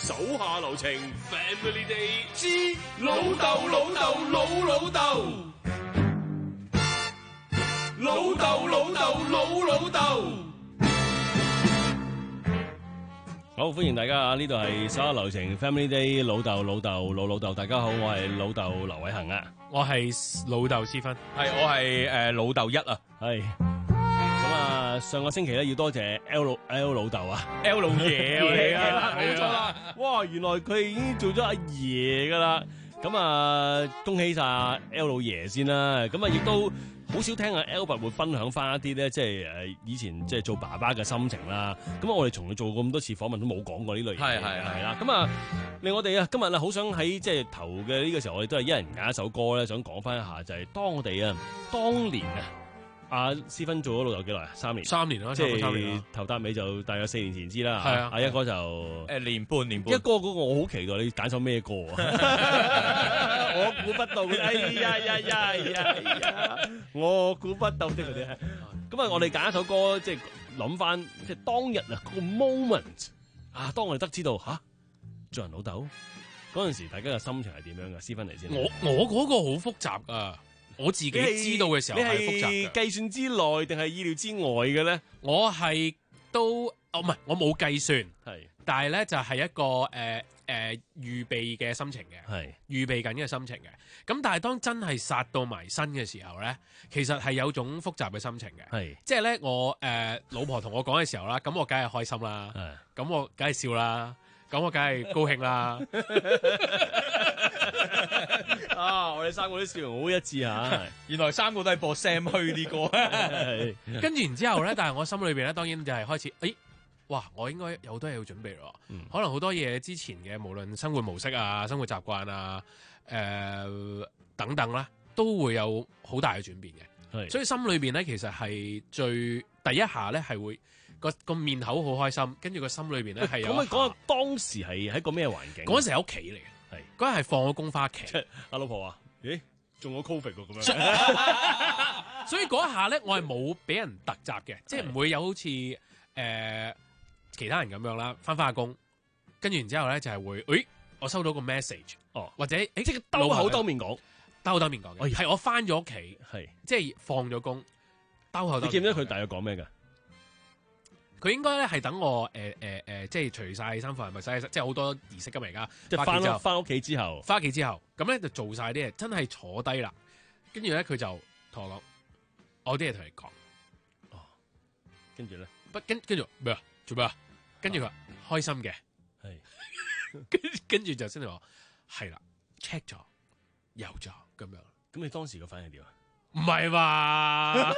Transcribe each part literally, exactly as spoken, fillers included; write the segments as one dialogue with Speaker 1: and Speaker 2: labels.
Speaker 1: 手下留情 Family Day 之老豆老豆老老豆，老豆老豆老老豆。好，歡迎大家啊！呢度係手下留情 Family Day 老豆老豆老老豆，大家好，我係老豆劉偉恒啊，
Speaker 2: 我係老豆思芬，
Speaker 3: 係我係誒、呃、老豆一啊，
Speaker 1: 係咁啊！上個星期咧要多謝 L 老 L 老豆啊
Speaker 3: L 老爺嚟啊，冇錯啦！
Speaker 1: 哇，原來佢已經做咗阿爺噶啦，咁啊恭喜晒 L 老爺先啦，咁啊亦都。好少聽阿 Albert 會分享翻一啲咧，即係誒以前即係做爸爸嘅心情啦。咁我哋從來做過咁多次訪問都冇講過呢類嘢。
Speaker 3: 係係係
Speaker 1: 啦。咁啊，令我哋啊今日啊好想喺即係頭嘅呢個時候，我哋都係一人揀一首歌咧，想講翻一下就係、是、當我哋啊當年啊阿思芬做咗老豆幾耐啊？三年。
Speaker 2: 三年啦，
Speaker 1: 即係
Speaker 2: 三年
Speaker 1: 頭搭尾就大約四年前知啦。
Speaker 2: 係啊。
Speaker 1: 阿一哥就
Speaker 3: 誒年半年半。
Speaker 1: 一哥嗰個我好期待你揀首咩歌啊！我估不到，哎呀呀呀呀呀！我估不到啲嗰啲，咁啊，我哋揀一首歌，即係諗翻，即係當日啊個 moment 啊，當我哋得知到吓做人老豆嗰陣時，大家嘅心情係點樣噶？思芬嚟先。
Speaker 2: 我我嗰個好複雜噶，我自己知道嘅時候係複雜嘅。
Speaker 1: 計算之內定係意料之外嘅咧？
Speaker 2: 我係都哦，唔係我冇計算，
Speaker 1: 係，
Speaker 2: 但係咧就係一個誒。呃誒、呃、預備嘅心情嘅，
Speaker 1: 係
Speaker 2: 預備緊嘅心情嘅。咁但係當真係殺到埋身嘅時候咧，其實係有種複雜嘅心情嘅。
Speaker 1: 係，即
Speaker 2: 係咧我誒、呃、老婆同我講嘅時候啦，咁我梗係開心啦，咁我梗係笑啦，咁我梗係高興啦。
Speaker 1: 啊！我哋三個啲笑容好一致嚇，
Speaker 3: 原來三個都係播 Sam 虛啲歌。
Speaker 2: 跟住然之後咧，但係我心裏邊咧，當然就係開始，誒。哇！我應該有好多嘢要準備咯，嗯、可能好多嘢之前嘅無論生活模式啊、生活習慣啊、誒、呃、等等啦，都會有好大嘅轉變嘅。所以心裏邊咧，其實係最第一下咧係會個個面口好開心，跟住個心裏邊咧係有。咁你講下
Speaker 1: 當時係喺個咩環境？
Speaker 2: 嗰陣時喺屋企嚟嘅，係嗰日係放咗工翻屋企。
Speaker 1: 阿老婆話：咦，中咗 Covid 喎咁樣。
Speaker 2: 所以嗰一下咧，我係冇俾人突襲嘅，即係唔會有好似誒。呃其他人咁樣啦，翻返下工，跟住然之後咧就係、是、會，誒、哎，我收到個 message，哦，或者誒，即係兜口兜面講，兜口兜面講嘅，係、哎、我翻咗屋企，係即係放咗工，兜口兜面。你記唔記得佢大約講咩㗎？佢應該咧係等我誒誒誒，即係除晒衫褲，係咪洗即係好多儀式㗎嘛而家。即係翻翻屋企之後，翻屋企之後，咁咧就做晒啲嘢，真係坐低啦。跟住咧佢就同我講，我有啲嘢同你講。哦，跟住咧，不跟跟住咩啊？做咩啊？跟住佢話開心嘅，係跟跟住就先嚟話係啦 ，check 咗有咗咁樣。咁你當時個反應點啊？唔係嘛？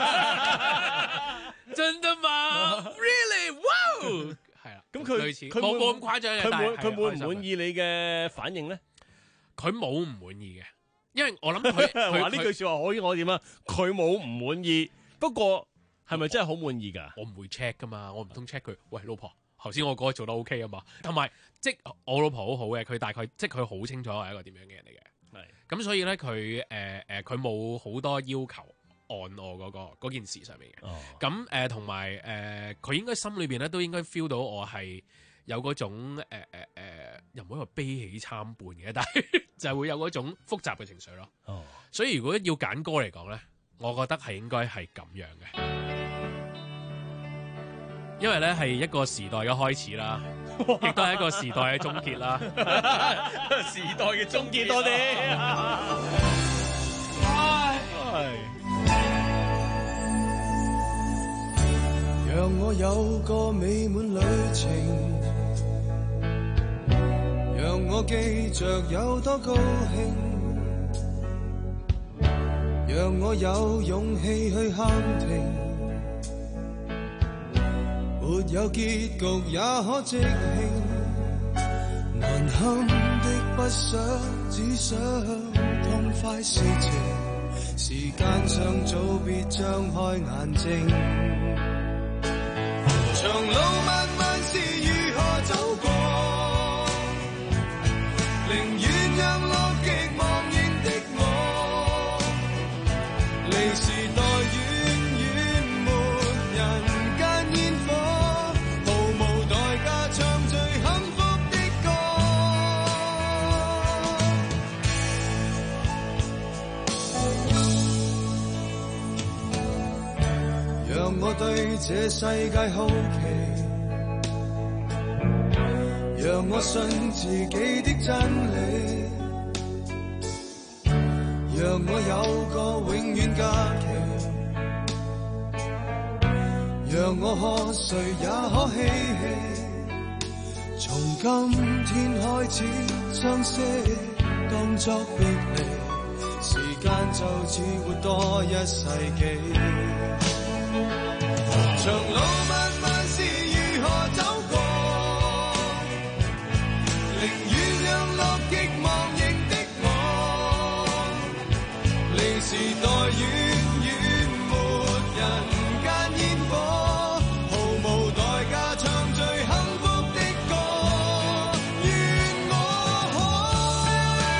Speaker 2: 真的嗎 ？Really？ 哇！係啦，咁佢類似佢冇冇咁誇張嘅，佢滿佢滿唔滿意你嘅反應咧？佢冇唔滿意嘅，因為我諗佢話呢句說話可以我點啊？佢冇唔滿意，不過。係咪真係好滿意㗎？我唔會 check 㗎嘛，我唔通 check 佢。喂，老婆，頭先我覺得做得 OK 啊嘛。同埋即我老婆好好嘅，佢大概即係佢好清楚我係一個點樣嘅人嚟嘅。係咁，所以咧佢誒誒佢冇好多要求按我嗰、嗰個嗰件事上面嘅。哦。咁誒同埋誒佢應該心裏邊咧都應該 feel 到我係有嗰種誒誒誒，又唔可以話悲喜參半嘅，但係就係會有嗰種複雜嘅情緒咯。哦。所以如果要揀歌嚟講咧，我覺得係應該係咁樣嘅。因為咧係一個時代嘅開始啦，亦都係一個時代嘅終結啦。
Speaker 3: 時代嘅終結多啲。
Speaker 4: 讓我有個美滿旅程，讓我記着有多高興，讓我有勇氣去喊停。沒有結局也可即興，難堪的不想，只想痛快事情。時間上早別張開眼睛，長路漫漫是如何走過，寧願讓樂極忘形的我，離時代遠遠沒人間煙火，毫無代價唱最幸福的歌。 這世界好奇，讓我信自己的真理，讓我有個永遠假期，讓我可睡也可嬉戲，從今天開始相識當作別離，時間就只活多一世紀，長路漫漫是如何走過，寧願讓樂極忘形的我，離時代遠遠沒人間煙火，毫無代價唱最幸福的歌，願我可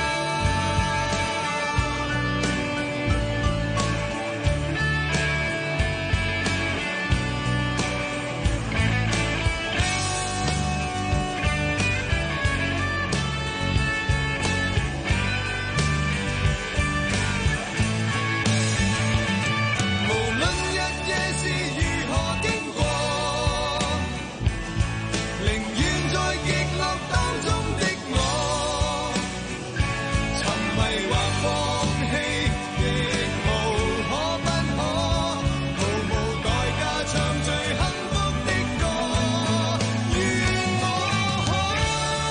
Speaker 4: 無論日夜是如何經過，寧願在極樂當中的我，沉迷或放棄，亦無可不可，毫無代價唱最幸福的歌，願我可。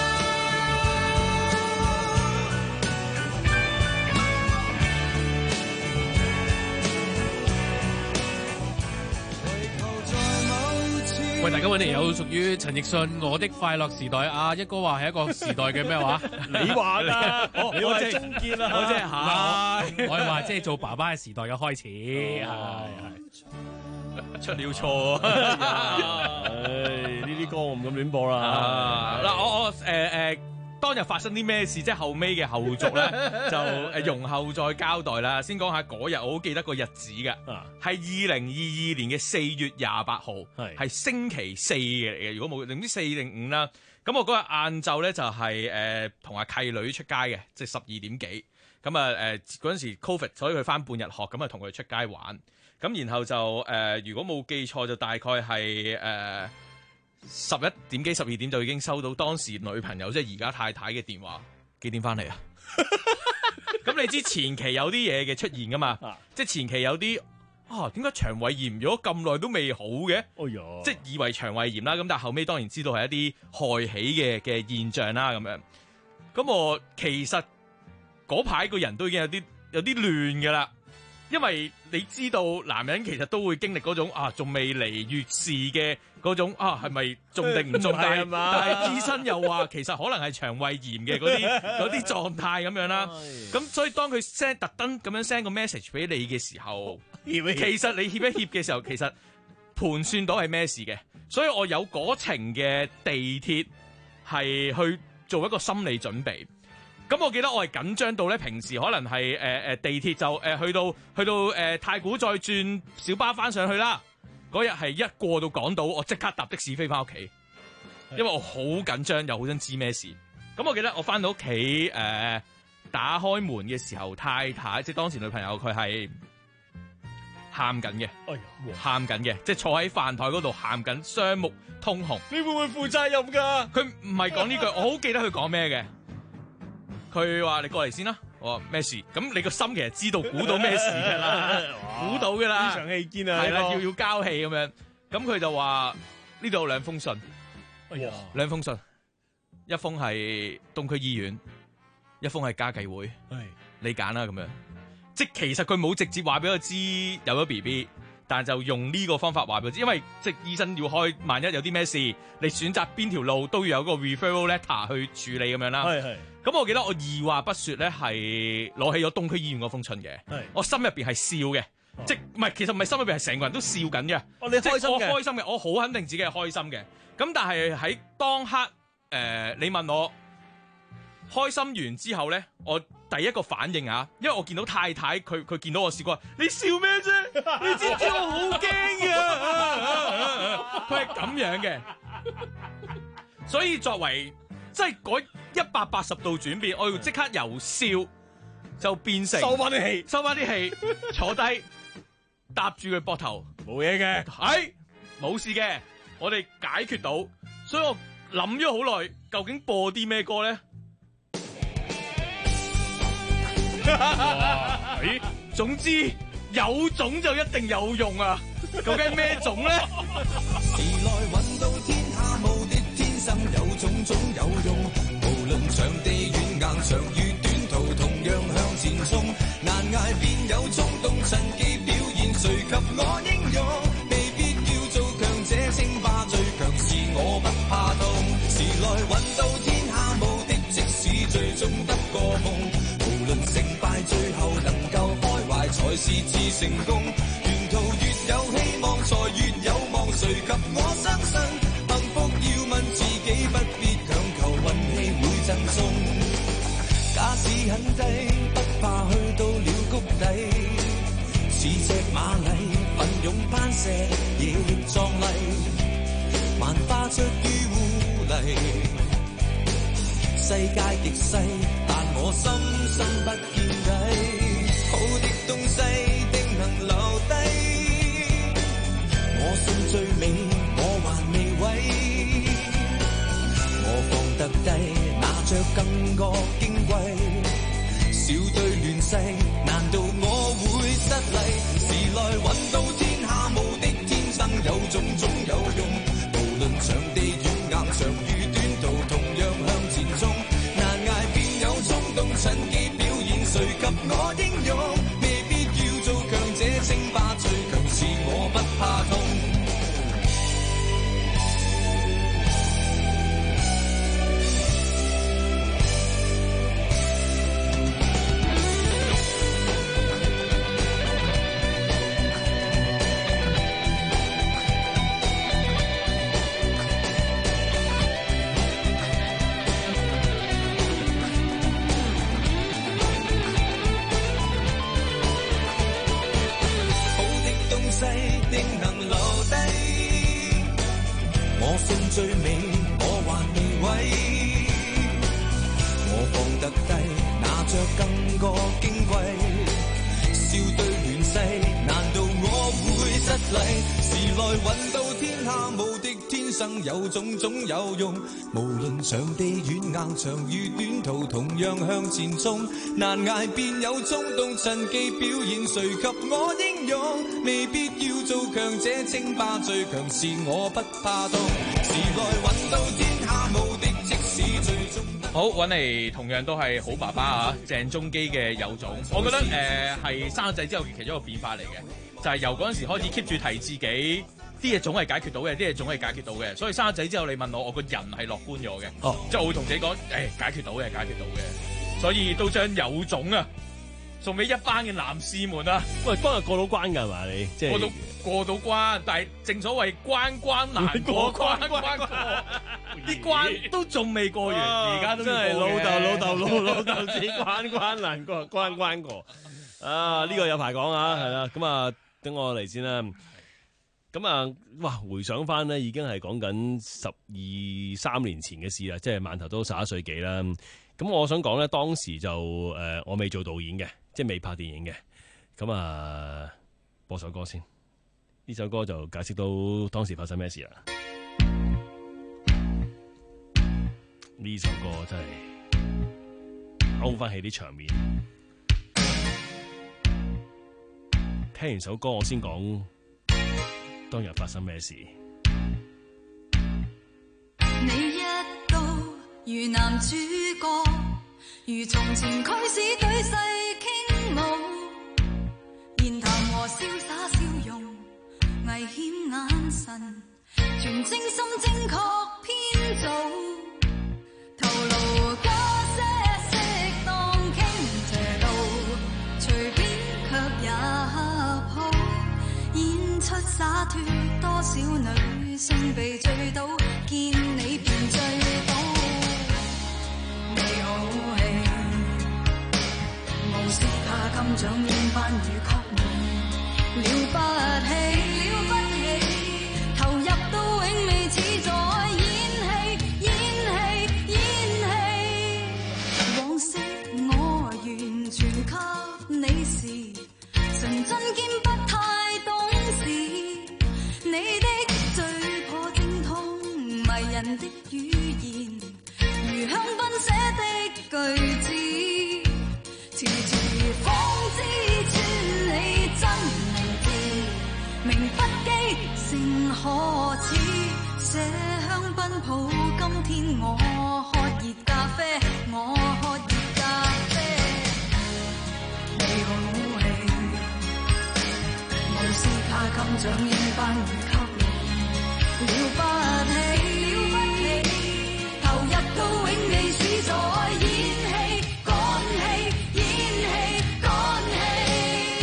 Speaker 2: 喂，大家揾嚟有屬於陳奕迅《我的快樂時代》啊，一哥話係一個時代嘅咩話？
Speaker 1: 你話㗎，你話係終結啦，
Speaker 2: 我即係
Speaker 1: 係
Speaker 2: 我係話即係做爸爸嘅時代嘅開始，係係
Speaker 3: 出了錯啊！
Speaker 1: 唉，呢啲歌我唔敢亂播啦。
Speaker 3: 啊嗱，我我誒誒當日發生啲咩事，即係後尾嘅後續咧，就誒容後再交代啦。先講下嗰日，我好記得個日子嘅，
Speaker 1: 啊
Speaker 3: 係二零二二年嘅四月廿八號，
Speaker 1: 係
Speaker 3: 係星期四嘅嚟嘅。如果冇唔知四定五啦，咁我嗰日晏晝咧就係誒同阿契女出街嘅，即係十二點幾。咁啊誒嗰陣時 Covid，所以佢翻半日學，咁啊同佢出街玩。咁然後就誒、呃，如果冇記錯，就大概係誒十一點幾、十二點就已經收到當時女朋友即係而家太太嘅電話，幾點翻嚟啊？咁你知前期有啲嘢嘅出現噶嘛？
Speaker 1: 啊
Speaker 3: 即係前期有啲啊，點解腸胃炎咗咁耐都未好嘅？
Speaker 1: 哎呀，
Speaker 3: 即係以為腸胃炎啦，咁但係後尾當然知道係一啲害喜嘅嘅現象啦，咁樣。咁我其實嗰排個人都已經有啲有啲亂噶啦。因為你知道男人其實都會經歷嗰種啊，仲未嚟月事嘅嗰種啊，係咪中定唔中？但係但係醫生又話其實可能係腸胃炎嘅嗰啲嗰啲狀態咁樣啦。咁所以當佢 send 特登咁樣 send 個 message 俾你嘅時候，其實你協一協嘅時候，其實盤算到係咩事嘅。所以我有嗰程嘅地鐵係去做一個心理準備。咁我記得我係緊張到咧，平時可能係誒誒地鐵就誒、呃、去到去到誒、呃、太古再轉小巴翻上去啦。嗰日係一過到港島，我即刻搭的士飛翻屋企，因為我好緊張，又好想知咩事。咁我記得我翻到屋企誒打開門嘅時候，太太即係當時女朋友佢係喊緊嘅，
Speaker 1: 哎呀，
Speaker 3: 喊緊嘅，即係坐喺飯台嗰度喊緊，雙目通紅。
Speaker 1: 你會唔會負責任㗎？
Speaker 3: 佢唔係講呢句，我好記得佢講咩嘅。佢話你過嚟先啦，我話咩事？咁你個心其實知道估到咩事㗎啦，估到㗎啦，
Speaker 1: 呢場戲堅啊，
Speaker 3: 係啦，
Speaker 1: 呢個
Speaker 3: 要要交戲咁樣。咁佢就話呢度有兩封信，
Speaker 1: 哎呀，
Speaker 3: 兩封信，一封係東區醫院，一封係家計會，
Speaker 1: 係
Speaker 3: 你揀啦咁樣。即係其實佢冇直接話俾我知有咗 B B，但就用呢個方法話俾我知，因為即係醫生要開，萬一有啲咩事，你選擇邊條路都要有個 referral letter 去處理咁樣啦。
Speaker 1: 係係。
Speaker 3: 咁我記得我二話不說咧，係攞起咗東區醫院嗰封信嘅。
Speaker 1: 係
Speaker 3: 我心入邊係笑嘅，
Speaker 1: 哦
Speaker 3: 即係唔係，其實唔係心入邊係成個人都笑緊嘅。
Speaker 1: 哦，你
Speaker 3: 即係我
Speaker 1: 開心嘅，
Speaker 3: 開心嘅，我好肯定自己係開心嘅。咁但係喺當刻，誒、呃，你問我開心完之後咧，我第一個反應啊，因為我見到太太佢佢見到我笑過，你笑咩啫？你知唔知我好驚嘅？佢係咁樣嘅，所以作為即係嗰一百八十度轉變，我要即刻由笑就變成
Speaker 1: 收翻啲氣，
Speaker 3: 收翻啲氣，坐低搭住佢膊頭。
Speaker 1: 冇嘢嘅，
Speaker 3: 係冇事嘅，我哋解決到。所以我諗咗好耐，究竟播啲咩歌咧？
Speaker 2: 咦，
Speaker 3: 總之有種就一定有用啊！究竟咩種咧？
Speaker 4: 時來運到天下無敵，天生有種種有用。無論場地遠硬長與短途，同樣向前衝。難捱便有衝動，趁機表現，誰及我英勇？未必要做強者稱霸，最強是我不怕痛。時來運到天下無敵，即使最終得個夢。無論成敗，最後能夠開懷才是至成功。沿途越有希望，才越有望。誰及我相信，幸福要問自己，不必強求運氣會贈送。假使很低，不怕去到了谷底。似隻馬蹄，奮勇攀石，野壯麗。萬花出於污泥，世界極細，但我深深不見底。好的東西定能留低。我信最美，我還未毀。我放得低，拿着更覺矜貴。小隊亂世，難道我會失禮？時來運到天下無敵，天生有種種有用。無論場地遠硬長與短途，同樣向前衝。難捱便有衝動，趁機表現，誰及我英勇？未必要做強者稱霸，最強是我不怕痛。定能留低，我信最美，我還未毀。我放得低，拿着更覺矜貴。笑對亂世，難道我會失禮？時來運到天下無敵，天生有種種有用。無論場地遠硬長與短途，同樣向前衝。難捱便有衝動，趁機表現，誰及我英勇？未必要做強者稱霸，最強是我不怕痛。時來運到天下無敵，即使最終
Speaker 3: 好揾嚟，同樣都係好爸爸啊！鄭中基嘅有種，我覺得誒係生咗仔之後其中一個變化嚟嘅，就係、是、由嗰陣時開始 keep 住提自己啲嘢總係解決到嘅，啲嘢總係解決到嘅。所以生咗仔之後，你問我，我個人係樂觀咗嘅。哦，即係我會同自己講，誒、哎、解決到嘅，解決到嘅。所以都將有種啊送俾一班嘅男士們啊！
Speaker 1: 喂，當日過到關㗎係嘛？你即係
Speaker 3: 過到過到關，但係正所謂關關難過關關過，啲關都仲未過完，而家、啊、都
Speaker 1: 真係老豆老豆老老豆子關關難過關關過啊！呢、呢個有排講啊，係啦，咁啊，等我嚟先啦。咁啊，哇！回想翻咧，已經係講緊十二三年前嘅事啦，即係饅頭都十一歲幾啦。咁我想講咧，當時就誒、呃，我未做導演嘅，即係未拍電影嘅。咁啊，播首歌先。呢首歌就解釋到當時發生咩事啦。呢首歌真係勾翻起啲場面。聽完首歌，我先講當日發生咩事。
Speaker 5: 你一到如男主角，如從前驅使對世傾慕，言談和瀟灑笑容，危險眼神，全精心精確編造，頭顱加些適當傾斜度，隨便卻也好，演出灑脫，多少女性被醉倒，見你便醉倒。你好戲，無視他金獎煙班與曲了不起，了不起，投入到永未似在。 人的語言，如香檳寫的句子，遲遲方知千里真名字，名不記誠可恥，寫香檳抱今天我喝熱咖啡，我喝熱咖啡，你好氣，無視卡金獎應頒給你，了不起，了不起，投入到永未是在演戲，趕戲，演戲，趕戲。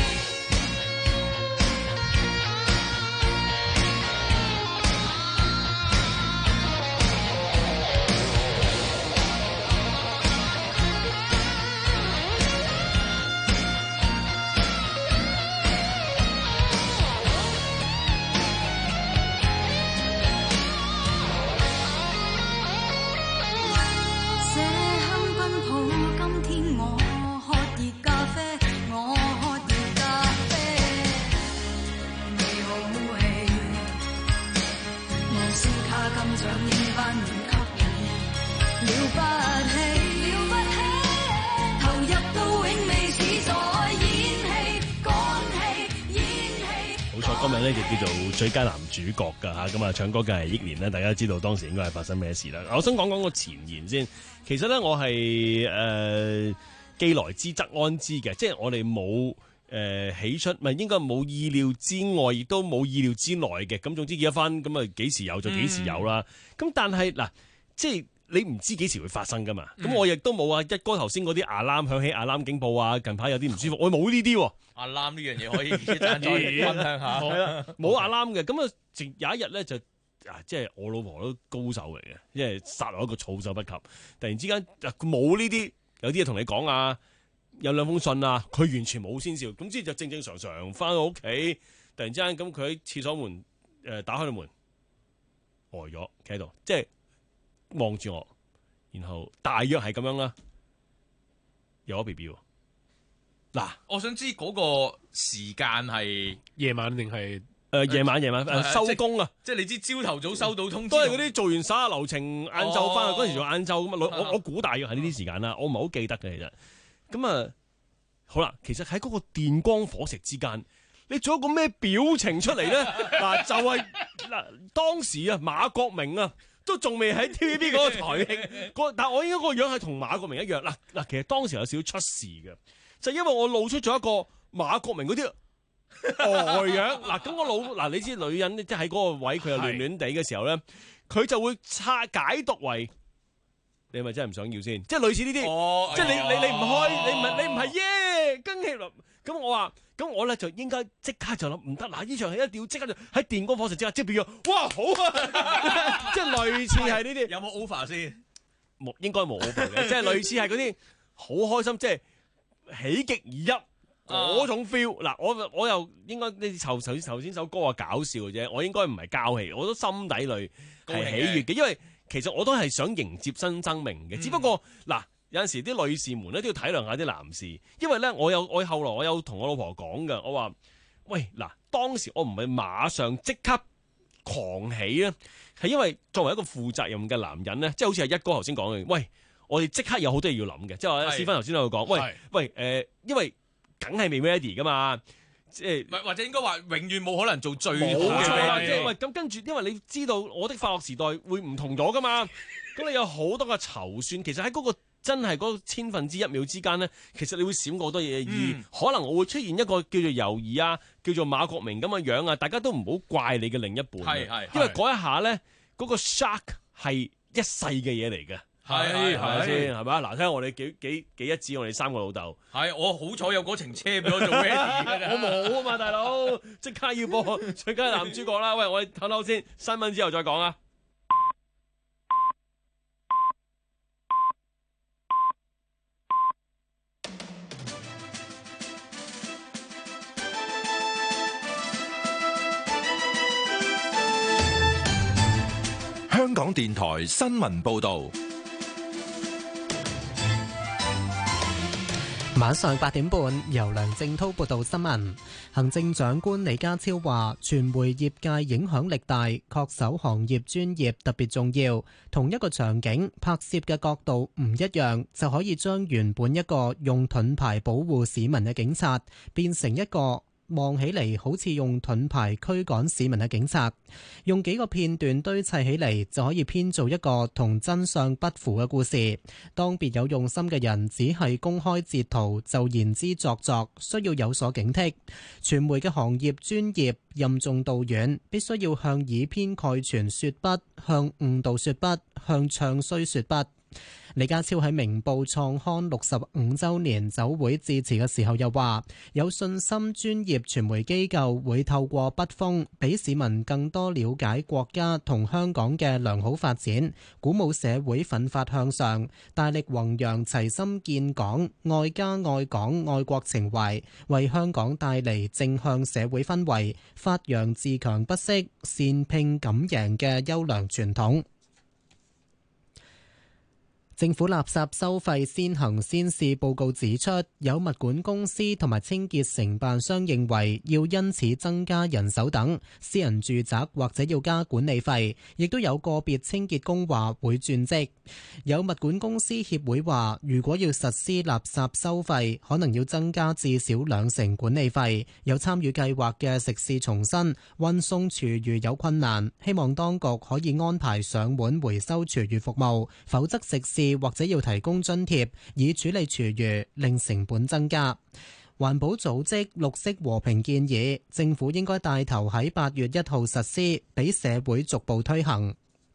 Speaker 5: 這香檳抱今天我喝熱咖啡，我喝熱咖啡，你好氣，無視卡金獎應頒給你，了不起，了不起，投入到永未是在演戲，趕戲，演戲。
Speaker 1: 冇錯，今日咧就叫做最佳男主角㗎嚇，咁啊唱歌嘅係憶蓮啦，大家知道當時應該係發生咩事啦。我想講講個前言先，其實咧我係誒、呃、既來之則安之嘅，即係我哋冇誒起出，唔係應該冇意料之外，亦都冇意料之內嘅。咁總之結咗婚，咁啊幾時有就幾時有啦。咁、嗯、但係嗱，即係你唔知幾時會發生㗎嘛。咁、嗯、我亦都冇啊一哥頭先嗰啲牙攬響起牙攬警報啊，近排有啲唔舒服，我冇呢啲喎。
Speaker 3: 阿攬呢樣嘢可以一陣再分享下，
Speaker 1: 係啦，冇阿攬嘅，咁啊，有一日咧就啊，即係我老婆都高手嚟嘅，因為殺我一個措手不及。突然之間冇呢啲，有啲嘢同你講啊，有兩封信啊，佢完全冇先兆，總之就正正常常翻到屋企。突然之間咁，佢喺廁所門誒、呃、打開個門，呆咗企喺度，即係望住我，然後大約係咁樣啦，有咗 B B 喎。嗱，
Speaker 3: 我想知嗰個時間係
Speaker 2: 夜晚定係
Speaker 1: 誒夜晚夜晚誒收工啊！
Speaker 3: 即係你知朝頭早收到通知，
Speaker 1: 都係嗰啲做完耍下流程，晏晝翻去嗰陣時做晏晝咁啊！我我估大約係呢啲時間啦，我唔係好記得嘅其實。咁啊，好啦，其實喺嗰個電光火石之間，你做一個咩表情出嚟咧？嗱，就係、是、嗱，當時啊，馬國明啊，都仲未喺 T V B 嗰個台慶，但係我應該個樣係同馬國明一樣。嗱嗱，其實當時有少少出事嘅。就因為我露出咗一個馬國明嗰啲呆樣，嗱咁我老嗱你知女人即係喺嗰個位佢又亂亂地嘅時候咧，佢就會拆解讀為你係咪真係唔想要先？即係類似呢啲，哦、即係你你你唔開，你唔係你唔係耶跟氣啦。咁我話咁我咧就應該即刻就諗唔得，嗱呢場戲一定要即刻就喺電光火石之下即係變咗，哇好啊！即係類似係呢啲，
Speaker 3: 有冇 over 先？
Speaker 1: 冇應該冇 over 嘅，即係類似係嗰啲好開心，即係。喜極而泣嗰種 feel 嗱、啊，我我又應該你頭頭頭先首歌係搞笑嘅啫，我應該唔係交戲，我都心底裏係喜悅嘅，因為其實我都係想迎接新生命嘅，嗯、只不過嗱有陣時啲女士們咧都要體諒下啲男士，因為咧我有我後來我有同我老婆講㗎，我話喂嗱，當時我唔係馬上即刻狂喜咧，係因為作為一個負責任嘅男人咧，即係好似係一哥頭先講嘅，喂。我哋即刻有好多嘢要諗嘅，即係我思芬頭先喺度講，喂喂誒、呃，因為梗係未 ready 噶嘛，即係
Speaker 3: 或者應該話永遠冇可能做最好
Speaker 1: 冇錯啦，
Speaker 3: 嘅
Speaker 1: 即係喂咁跟住，因為你知道我的快樂時代會唔同咗噶嘛，咁你有好多嘅籌算，其實喺嗰個真係嗰千分之一秒之間咧，其實你會閃過好多嘢，嗯、而可能我會出現一個叫做猶豫啊，叫做馬國明咁嘅樣啊，大家都唔好怪你嘅另一半，係係，因為嗰一下咧嗰、嗰個 shock 係一世嘅嘢嚟嘅。係係咪先係咪啊？嗱，睇下我哋幾幾幾一致，我哋三個老豆。
Speaker 3: 係我好彩有嗰程車俾我做 ready
Speaker 1: 我冇啊嘛，大佬，即刻要播最佳男主角啦！喂，我哋唞唞先，新聞之後再講啊。
Speaker 6: 香港電台新聞報道。
Speaker 7: 晚上八點半，由梁正滔報道新聞。行政長官李家超話，傳媒業界影響力大，恪守行業專業特別重要。同一個場景拍攝嘅角度唔一樣，就可以將原本一個用盾牌保護市民嘅警察，變成一個望起嚟好似用盾牌驅趕市民嘅警察，用幾個片段堆砌起嚟就可以編造一個同真相不符嘅故事。當別有用心嘅人只係公開截圖就言之鑿鑿，需要有所警惕。傳媒嘅行業專業任重道遠，必須要向以偏概全說不，向誤導說不，向唱衰說不。李家超喺明報創刊六十五週年酒會致辭嘅時候又話，有信心專業傳媒機構會透過筆鋒，俾市民更多了解國家同香港嘅良好發展，鼓舞社會奮發向上，大力弘揚齊心建港、愛家愛港愛國情懷，為香港帶嚟正向社會氛圍，發揚自強不息、善拼敢贏嘅優良傳統。政府垃圾收費先行先試報告指出，有物管公司同埋清潔承辦商認為要因此增加人手等，私人住宅或者要加管理費，亦都有個別清潔工話會轉職。有物管公司協會話，如果要實施垃圾收費，可能要增加至少兩成管理費。有參與計劃嘅食肆重申，運送廚餘有困難，希望當局可以安排上門回收廚餘服務，否則食肆或者要提供津貼以處理廚餘，令成本增加。環保組織綠色和平建議政府應該帶頭喺八月一號實施，俾社會逐步推行。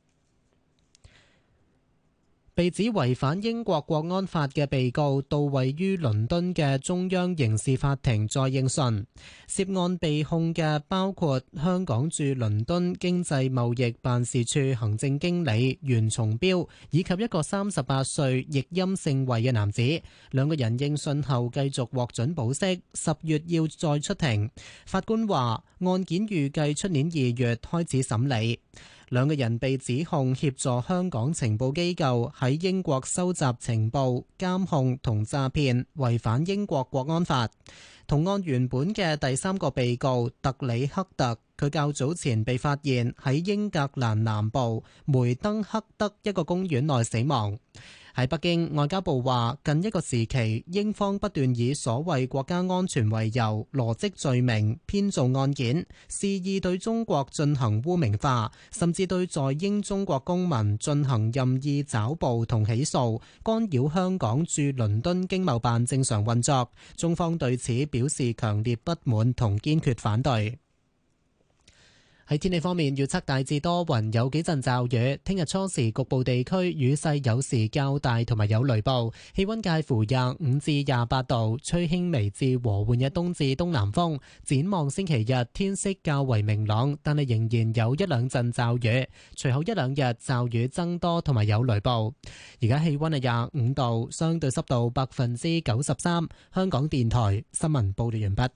Speaker 7: 被指違反英國國安法嘅被告到位於倫敦嘅中央刑事法庭再應訊，涉案被控嘅包括香港駐倫敦經濟貿易辦事處行政經理袁松標以及一個三十八歲譯音姓魏嘅男子，兩個人應訊後繼續獲准保釋，十月要再出庭。法官話案件預計出年二月開始審理。兩個人被指控協助香港情報機構喺英國收集情報、監控同詐騙，違反英國國安法。同案原本嘅第三個被告特里克特，佢較早前被發現喺英格蘭南部梅登克德一個公園內死亡。喺北京，外交部話近一個時期，英方不斷以所謂國家安全為由，羅織罪名、編造案件，肆意對中國進行污名化，甚至對在英中國公民進行任意抓捕同起訴，干擾香港駐倫敦經貿辦正常運作。中方對此表示強烈不滿同堅決反對。喺天氣方面，預測大致多雲，有幾陣驟雨。聽日初時局部地區雨勢有時較大，同埋有雷暴。氣溫介乎廿五至廿八度，吹輕微至和緩嘅東至東南風。展望星期日，天色較為明朗，但係仍然有一兩陣驟雨。隨後一兩日驟雨增多，同埋有雷暴。而家氣溫係廿五度，相對濕度百分之九十三。香港電台新聞報道完畢。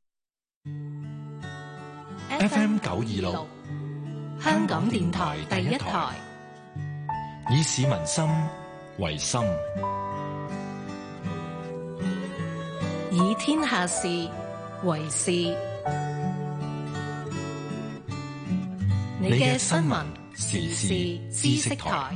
Speaker 6: F M 九二六，
Speaker 8: 香港電台第一台，
Speaker 6: 以市民心為心，
Speaker 8: 以天下事為事。你嘅新聞時事知識台，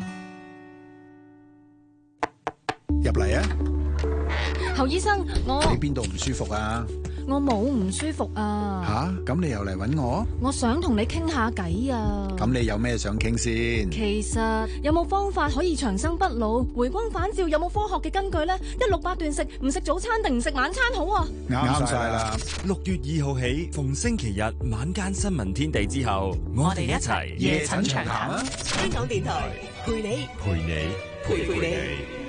Speaker 9: 入嚟啊！
Speaker 10: 侯醫生，我
Speaker 9: 喺邊度唔舒服啊？
Speaker 10: 我冇唔舒服啊！
Speaker 9: 吓，咁你又嚟搵我？
Speaker 10: 我想同你傾下偈啊！
Speaker 9: 咁你有咩想傾先？
Speaker 10: 其實有冇方法可以長生不老、回光返照？有冇科學嘅根據呢？一六八斷食，唔食早餐定唔食晚餐好啊？
Speaker 9: 啱晒啦！
Speaker 11: 六月二號起，逢星期日晚間新聞天地之後，我哋一齊
Speaker 9: 夜診長談啊！
Speaker 8: 香港電台陪你，
Speaker 11: 陪你，
Speaker 8: 陪陪你。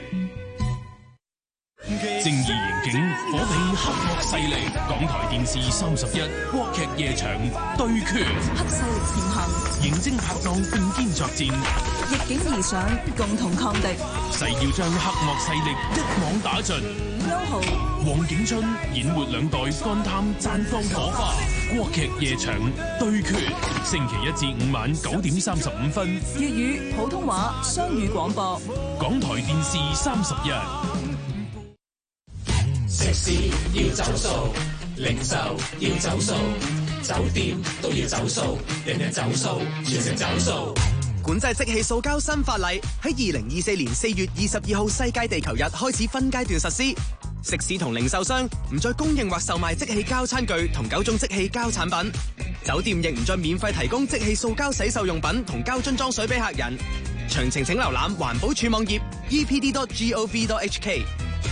Speaker 2: 正義刑警火並黑惡勢力，港台電視三十一國劇夜場對決，
Speaker 5: 黑勢力前行，
Speaker 2: 刑偵拍檔並肩作戰，
Speaker 5: 逆境而上，共同抗敵，
Speaker 2: 誓要將黑惡勢力一網打盡。
Speaker 5: 歐豪、
Speaker 2: 黃景春演活兩代幹探綻放火花，國劇夜場對決，星期一至五晚九點三十五分，
Speaker 5: 粵語、普通話雙語廣播，
Speaker 2: 港台電視三十一。
Speaker 12: 食肆要走數，零售要走數，酒店都要走數，人人走數，全城走數。
Speaker 13: 管制即棄塑膠新法例喺二零二四年四月二十二號世界地球日開始分階段實施。食肆同零售商唔再供應或售賣即棄膠餐具同九種即棄膠產品，酒店亦唔再免費提供即棄塑膠洗手用品同膠樽裝水俾客人。詳情請瀏覽環保署網頁 e p d dot gov dot h k。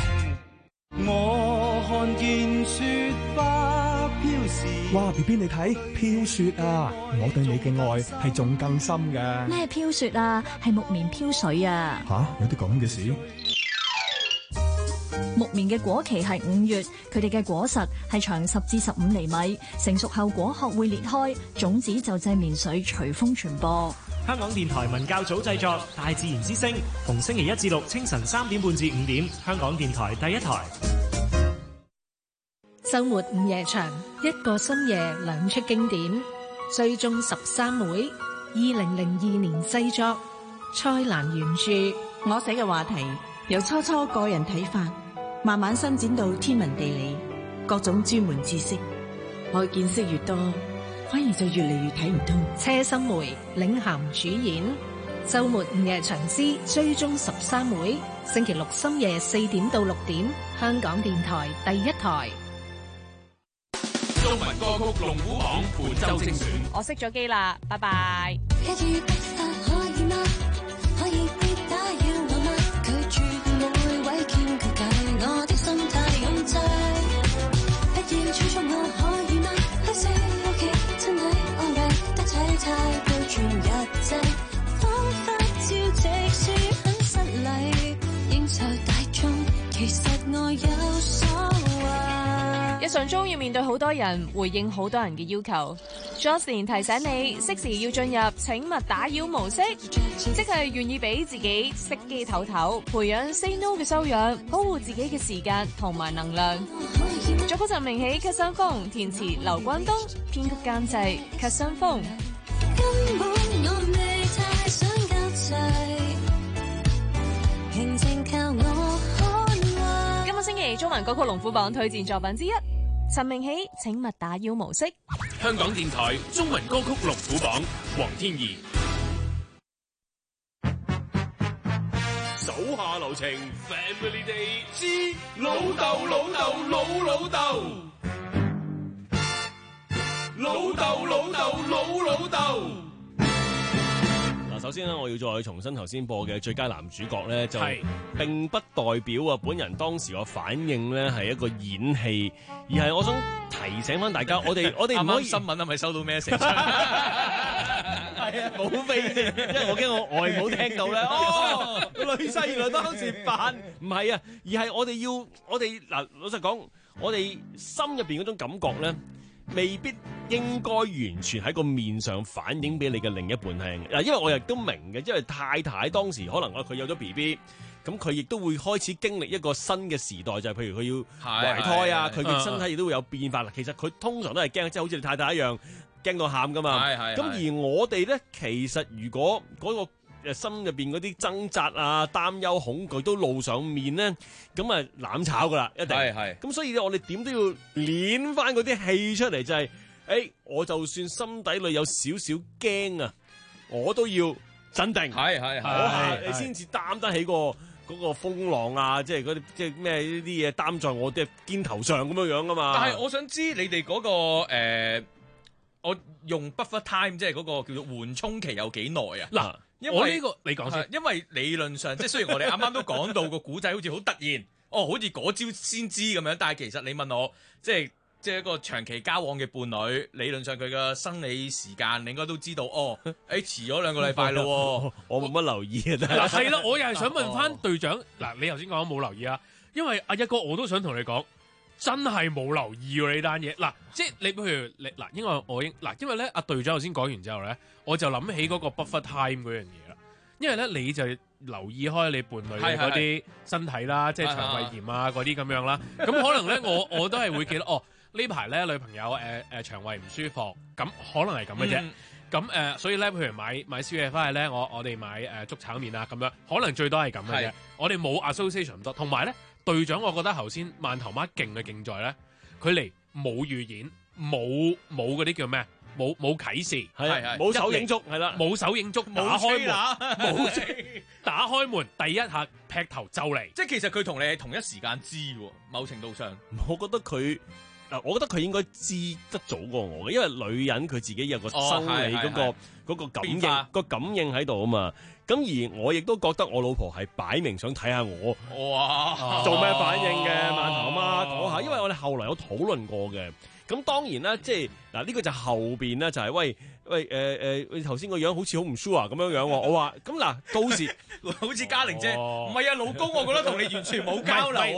Speaker 4: 我看見雪花飄時，
Speaker 14: 哇 B B 你睇飄雪啊！我對你嘅愛係仲更深嘅。
Speaker 10: 咩飄雪啊？係木棉飄水啊！
Speaker 14: 吓，有啲咁嘅事？
Speaker 10: 木棉嘅果期係五月，佢哋嘅果實係長十至十五厘米，成熟後果殼會裂開，種子就製棉水隨風傳播。
Speaker 15: 香港電台文教組製作《大自然之聲》，逢星期一至六清晨三點半至五點，香港電台第一台。
Speaker 16: 周末午夜場，一個深夜兩出經典，追蹤十三妹，二零零二年製作，蔡瀾原著。
Speaker 17: 我寫嘅話題由初初個人睇法，慢慢伸展到天文地理各種專門知識。我見識越多，反而就越嚟越睇唔通。
Speaker 16: 車心梅領銜主演，周末午夜場之追蹤十三妹，星期六深夜四點到六點，香港電台第一台。
Speaker 12: 中文歌曲龍虎榜本周精選。
Speaker 18: 我熄咗機啦，拜拜。日常中要面對好多人，回應好多人嘅要求。Jocelyn 提醒你，適時要進入請勿打擾模式，即係願意俾自己熄機唞唞，培養 say no 嘅修養，保護自己嘅時間同埋能量。作曲陳明喜、咳山風，填詞劉關東，編曲監製咳山風。根本我未太想交際，平靜靠我看壞。今個星期中文歌曲龍虎榜推薦作品之一，陳明喜《請勿打擾》模式。
Speaker 2: 香港電台中文歌曲龍虎榜，黃天怡。
Speaker 1: 手下留情 ，Family Day 之老豆老豆老老豆，老豆老豆老老豆。嗱，首先咧，我要再重新頭先播嘅最佳男主角咧，就並不代表啊本人當時個反應咧係一個演戲，而係我想提醒翻大家，我哋我哋唔可以
Speaker 3: 新聞係咪收到 message？
Speaker 1: 係啊，冇飛先，因為我驚我外母聽到咧。哦，女婿原來當時扮唔係啊，而係我哋要我哋嗱，老實講，我哋心入邊嗰種感覺咧，未必應該完全喺個面上反映俾你嘅另一半聽。嗱，因為我亦都明嘅，因為太太當時可能我佢有咗 B B， 咁佢亦都會開始經歷一個新嘅時代，就係、是、譬如佢要懷胎啊，佢嘅身體亦都會有變化啦。其實佢通常都係驚，即係好似你太太一樣。驚到喊噶嘛，咁而我哋咧，其實如果嗰個誒心入邊嗰啲掙扎啊、擔憂、恐懼都露上面咧，咁啊攬炒噶啦，一定。係係。咁所以咧，我哋點都要練翻嗰啲氣出嚟，就係、是，誒、欸，我就算心底裏有少少驚啊，我都要鎮定。係係係，你先至擔得起個嗰個風浪啊，即係嗰啲即係咩呢啲嘢擔在我哋肩頭上咁樣樣噶嘛。
Speaker 3: 但係我想知你哋嗰、嗰個誒。呃我用 buffer time 即係嗰個叫做緩衝期有幾耐啊？嗱，因為我呢、呢個你講先，因為理論上即係雖然我哋啱啱都講到個古仔好似好突然，哦，好似嗰朝先知咁樣，但係其實你問我，即係即係一個長期交往嘅伴侶，理論上佢嘅生理時間你應該都知道，哦，誒遲咗兩個禮拜咯，
Speaker 1: 我冇乜留意啊，真係。
Speaker 2: 嗱係啦，我又係想問翻隊長，嗱、哦、你頭先講冇留意啊，因為阿一哥我都想同你講。真係冇留意喎呢單嘢，嗱，即係你譬如你嗱，因為我應嗱，因為咧阿隊長頭先講完之後咧，我就諗起嗰個 buffer time 嗰樣嘢啦。因為咧你就留意開你伴侶嘅嗰啲身體啦，即係腸胃炎啊嗰啲咁樣啦。咁可能咧我我都係會記得，哦呢排咧女朋友誒誒腸胃唔舒服，咁可能係咁嘅啫。咁誒、呃，所以咧譬如買買宵夜翻去咧，我我哋買誒、呃、粥炒麵啊咁樣，可能最多係咁嘅啫。我哋冇 association 咁多，同埋咧。 隊長，我覺得頭先饅頭媽勁嘅勁在咧，佢嚟冇預演，冇冇嗰啲叫咩？冇冇啟示，
Speaker 1: 係係冇手影足，係啦，
Speaker 2: 冇手影足，打開門，冇打開門，第一下劈頭就嚟，
Speaker 3: 即係其實佢同你係同一時間知喎，某程度上，
Speaker 1: 我覺得佢。嗱，我覺得佢應該知得早過我嘅，因為女人佢自己有個生理嗰、嗰個嗰個感應個感應喺度啊嘛。咁而我亦都覺得我老婆係擺明想睇下我
Speaker 3: 哇
Speaker 1: 做咩反應嘅，饅頭媽講下，因為我哋後來有討論過嘅。咁當然啦，即係嗱呢個就後邊咧就係、是、喂喂誒誒，你頭先個樣好似好唔 sure 咁樣樣喎。我話咁嗱，到時
Speaker 3: 好似嘉玲姐，唔係啊，老公，我覺得同你完全冇交流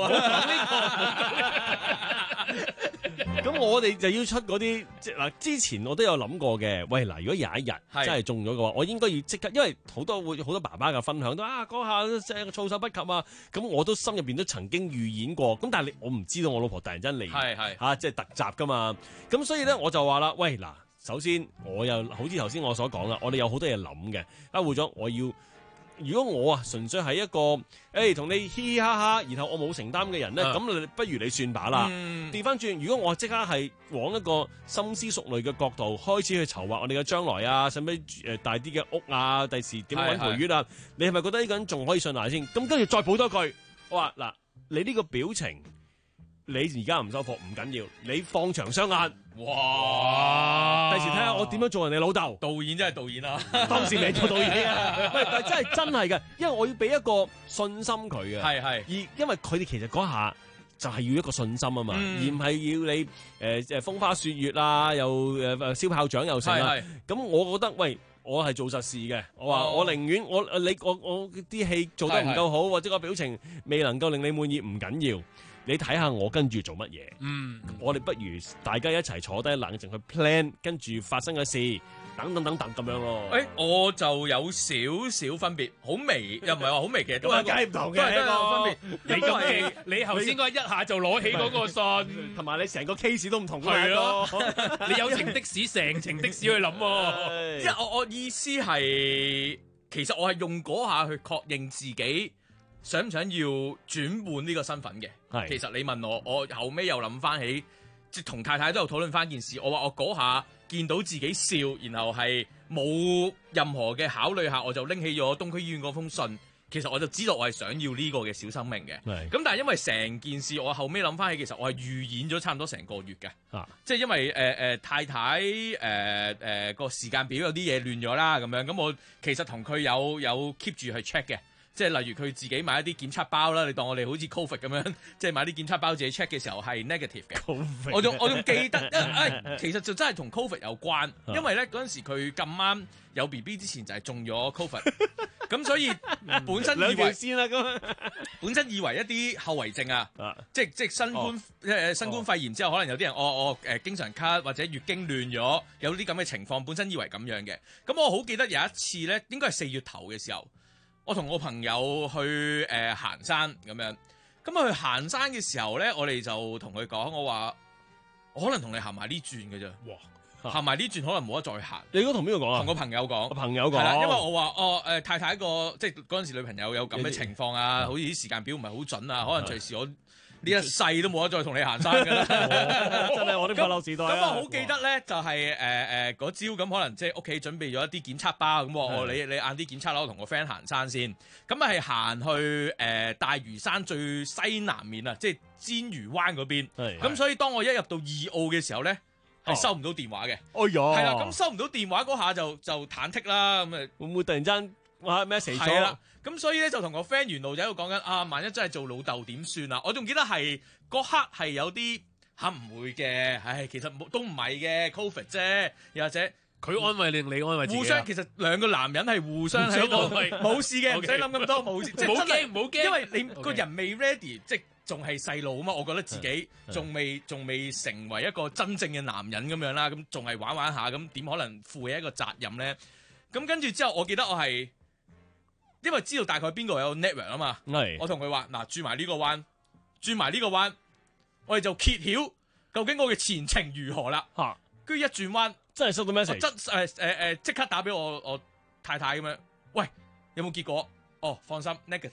Speaker 3: 啊。
Speaker 1: 咁我哋就要出嗰啲，即嗱之前我都有諗過嘅。喂嗱，如果有一日真係中咗嘅話，我應該要即刻，因為好多會好多爸爸嘅分享都啊嗰下即係措手不及啊。咁我都心入邊都曾經預演過。咁但係你我唔知道我老婆突然間嚟，
Speaker 3: 係係
Speaker 1: 嚇即係突襲噶嘛。咁所以咧我就話啦，喂嗱，首先我又好似頭先我所講啦，我哋有好多嘢諗嘅。啊，會長，我要。如果我啊純粹係一個誒同、欸、你嘻嘻哈哈，然後我冇承擔嘅人咧，咁、uh, 你不如你算把啦。調翻轉，如果我即刻係往一個深思熟慮嘅角度開始去籌劃我哋嘅將來啊，使唔使誒大啲嘅屋啊，第時點樣揾陪月啊？你係咪覺得呢個人仲可以信賴先？咁跟住再補多句，我話嗱，你呢個表情，你而家唔收貨唔緊要，你放長雙眼。哇！第時睇下我點樣做人哋老豆。
Speaker 3: 導演真係導演啊！
Speaker 1: 當時未做導演啊！喂，但係真係真係嘅，因為我要俾一個信心佢嘅。
Speaker 3: 係係。
Speaker 1: 而因為佢哋其實嗰下就係要一個信心啊嘛，嗯、而唔係要你誒誒、呃、風花雪月啊，又誒誒燒炮仗又成啦。咁我覺得喂，我係做實事嘅。我話、哦、我寧願我你我我啲戲做得唔夠好，或者個表情未能夠令你滿意，唔緊要。你睇下我跟住做乜嘢？嗯，我哋不如大家一齊坐低冷靜去 plan， 跟住發生嘅事，等等等等咁樣咯。
Speaker 3: 誒、欸，我就有少少分別，好微又唔係話好微嘅，都係
Speaker 1: 梗係唔同嘅。
Speaker 3: 都係有分別。
Speaker 2: 你咁嘅，你頭先嗰一下就攞起嗰個信，
Speaker 1: 同埋你成個 case 都唔同嘅。
Speaker 2: 係咯，你有程的士，成程的士去諗喎。
Speaker 3: 即係我我意思係，其實我係用嗰下去確認自己。想唔想要轉換呢個身份嘅？係，其實你問我，我後尾又諗翻起，即同太太都有討論翻件事。我話我嗰下見到自己笑，然後係冇任何嘅考慮下，我就拎起咗東區醫院嗰封信。其實我就知道我係想要呢個嘅小生命嘅。咁但係因為成件事，我後尾諗翻起，其實我係預演咗差唔多成個月嘅。啊，即係因為誒誒、呃、太太誒誒個時間表有啲嘢亂咗啦，咁樣咁我其實同佢有有 keep 住去 check 嘅。即係例如佢自己買一啲檢測包啦，你當我哋好似 Covid 咁樣，即係買啲檢測包自己 check 嘅時候係 negative 嘅。我仲我仲記得，誒、哎，其實就真係同 Covid 有關，因為咧嗰陣時佢咁啱有 B B 之前就係中咗 Covid，咁所以本身以為
Speaker 1: 先啦，咁
Speaker 3: 本身以為一啲後遺症啊，即係即係新冠誒、哦、新冠肺炎之後，可能有啲人我我誒經常咳或者月經亂咗，有啲咁嘅情況，本身以為咁樣嘅。咁我好記得有一次咧，應該係四月頭嘅時候。我同我朋友去誒、呃、行山咁樣，咁啊去行山嘅時候咧，我哋就同佢講，我話我可能同你行埋呢轉嘅啫，哇，行埋呢轉可能冇得再行。
Speaker 1: 你應該同邊個講啊？
Speaker 3: 同個朋友講，
Speaker 1: 朋友講，
Speaker 3: 係啦，因為我話哦誒、呃、太太個即係嗰陣時女朋友有咁嘅情況啊，好似啲時間表唔係好準啊，可能隨時我。呢一世都冇得再同你行山㗎啦、哦，
Speaker 1: 真係我啲快樂時代。
Speaker 3: 咁我好記得咧，就係誒誒嗰朝咁，可能即係屋企準備咗一啲檢測包，咁我你你晏啲檢測啦，我同個 friend 行山先。咁啊係行去誒、呃、大嶼山最西南面啊，即係煎魚灣嗰邊。咁所以當我一入到二澳嘅時候咧，係收唔到電話嘅。哎呀，係啦，咁收唔到電話嗰下就就忐忑啦。咁啊
Speaker 1: 會唔會突然間哇咩死咗啦？
Speaker 3: 咁所以咧就同個 friend 沿路就喺度講緊啊，萬一真係做老豆點算啊？我仲記得係嗰刻係有啲嚇唔會嘅，唉，其實都唔係嘅 Covid 啫，又或者
Speaker 2: 佢安慰你，你安慰自己。
Speaker 3: 互相其實兩個男人係互相喺度冇事嘅，唔使諗咁多，冇事。
Speaker 2: 唔好驚，唔好驚，
Speaker 3: 因為你個人未 ready， 即係仲係細路啊嘛。我覺得自己仲未仲未成為一個真正嘅男人咁樣啦，咁仲係玩玩下，咁點可能負起一個責任咧？咁跟住之後，我記得我係。因為知道大概邊個有 network 啊嘛，我同佢話嗱，轉埋呢個彎，轉埋呢個彎，我哋就揭曉究竟我嘅前程如何啦。嚇，跟住一轉彎，
Speaker 1: 真係收到 message，
Speaker 3: 真誒誒誒，即刻打俾我我太太咁樣，喂，有冇結果？哦，放心 ，negative。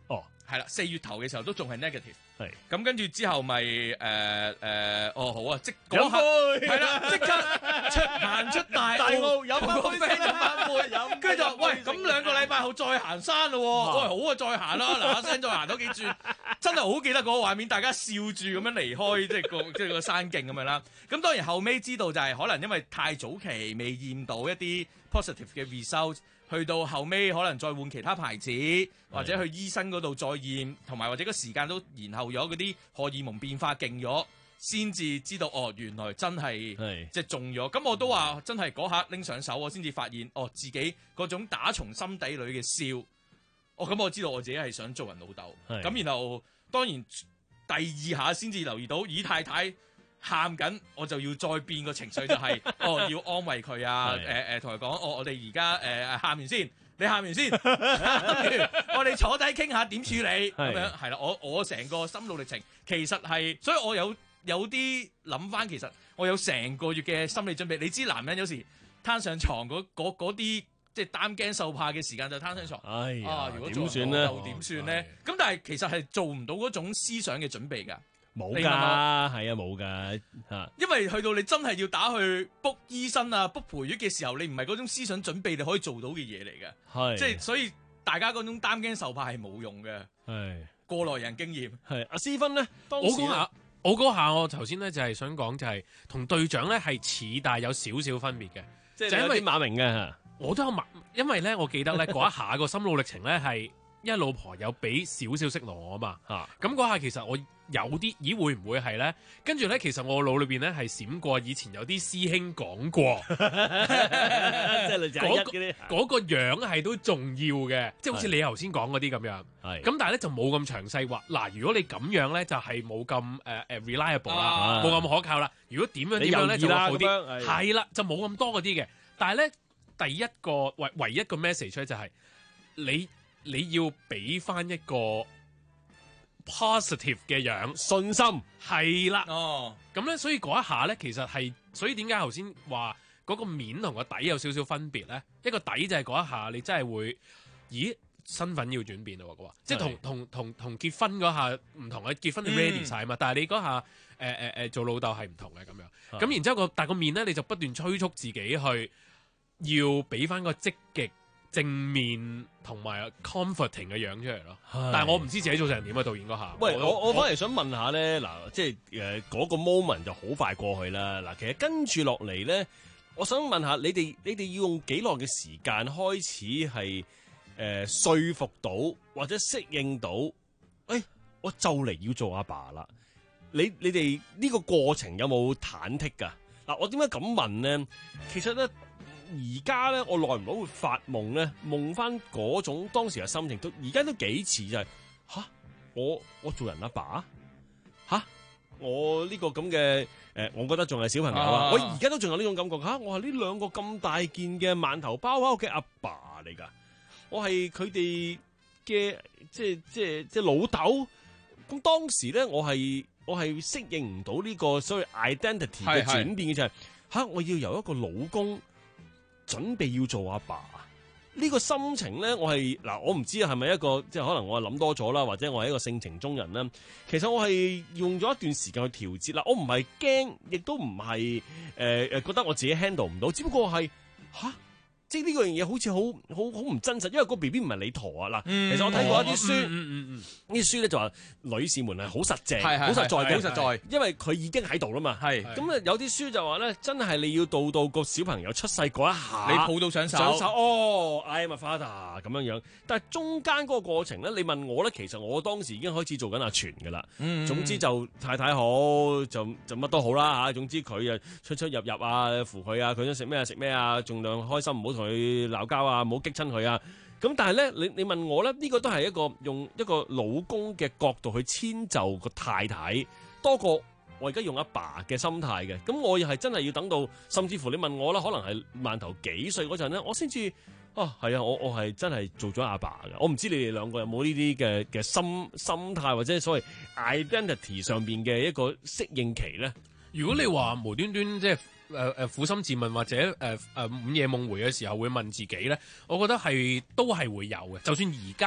Speaker 1: 哦，
Speaker 3: 係啦，四月頭嘅時候都仲係 negative。
Speaker 1: 係
Speaker 3: 咁跟住之後咪誒誒哦好啊，即
Speaker 1: 飲
Speaker 3: 嗰刻
Speaker 1: 杯
Speaker 3: 係啦，即刻出行出大
Speaker 1: 大澳飲
Speaker 3: 同個
Speaker 1: 翻杯
Speaker 3: friend 飲翻杯，
Speaker 1: 飲
Speaker 3: 跟住就喂咁兩個禮拜後再行山咯喎，喂好啊再行啦，嗱嗱聲再行多幾轉，真係好記得嗰個畫面，大家笑住咁樣離開即係個即係個山徑咁樣啦。咁當然後尾知道就係可能因為太早期未驗到一啲 positive 嘅 result。去到後尾可能再換其他牌子，或者去醫生嗰度再驗，同埋或者個時間都延後咗，嗰啲荷爾蒙變化勁咗，先至知道哦，原來真係即係中咗。咁我都話真係嗰刻拎上手，我先至發現哦，自己嗰種打從心底裏嘅笑，哦咁我知道我自己係想做人老豆。咁然後當然第二下先至留意到，咦太太喊緊，我就要再變個情緒，就係、是、哦要安慰佢啊，誒誒同佢講，哦我哋而家誒喊完先，你喊完先，我哋坐低傾下點處理咁樣，係啦，我我成個心路歷程其實係，所以我有有啲諗翻，其實我有成個月嘅心理準備。你知男人有時攤上床嗰嗰啲即係擔驚受怕嘅時間就攤上床，
Speaker 1: 哎呀
Speaker 3: 啊如果
Speaker 1: 點算咧？
Speaker 3: 又點算咧？咁但係其實係做唔到嗰種思想嘅準備㗎。
Speaker 1: 冇㗎，係啊冇㗎嚇。
Speaker 3: 因為去到你真係要打去 book 醫生啊 book 陪月嘅時候，你唔係嗰種思想準備你可以做到嘅嘢嚟嘅。
Speaker 1: 係，
Speaker 3: 即係所以大家嗰種擔驚受怕係冇用嘅。
Speaker 1: 係
Speaker 3: 過來人經驗。
Speaker 1: 係阿思芬咧，當時
Speaker 2: 我嗰下我嗰下我頭先咧就係想講就係同隊長咧係似，但係有少少分別嘅，
Speaker 1: 即係
Speaker 2: 就因為
Speaker 1: 有啲馬明嘅。
Speaker 2: 我都有馬，因為咧我記得咧嗰一下個心路歷程咧係，因為老婆有俾少少息怒我啊嘛。嚇，咁嗰下其實我。有啲咦會唔會係咧？跟住咧，其實我腦裏邊咧係閃過以前有啲師兄講過，即
Speaker 1: 係類似嗰啲
Speaker 2: 嗰個樣係都重要嘅，即係好似你頭先講嗰啲咁樣。係咁，但係咧就冇咁詳細話。嗱，如果你咁樣咧，就係冇咁誒誒 reliable 啦，冇咁可靠啦。如果點樣點樣咧就會好啲。係啦，就冇咁多嗰啲嘅。但係咧，第一個唯唯一個 message 咧就係你你要俾翻一個。positive 嘅樣，
Speaker 1: 信心
Speaker 2: 係啦。
Speaker 3: 哦，
Speaker 2: 咁咧，所以嗰一下咧，其實係，所以點解頭先話嗰個面同個底有少少分別咧？一個底就係嗰一下，你真係會，咦，身份要轉變咯喎，即係同同同同結婚嗰下唔同嘅，結婚你 ready 晒嘛，嗯、但係你嗰下誒誒誒做老豆係唔同嘅咁樣。咁、嗯、然之後個但係個面咧，你就不斷催促自己去要俾翻個積極。正面同埋 comforting 嘅樣出嚟咯，但係我唔知自己做成點啊！導演嗰下，
Speaker 1: 喂，我我
Speaker 2: 我
Speaker 1: 反而想問下咧，嗱，即係誒嗰個 moment 就好快過去啦。嗱，其實跟住落嚟咧，我想問下你哋，你哋要用幾耐嘅時間開始係誒、呃、說服到或者適應到？誒、哎，我就嚟要做阿爸啦！你你哋呢個過程有冇忐忑㗎？嗱，我點解咁問咧？其實咧。而家咧，我耐唔耐會發夢咧，夢翻嗰種當時嘅心情，都而家都幾似就係、是、吓我我做人阿爸吓我呢個咁嘅誒，我覺得仲係小朋友啊！我而家都仲有呢種感覺吓，我係呢兩個咁大件嘅饅頭包包嘅阿爸嚟㗎，我係佢哋嘅即係即係即係老豆。咁當時咧，我係我係適應唔到呢個所謂 identity 嘅轉變嘅就係、是、吓我要由一個老公。準備要做阿爸，呢、這個心情咧，我係嗱，我唔知係咪一個即係可能我係諗多咗啦，或者我係一個性情中人啦。其實我係用咗一段時間去調節啦，我唔係驚，亦都唔係誒誒覺得我自己 handle 唔到，只不過係吓。即係呢個樣嘢好似好好好唔真實，因為個 B B 唔係你陀啊嗱。嗯、其實我睇過一啲書，呢啲、嗯嗯嗯、書咧就話女士們係好實淨，好實在嘅，好實在，因為佢已經喺度啦嘛。係咁啊，有啲書就話咧，真係你要到到個小朋友出世嗰一下，
Speaker 3: 你抱到上手，
Speaker 1: 上手哦，I am a father 咁樣樣。但係中間嗰個過程咧，你問我咧，其實我當時已經開始做緊阿全噶啦。嗯、總之就太太好，就就乜都好啦嚇。總之佢啊出出入入啊，扶佢啊，佢想食咩啊食咩啊，盡量開心，唔好佢鬧交啊，唔好激親佢啊！咁但係咧，你你問我咧，呢、這個都係一個用一個老公嘅角度去遷就個太太，多過我而家用阿爸嘅心態嘅。咁我又係真係要等到，甚至乎你問我啦，可能係饅頭幾歲嗰陣咧，我先至啊，係啊，我我係真係做咗阿爸嘅。我唔知你哋兩個有冇呢啲嘅嘅心心態或者所謂 identity 上邊嘅一個適應期咧？
Speaker 2: 如果你話無端端即係。誒誒，苦心自問或者誒誒、呃呃、午夜夢回嘅時候會問自己咧，我覺得係都係會有嘅。就算而家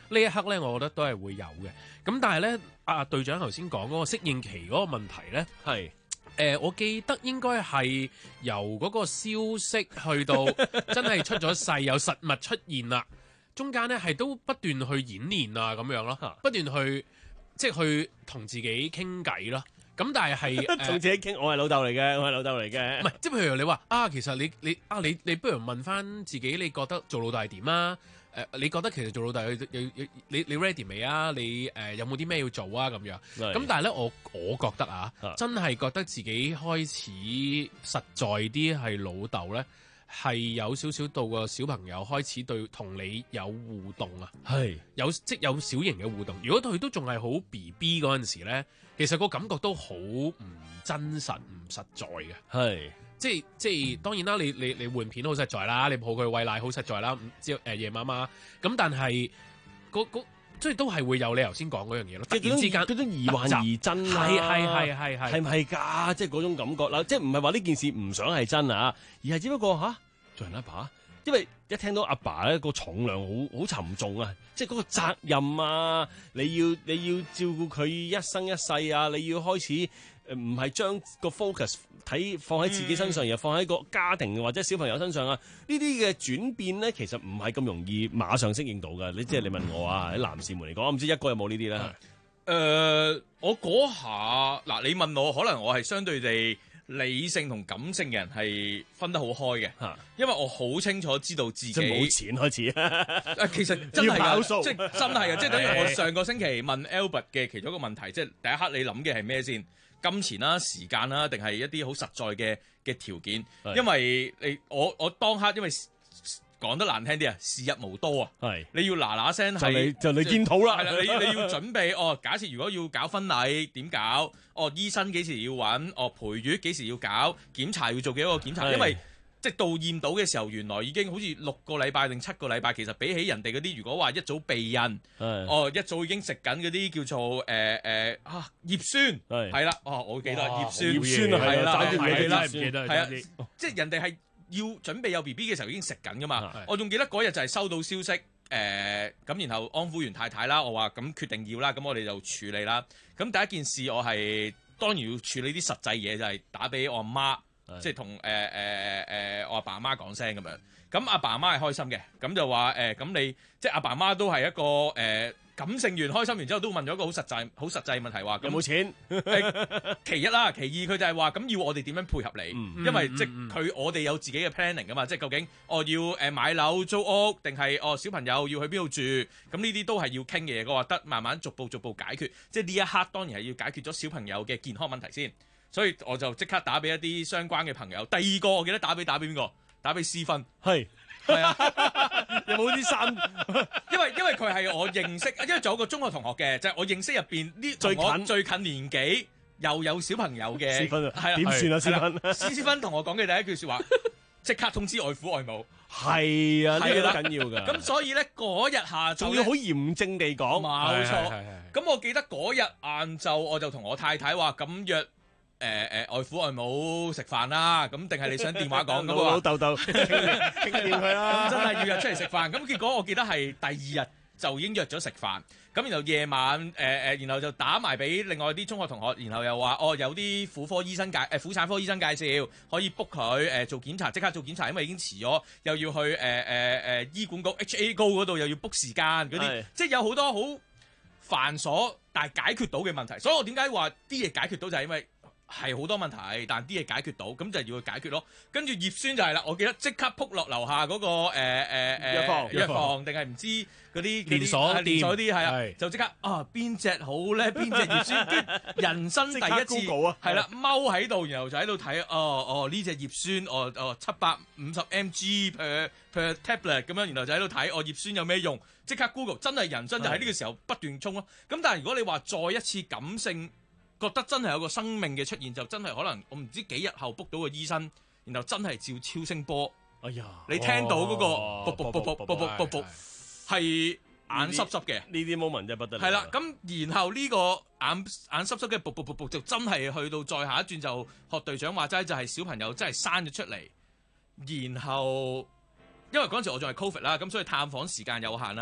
Speaker 2: 呢一刻咧，我覺得都係會有嘅。咁但係咧，阿隊長頭先講嗰個適應期嗰個問題咧，
Speaker 1: 係。
Speaker 2: 誒、呃，我記得應該係由嗰個消息去到真係出咗世，有實物出現啦。中間咧係都不斷去演練啊，咁樣咯，不斷去即係去同自己傾偈咯。咁但係係
Speaker 1: 同自己傾，我係老豆嚟嘅，我係老豆嚟嘅。
Speaker 2: 唔係，即係譬如你話啊，其實你你啊，你你不如問翻自己，你覺得做老豆係點啊？誒、呃，你覺得其實做老豆有有你你 ready 未啊？你誒、呃、有冇啲咩要做啊？咁樣咁，但係咧，我我覺得啊，真係覺得自己開始實在啲係老豆咧，係有少少到個小朋友開始對同你有互動啊，係有即有小型嘅互動。如果佢都仲係好 B B 嗰陣時咧，其實個感覺都好唔真實、唔實在嘅，係。即係即係當然啦，你你你換片好實在啦，你抱佢餵奶好實在啦，唔知誒夜媽媽咁，但係嗰嗰即係都係會有你頭先講嗰樣嘢咯。突然之間
Speaker 1: 嗰種疑幻疑真啊，
Speaker 2: 係係係係係，
Speaker 1: 係唔係㗎？即係嗰種感覺啦，即係唔係話呢件事唔想係真啊，而係只不過吓做人阿爸，因為一聽到阿爸咧個重量好好沉重啊，即係嗰個責任啊，你要你要照顧佢一生一世啊，你要開始。誒唔係將個 focus 睇放喺自己身上，而係放喺個家庭或者小朋友身上啊！呢啲嘅轉變咧，其實唔係咁容易馬上適應到㗎。你即係你問我啊，喺男士們嚟講，我唔知一哥有冇呢啲咧？誒、
Speaker 3: 呃，我嗰下嗱，你問我，可能我係相對地理性同感性嘅人係分得好開嘅，因為我好清楚知道自己
Speaker 1: 冇錢開始
Speaker 3: 啊，其實真係
Speaker 1: 要數
Speaker 3: 即係真係嘅，即係等於我上個星期問 Albert 嘅其中一個問題，即係第一刻你諗嘅係咩先？金錢啦、時間啦，定係一啲好實在嘅嘅條件？因為你我我當刻因為講得難聽啲啊，時日無多啊，係你要嗱嗱聲係
Speaker 1: 就你就你見肚啦，
Speaker 3: 係啦，你你要準備哦。假設如果要搞婚禮點搞？哦，醫生幾時要揾？哦，陪月幾時要搞？檢查要做幾多個檢查？因為即係到驗到嘅時候，原來已經好似六個禮拜定七個禮拜。其實比起人哋嗰啲，如果話一早避孕，哦一早已經食緊嗰啲叫做誒誒、呃、啊葉酸，係啦，哦我記得葉酸，葉酸係啦，係啦，唔記得，係啊，即係人哋係要準備有 B B 嘅時候已經食緊噶嘛。我仲記得嗰日就係收到消息，誒、呃、咁然後安撫完太太啦，我話咁決定要啦，咁我哋就處理啦。咁第一件事我係當然要處理啲實際嘢，就係、是、打俾我阿媽。即係同誒誒誒我阿爸阿媽講聲咁樣，咁阿爸阿媽係開心嘅，咁就話誒咁你即係阿爸阿媽都係一個誒、呃、感性完開心完之後都問咗一個好實際好實際問題話有冇錢、呃？其一啦，其二佢就係話咁要我哋點樣配合你，嗯、因為、嗯、即係佢我哋有自己嘅 planning 噶嘛，即係究竟我、哦、要誒買樓租屋定係哦小朋友要去邊度住，咁呢啲都係要傾嘅嘢，我話得慢慢逐步逐步解決，即係呢一刻當然係要解決咗小朋友嘅健康問題先。所以我就即刻打俾一啲相關嘅朋友。第二個我記得打俾打俾邊個？打俾私芬。係係啊，
Speaker 1: 有冇啲三？
Speaker 3: 因為因為佢係我認識，因為仲有個中學同學嘅，就係、是、我認識入邊呢最近最近年紀又有小朋友嘅。私芬係點算啊？私芬私私芬同我講嘅第一句説話，即刻通知外父外母。
Speaker 1: 係啊，呢個都緊要㗎。
Speaker 3: 咁所以咧嗰日下晝
Speaker 1: 仲要好嚴正地講。
Speaker 3: 冇錯。咁我記得嗰日晏晝我就同我太太話咁約。誒、呃、誒外父外母食飯啦，咁定係你想電話講咁啊？
Speaker 1: 老豆豆傾掂佢啦，
Speaker 3: 咁真係要約出嚟食飯。咁結果我記得係第二日就已經約咗食飯。咁然後夜晚誒誒、呃，然後就打埋俾另外啲中學同學，然後又話哦有啲婦科醫生介誒婦產科醫生介紹可以 book 佢誒做檢查，即刻做檢查，因為已經遲咗，又要去誒誒誒醫管局 H A 高嗰度又要 book 時間嗰啲，即係有好多好繁瑣但係解決到嘅問題。所以我點解話啲嘢解決到就係因為。係好多問題，但啲嘢解決到，咁就要去解決咯。跟住葉酸就係啦，我記得即刻撲落樓下嗰、那個誒誒誒藥房，藥房定係唔知嗰啲連鎖連鎖啲係啊，就即刻啊邊隻好咧？邊隻葉酸？人生第一次係啦，踎喺度，然後就喺度睇哦哦呢隻葉酸，哦哦七百五十 milligrams per per tablet 咁樣，然後就喺度睇哦葉酸有咩用？即刻 Google， 真係人生就喺呢個時候不斷衝咯。咁但係如果你話再一次感性。覺得真係有個生命嘅出現，就真係可能我唔知幾日後 book 到個醫生，然後真係照超聲波。哎呀，你聽到嗰、那個卜卜卜卜卜卜卜卜係眼濕濕嘅，
Speaker 1: 呢啲 moment 真係不得了。
Speaker 3: 係啦，咁然後呢個眼眼濕濕嘅卜卜卜卜就真係去到再下一轉，就學隊長話齋，就係、是、小朋友真係生咗出嚟，然後因為嗰陣時我仲係 Covid 啦，咁所以探訪時間有限啦。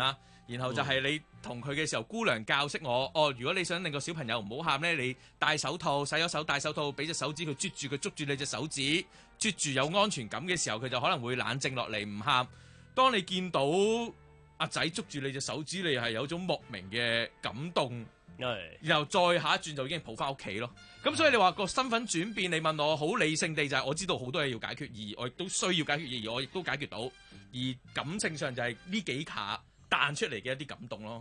Speaker 3: 然後就係你同佢嘅時候，姑娘教識我，哦，如果你想令個小朋友唔好喊咧，你戴手套，洗咗手戴手套，俾隻手指佢啜住，佢捉住你隻手指，啜住有安全感嘅時候，佢就可能會冷靜落嚟唔喊。當你見到阿仔捉住你隻手指，你係有種莫名嘅感動，然後再下一轉就已經抱翻屋企咯。咁所以你話個身份轉變，你問我好理性地就係我知道好多嘢要解決，而我亦都需要解決，而我亦都解決到。而感情上就係呢幾卡彈出嚟嘅一啲感動咯。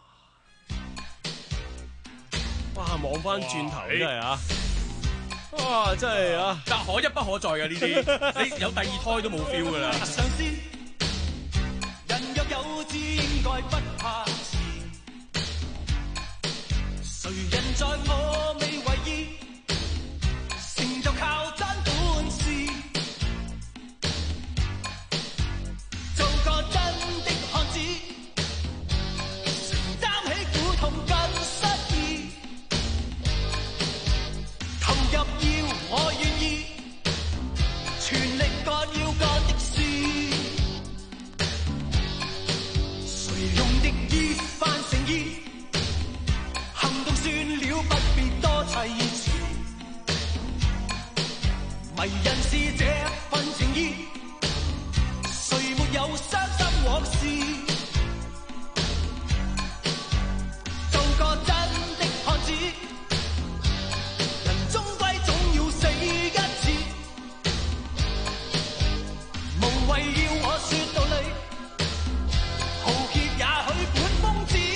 Speaker 1: 哇！望翻轉頭真係啊！哇！真係啊！
Speaker 3: 但可一不可再嘅呢啲，你有第二胎都冇 feel 噶啦。人若有志應該不怕遲，誰人在我未為意，成就靠真本事，做個真的漢子，承擔起苦痛跟失意，投入要我願意，全力幹要幹的事。用敵意扮誠意，行動算了，不必多砌詞。迷人是這份情意，誰沒有傷心往事？做個真的漢子，人終歸總要死一次，無謂要我說道理。也許本瘋子，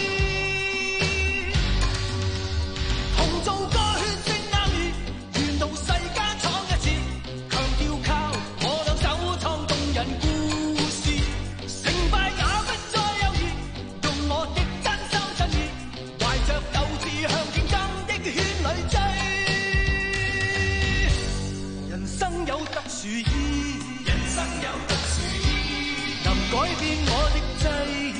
Speaker 3: 同做個血性男兒，願到世間闖一次，強調靠我兩手創動人故事，成敗也不再猶豫，用我的真心真意，懷着鬥志向競爭的圈裏追。人生有特殊意，人生有特殊意，能改變我的際遇。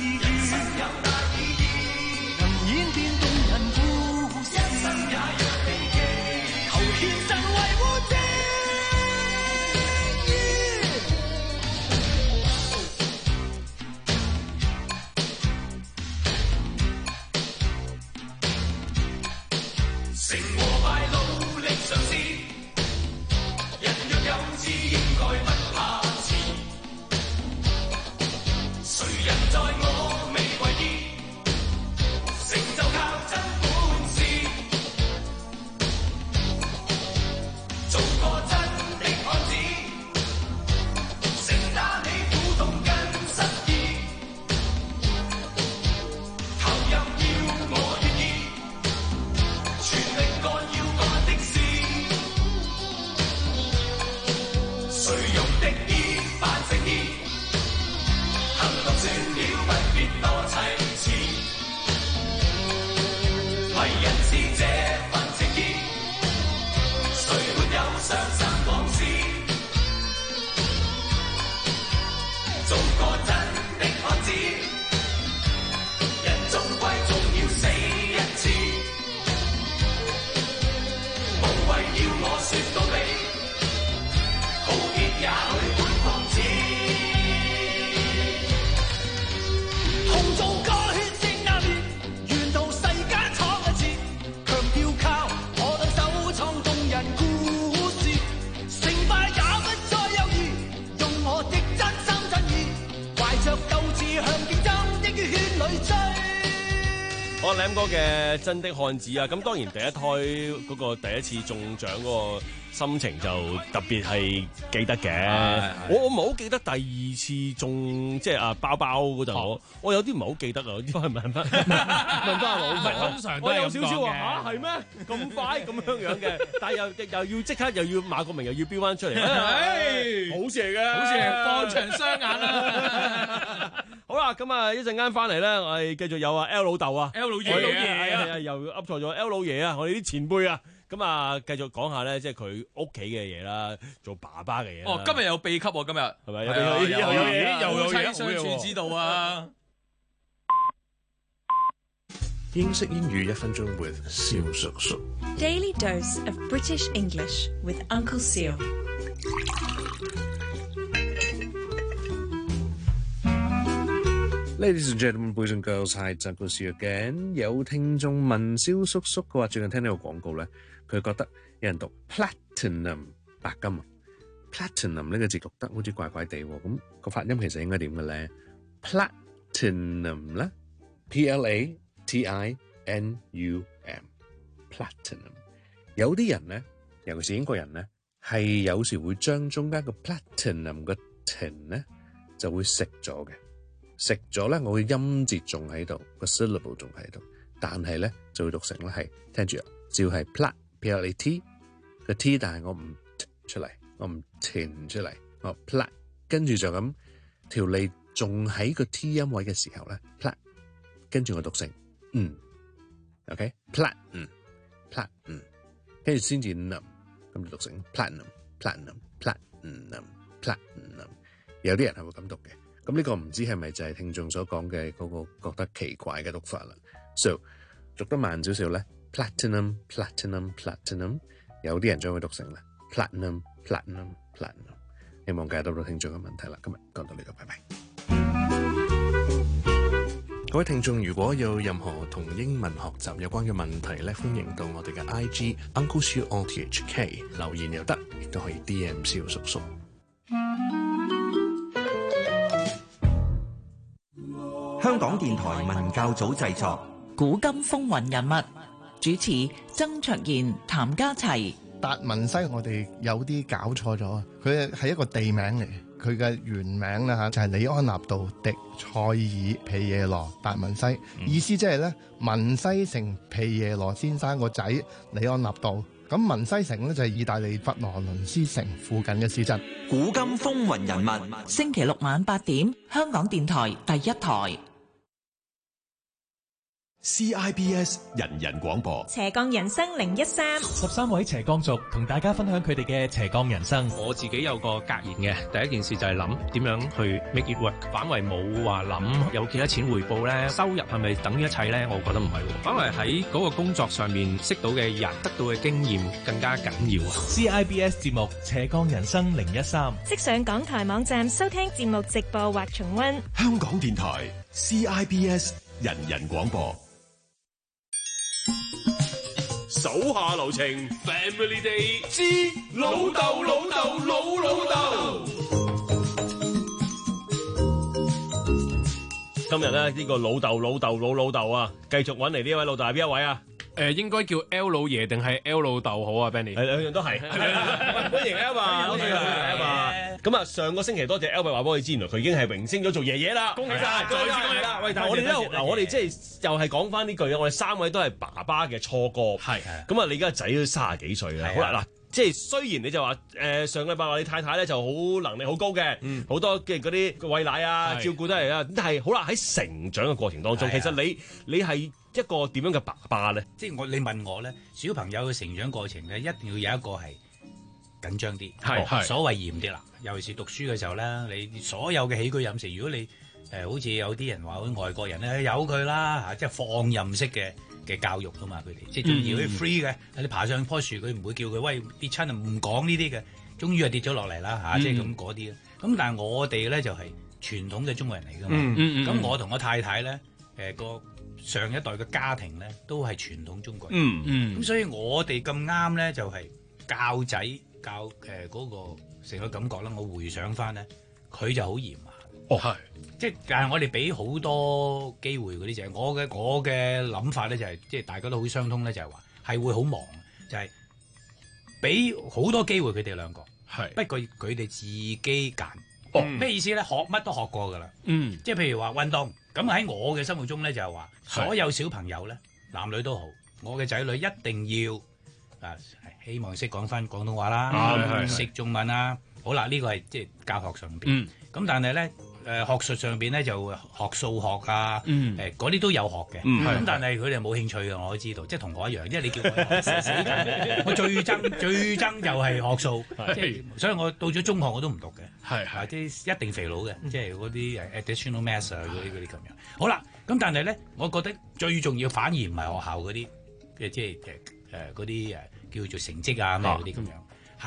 Speaker 1: 我諗哥嘅真的漢子啊，咁當然第一胎嗰個第一次中獎嗰個心情就特別係記得嘅。我我唔係好記得第二次中即係啊包包嗰陣，我我有啲唔係好記得啊，應該係問翻問翻阿老婆。
Speaker 2: 通常都
Speaker 1: 我有
Speaker 2: 係咁講
Speaker 1: 少少話
Speaker 2: 嘅
Speaker 1: 嚇係咩咁快咁樣樣嘅，但係又又要即刻又要馬國明又要標翻出嚟，好事嚟嘅，
Speaker 3: 好事嚟，放長雙眼啦。
Speaker 1: 好啦，咁啊一陣間翻嚟咧，我哋繼續有啊 L 老豆啊
Speaker 3: ，L 老爺
Speaker 1: 係啊，又噏錯咗 L 老爺啊，我哋啲前輩啊，咁啊繼續講下咧，即係佢屋企嘅嘢啦，做爸爸嘅嘢。
Speaker 3: 哦，今日有秘笈喎，今日
Speaker 1: 係咪？
Speaker 3: 有
Speaker 1: 有有嘢，
Speaker 3: 又有
Speaker 1: 嘢，
Speaker 3: 相處之道啊！
Speaker 6: 英式英語一分鐘 with 蕭叔叔。
Speaker 8: Daily dose of British English with Uncle Seal.
Speaker 19: Ladies and gentlemen, boys and girls, hi， 真故事 again。有聽眾問蕭叔叔嘅話，最近聽呢個廣告咧，佢覺得有人讀 platinum 白金啊 ，platinum 呢個字讀得好似怪怪地喎，咁個發音其實應該點嘅咧 ？platinum 咧 ，P L A T I N U M，platinum。有啲人咧，尤其是英國人咧，係有時會將中間個 platinum 個 tin 咧就會食咗嘅。食咗咧，我嘅音節仲喺度，個 syllable 仲喺度，但係咧就會讀成咧係，聽住啊，照係 plat P L A T 個 T， 但係我唔出嚟，我唔填出嚟，我 plat， 跟住就咁條脷仲喺個 T 音位嘅時候咧 plat， 跟住我讀成嗯 ，OK plat 嗯 plat 嗯，跟住先至 num， 咁就讀成 platinum platinum platinum platinum， 有啲人係會咁讀嘅。咁呢個唔知係咪就係聽眾所講嘅嗰個覺得奇怪嘅讀法啦。So 讀得慢少少咧 ，platinum platinum platinum， 有啲人將佢讀成咧 platinum platinum platinum。希望解答到聽眾嘅問題啦。今日講到呢度，拜拜。各位聽眾，如果有任何同英文學習有關嘅問題咧，歡迎到我哋嘅 I G Uncle Siu O T H K 留言又得，亦都可以 D M 蕭叔叔。
Speaker 20: 香港電台文教組製作《古今風雲人物》，主持曾卓賢、譚家齊。
Speaker 21: 達文西我哋有啲搞錯咗，佢係一個地名嚟，佢嘅原名咧嚇就係李安納度迪塞爾皮耶羅達文西，嗯、意思即係咧文西城皮耶羅先生個仔李安納度。咁文西城咧就係意大利佛羅倫斯城附近嘅市鎮。
Speaker 20: 古今風雲人物，星期六晚八點，香港電台第一台。
Speaker 22: C I B S 人人廣播，
Speaker 23: 斜槓人生零一三，
Speaker 15: 十三位斜槓族同大家分享佢哋嘅斜槓人生。
Speaker 2: 我自己有個格言嘅，第一件事就係諗點樣去 make it work， 反為冇話諗有幾多錢回報咧，收入係咪等於一切咧？我覺得唔係，反為喺嗰個工作上面識到嘅人，得到嘅經驗更加緊要。
Speaker 15: C I B S 節目斜槓人生零一三，
Speaker 23: 即上港台網站收聽節目直播或重溫。
Speaker 22: 香港電台 C I B S 人人廣播。
Speaker 1: 手下留情 ，Family Day 之老豆老豆老老豆。今日咧呢個老豆老豆老老豆啊，繼續揾嚟呢位老豆係邊一位啊？
Speaker 2: 誒、呃，應該叫 L 老爺定係 L 老豆好啊 ，Benny？
Speaker 1: 係兩樣都係。歡迎 L 爸，多謝 L 爸。咁啊，上個星期多謝 L 爸話俾我哋知，原來佢已經係榮升咗做爺爺啦。恭喜晒，再次恭喜啦！喂，但係我哋咧，嗱，我哋即係又係講翻呢句啊，我哋三位都係爸爸嘅初哥。係係。咁啊，你而家仔都三十幾歲啦。好啦，嗱。即係雖然你就話誒、呃、上個禮拜話你太太咧就好能力好高嘅，好、嗯、多嘅嗰啲餵奶啊照顧得嚟啊，但係好啦喺成長嘅過程當中，其實你你係一個點樣嘅爸爸咧？
Speaker 24: 即係我你問我咧，小朋友嘅成長過程咧，一定要有一個係緊張啲，係係所謂嚴啲啦。尤其是讀書嘅時候咧，你所有嘅起居飲食，如果你誒、呃、好似有啲人話好似外國人咧，由佢啦嚇，即係放任式嘅。嘅教育噶嘛，佢哋即係中意嗰啲 free 嘅，你爬上棵樹，佢唔會叫佢喂跌親啊，唔講呢啲嘅。終於係跌咗落嚟啦嚇，即係咁嗰啲啦。咁但係我哋咧就係、是、傳統嘅中國人嚟噶嘛。咁、嗯嗯嗯、我同我太太咧，誒、呃、個上一代嘅家庭咧都係傳統中國人。咁、嗯嗯、所以我哋咁啱咧就係、是、教仔教誒嗰、呃那個成個感覺啦。我回想翻咧，佢就好嚴啊。哦，係，即係，但係我哋俾好多機會嗰啲就係我嘅我嘅諗法咧，就係、是、即係大家都好相通咧，就係話係會好忙，就係俾好多機會佢哋兩個，係不過佢哋自己揀。哦，咩意思咧？學乜都學過噶啦，嗯，即係譬如話運動，咁喺我嘅心目中咧就係話，所有小朋友咧，男女都好，我嘅仔女一定要啊，希望識講翻廣東話啦，識、嗯、中文啦。好啦，呢、這個係即係教學上邊，咁、嗯、但係咧。誒、呃、學術上邊咧就學數學啊，誒嗰啲都有學嘅，咁、嗯、但係佢哋冇興趣嘅，我都知道，即係同我一樣，因為你叫我學死死我最憎最憎就係學數，即係所以我到咗中學我都唔讀嘅，係係啲一定肥佬嘅，即係嗰啲誒 additional maths 啊嗰啲嗰啲咁樣。好啦，咁但係咧，我覺得最重要反而唔係學校嗰啲嘅，即係誒誒嗰啲誒叫做成績啊咩嗰啲咁樣，係、啊、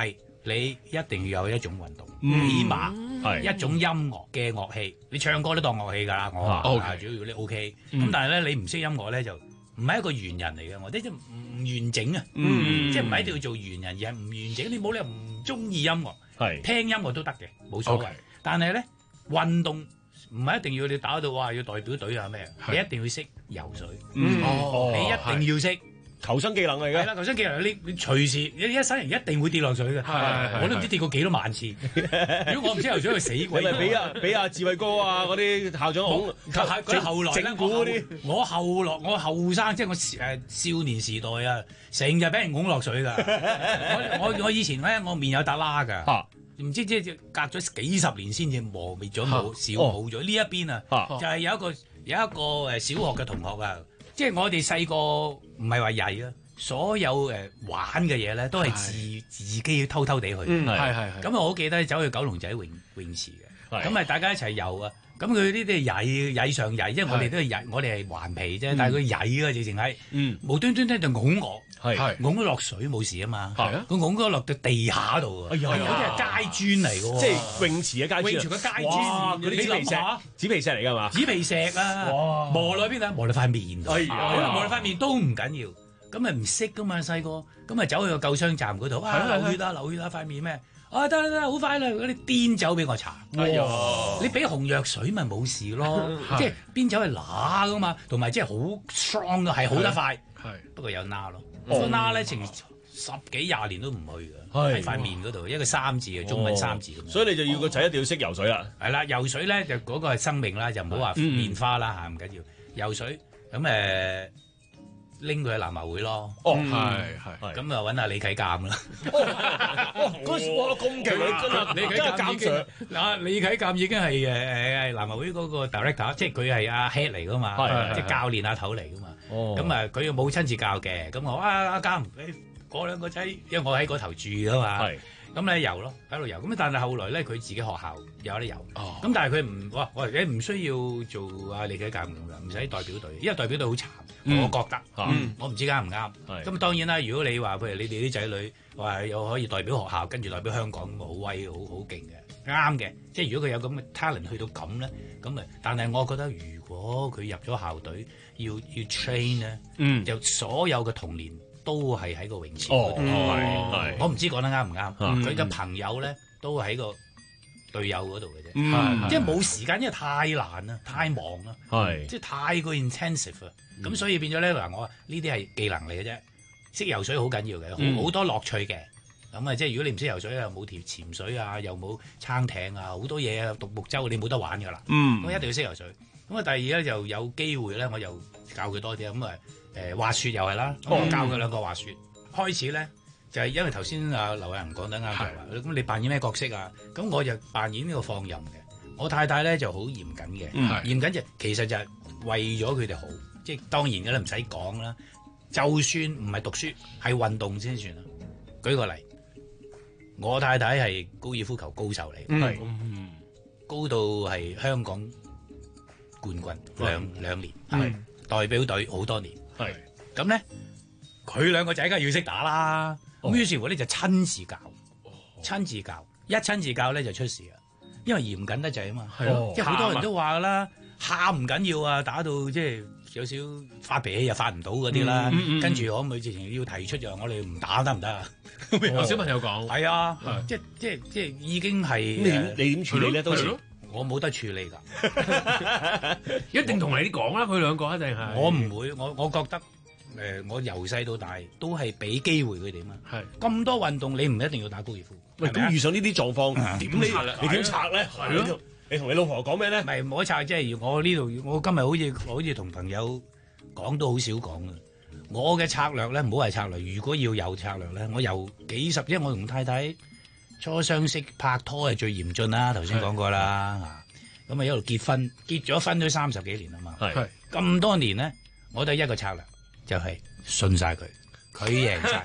Speaker 24: 你一定要有一種運動，
Speaker 1: 嗯
Speaker 24: 起碼
Speaker 1: 係
Speaker 24: 一種音樂嘅樂器。你唱歌都當樂器㗎啦，我
Speaker 1: 啊
Speaker 24: 話
Speaker 1: OK
Speaker 24: 主要你 OK。
Speaker 1: 嗯
Speaker 24: 咁但係咧，你唔識音樂咧就唔係一個完人嚟嘅，我哋即係唔唔完整啊，
Speaker 1: 嗯
Speaker 24: 即係唔係一定要做完人，而係唔完整。你冇理由唔中意音樂，
Speaker 1: 係
Speaker 24: 聽音樂都得嘅，冇所謂
Speaker 1: OK。
Speaker 24: 但係咧運動唔係一定要你打到哇要代表隊啊咩，你一定要識游水，
Speaker 1: 嗯
Speaker 24: 你一定要識。
Speaker 1: 求生技能嚟嘅，
Speaker 24: 係啦，求生技能你你隨時你一生人一定會跌落水嘅，
Speaker 1: 係
Speaker 24: 我都唔知跌過幾多萬次。如果我唔知游水，佢死鬼。
Speaker 1: 你咪俾阿俾阿智慧哥啊嗰啲校長恐
Speaker 24: 嗰啲後來咧
Speaker 1: 整蠱嗰啲，
Speaker 24: 我後落我後生即係我誒少年時代啊，成日俾人拱落水㗎。我我我以前咧我面有笪疤㗎，唔知即係隔咗幾十年先至磨滅咗冇少冇咗呢一邊啊，就係有一個有一個誒小學嘅同學啊。即係我哋細個唔係話曳啊，所有誒、呃、玩嘅嘢咧都係自自己要偷偷地去。
Speaker 2: 嗯係係係
Speaker 24: 咁我好記得走去九龍仔泳泳池嘅，
Speaker 2: 係
Speaker 24: 咁啊大家一齊游啊。咁佢呢啲係曳曳上曳，因為我哋都係曳，我哋係頑皮啫。但係佢曳啊，直情係無端端咧就拱我，
Speaker 1: 係
Speaker 24: 拱咗落水冇事啊嘛。
Speaker 1: 係啊
Speaker 24: 佢拱咗落到地下度啊！
Speaker 1: 哎呀
Speaker 24: 嗰啲係街磚嚟嘅喎，
Speaker 1: 即係泳池嘅街磚啊，
Speaker 24: 泳池嘅街磚，
Speaker 1: 哇嗰啲
Speaker 24: 你
Speaker 1: 紙皮石
Speaker 24: 諗下，
Speaker 1: 紙皮石嚟㗎嘛？
Speaker 24: 紙皮石啊，磨落邊啊？磨落塊面度，
Speaker 1: 哎呀
Speaker 24: 可能磨落塊面都唔緊要，咁咪唔識噶嘛細個，咁咪走去個救傷站嗰度，啊
Speaker 1: 係係
Speaker 24: 流血啊流血啊塊面咩？啊得得得，好快啦！嗰啲癲酒俾我搽，
Speaker 1: 哎呀
Speaker 24: 你俾紅藥水咪冇事咯，
Speaker 1: 係
Speaker 24: 即係癲酒係乸噶嘛，同埋即係好 strong 嘅，係好得快，
Speaker 2: 係
Speaker 24: 不過有乸咯，
Speaker 1: 哦
Speaker 24: 個乸咧成十幾廿年都唔去嘅，
Speaker 1: 係
Speaker 24: 喺塊面嗰度一個三字嘅中文三字咁樣。
Speaker 1: 所以你就要個仔一定要識游水啦。
Speaker 24: 係啦，游水咧就嗰個係生命啦，就唔好話
Speaker 1: 嗯
Speaker 24: 棉花啦嚇，唔緊要。游水咁誒拎佢去南華會咯。
Speaker 1: 哦
Speaker 24: 嗯
Speaker 1: 係係
Speaker 24: 咁啊揾下李啟鑑啦。
Speaker 1: 嗰時哇咁勁啊！真係
Speaker 24: 李啟鑑已經嗱，李啟鑑已經係誒誒南華會嗰個 director，即係佢係阿 head 嚟噶嘛，
Speaker 1: 係係
Speaker 24: 即係教練阿頭嚟噶嘛。
Speaker 1: 哦
Speaker 24: 咁啊，佢又冇親自教嘅，咁我話啊阿鑑，你嗰兩個仔，因為我喺嗰頭住噶嘛。
Speaker 1: 係
Speaker 24: 咁咧游咯，喺度游。咁但係後來咧，佢自己學校有得游。
Speaker 1: 哦
Speaker 24: 咁但係佢唔哇，我你唔需要做啊李啟鑑咁嘅，唔使代表隊，因為代表隊好慘，
Speaker 1: 嗯
Speaker 24: 我覺得。
Speaker 1: 嗯
Speaker 24: 我唔知啱唔啱。
Speaker 1: 係
Speaker 24: 咁當然啦，如果你話譬如你哋啲仔女話又可以代表學校，跟住代表香港，咁好威，好好勁嘅，啱嘅。即係如果佢有咁嘅 talent 去到咁咧，咁啊，但係我覺得如果佢入咗校隊，要要 train 咧，
Speaker 1: 嗯
Speaker 24: 就所有嘅童年都係喺個泳池
Speaker 1: 哦
Speaker 24: 嗰度。
Speaker 1: 係係
Speaker 24: 我唔知講得啱唔啱。
Speaker 1: 嗯
Speaker 24: 佢嘅朋友咧都喺個隊友嗰度嘅啫，
Speaker 1: 嗯
Speaker 24: 即係冇時間，因為太難啦，太忙啦，
Speaker 1: 係
Speaker 24: 即係太過 intensive 啊。咁所以變咗咧嗱，我話呢啲係技能嚟嘅啫，識游水好緊要嘅，
Speaker 1: 嗯
Speaker 24: 好好多樂趣嘅。咁啊，即係如果你唔識游水又冇條潛水啊，又冇撐艇啊，好多嘢啊，獨木舟你冇得玩㗎啦。
Speaker 1: 嗯
Speaker 24: 咁一定要識游水。咁啊，第二咧就有機會咧，我又教佢多啲咁啊，誒滑雪又係啦，
Speaker 1: 哦
Speaker 24: 我教佢兩個滑雪。開始咧就係因為頭先啊劉偉恒講得啱就係話，咁你扮演咩角色啊？咁我就扮演呢個放任嘅。我太太咧就好嚴謹嘅，
Speaker 1: 嗯
Speaker 24: 嚴謹就其實就係為咗佢哋好，即係當然嘅啦，唔使講啦。就算唔係讀書，係運動先算啦。舉個例，我太太係高爾夫球高手嚟，
Speaker 1: 係
Speaker 24: 嗯高到係香港冠軍兩兩年，係代表隊好多年。
Speaker 1: 係
Speaker 24: 咁咧，佢兩個仔梗係要識打啦。咁於是乎咧就親自教，親自教，一親自教咧就出事啦。因為嚴謹得滯啊嘛，
Speaker 1: 係咯
Speaker 24: 即係好多人都話㗎啦，喊唔緊要啊，打到即係有少發脾氣又發唔到嗰啲啦。
Speaker 2: 嗯嗯嗯
Speaker 24: 跟住可唔可以直情要提出就話我哋唔打得唔得啊？
Speaker 2: 有小朋友講
Speaker 24: 係啊，
Speaker 2: 係
Speaker 24: 即係即係即係已經係
Speaker 1: 咁你點你點處理咧？當時
Speaker 2: 係咯
Speaker 24: 我冇得處理㗎。
Speaker 2: 一定同你講啦，佢兩個一定係。
Speaker 24: 我唔會，我我覺得誒、呃我由細到大都係俾機會佢哋嘛。
Speaker 2: 係
Speaker 24: 咁多運動，你唔一定要打高爾夫。
Speaker 1: 喂，
Speaker 24: 係咪啊
Speaker 1: 咁遇上呢啲狀況，點你你點拆咧？
Speaker 24: 係咯，
Speaker 1: 你同你老婆講咩咧？
Speaker 24: 唔係冇得拆，即係我呢度，我今日好似好似同朋友講都好少講嘅。我嘅策略咧，唔好話策略，如果要有策略咧，我由幾十，因為我同太太初相識拍拖係最嚴峻啦，頭先講過啦嚇。咁啊一路結婚，結咗婚都三十幾年啦嘛。
Speaker 1: 係
Speaker 24: 咁多年咧，我都係一個策略，就係、信晒佢，佢贏晒。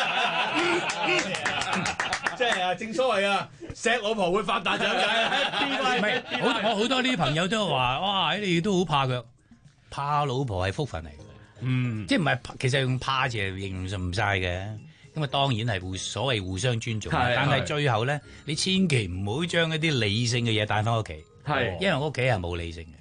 Speaker 1: 即係啊，正所謂啊，錫老婆會發達就咁解。
Speaker 24: 唔係，好我好多啲朋友都話：哇！你哋都好怕腳，怕老婆係福分嚟嘅。
Speaker 1: 嗯，
Speaker 24: 即係唔係？其實用怕字嚟形容唔晒嘅。 咁啊當然係互所謂互相尊重，
Speaker 3: 係
Speaker 24: 但係
Speaker 3: 係
Speaker 24: 最後咧，你千祈唔好將一啲理性嘅嘢帶翻屋企，
Speaker 3: 係
Speaker 24: 因為我屋企係冇理性嘅。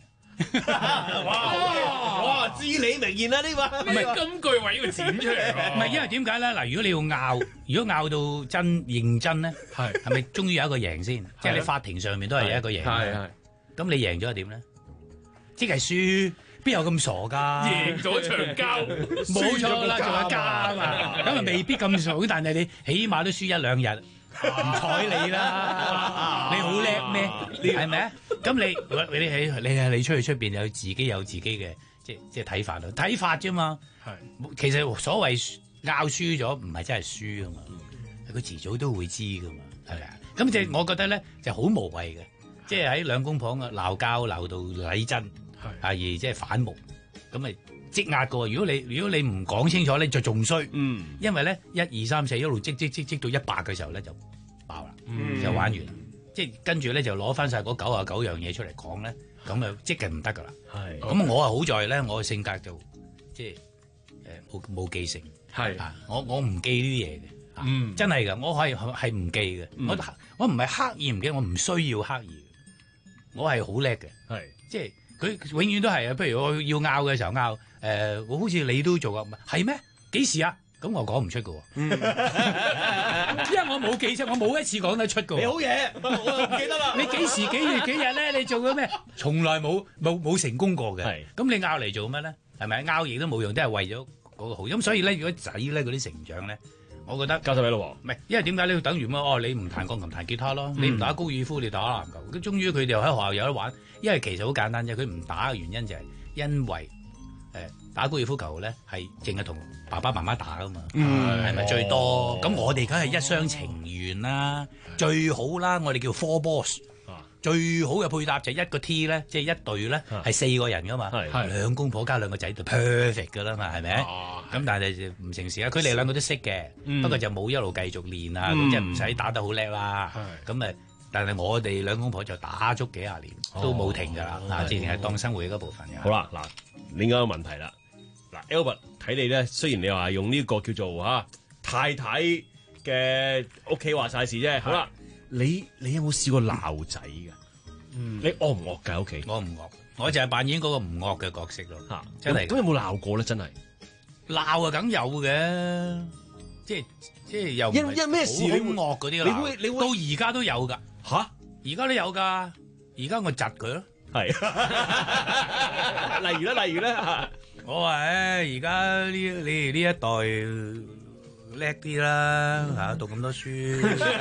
Speaker 1: 哇！至理名言啦呢個，
Speaker 24: 咩
Speaker 2: 金句位要剪出嚟
Speaker 24: 唔係因為點解咧？嗱，如果你要拗，如果拗到真認真咧，
Speaker 2: 係
Speaker 24: 係咪終於有一個贏先？即係你法庭上面都係有一個贏。
Speaker 3: 係係。
Speaker 24: 咁你贏咗係點咧？即係輸，邊有咁傻㗎？
Speaker 2: 贏咗場交，
Speaker 24: 冇錯啦，仲有加啊嘛。咁啊未必咁傻，但係你起碼都輸一兩日，唔睬你啦。你好叻咩？係咪啊？咁你你喺你係你出去出邊有自己有自己嘅即即睇法咯，睇法啫嘛。
Speaker 2: 係
Speaker 24: 其實所謂拗輸咗，唔係真係輸㗎嘛。佢遲早都會知㗎嘛，係咪啊？咁即係我覺得咧就好無謂嘅，即係喺兩公婆嘅鬧交鬧到禮真，係啊而即係反目，咁咪積壓㗎喎。如果你如果你唔講清楚咧，就仲衰。嗯，因為咧一二三四一路積積積積到一百嘅時候咧就爆啦，
Speaker 2: 嗯
Speaker 24: 就玩完啦。即係跟住咧就攞翻晒嗰九啊九樣嘢出嚟講咧，咁啊即係唔得噶啦。係，咁我啊好在咧，我嘅性格就即係誒冇冇記性。係啊，我我唔記呢啲嘢嘅。嗯，真係噶，我係係唔記嘅。我我唔係刻意唔記，我唔需要刻意。我係好叻嘅。係，即係佢永遠都係啊。譬如我要拗嘅時候拗，誒，我好似你都做啊，係咩？幾時啊？咁我講唔出㗎喎，因為我冇記出，我冇一次講得出㗎喎。
Speaker 1: 你好嘢，我又唔記得啦。
Speaker 24: 你幾時幾月幾日咧？你做咗咩？從來冇冇冇成功過嘅。係，咁你拗嚟做乜咧？係咪拗亦都冇用，都係為咗嗰個好。咁所以咧，如果仔咧嗰啲成長咧，我覺得
Speaker 1: 交晒俾老婆。
Speaker 24: 唔係，因為點解呢？等於乜？哦，你唔彈鋼琴彈吉他咯，你唔打高爾夫，你打籃球。咁終於佢哋又喺學校有得玩，因為其實好簡單啫。佢唔打嘅原因就係因為誒打高爾夫球咧係淨係同爸爸媽媽打噶嘛，係咪最多？咁我哋梗係一廂情願啦，最好啦，我哋叫 four boss，最好嘅配搭就係一個 T 咧，即係一隊咧係四個人噶嘛，兩公婆加兩個仔就 perfect 噶啦嘛，係咪？咁但係就唔成事啦，佢哋兩個都識嘅，不過就冇一路繼續練啊，咁即係唔使打得好叻啦。咁誒，但係我哋兩公婆就打足幾廿年都冇停㗎啦，啊，自然係當生活嘅一部分嘅。
Speaker 1: 好啦，嗱，另一個問題啦。嗱 Albert 睇你咧，雖然你話用呢個叫做嚇、啊、太太嘅屋企話晒事啫，好啦，你你有冇試過鬧仔㗎？嗯，你惡唔惡㗎屋企？
Speaker 24: 我唔惡，我就係扮演嗰個唔惡嘅角色咯。嚇、啊，真係。
Speaker 1: 咁有冇鬧過咧？真係
Speaker 24: 鬧啊，梗有嘅，即係即係又因因咩事你會惡嗰啲？你會你會到而家都有㗎。吓、啊？而家都有㗎，而家我窒佢咯。係。
Speaker 1: 例如咧，例如咧。
Speaker 24: 我話誒，而家呢你哋呢一代叻啲啦嚇，讀咁多書。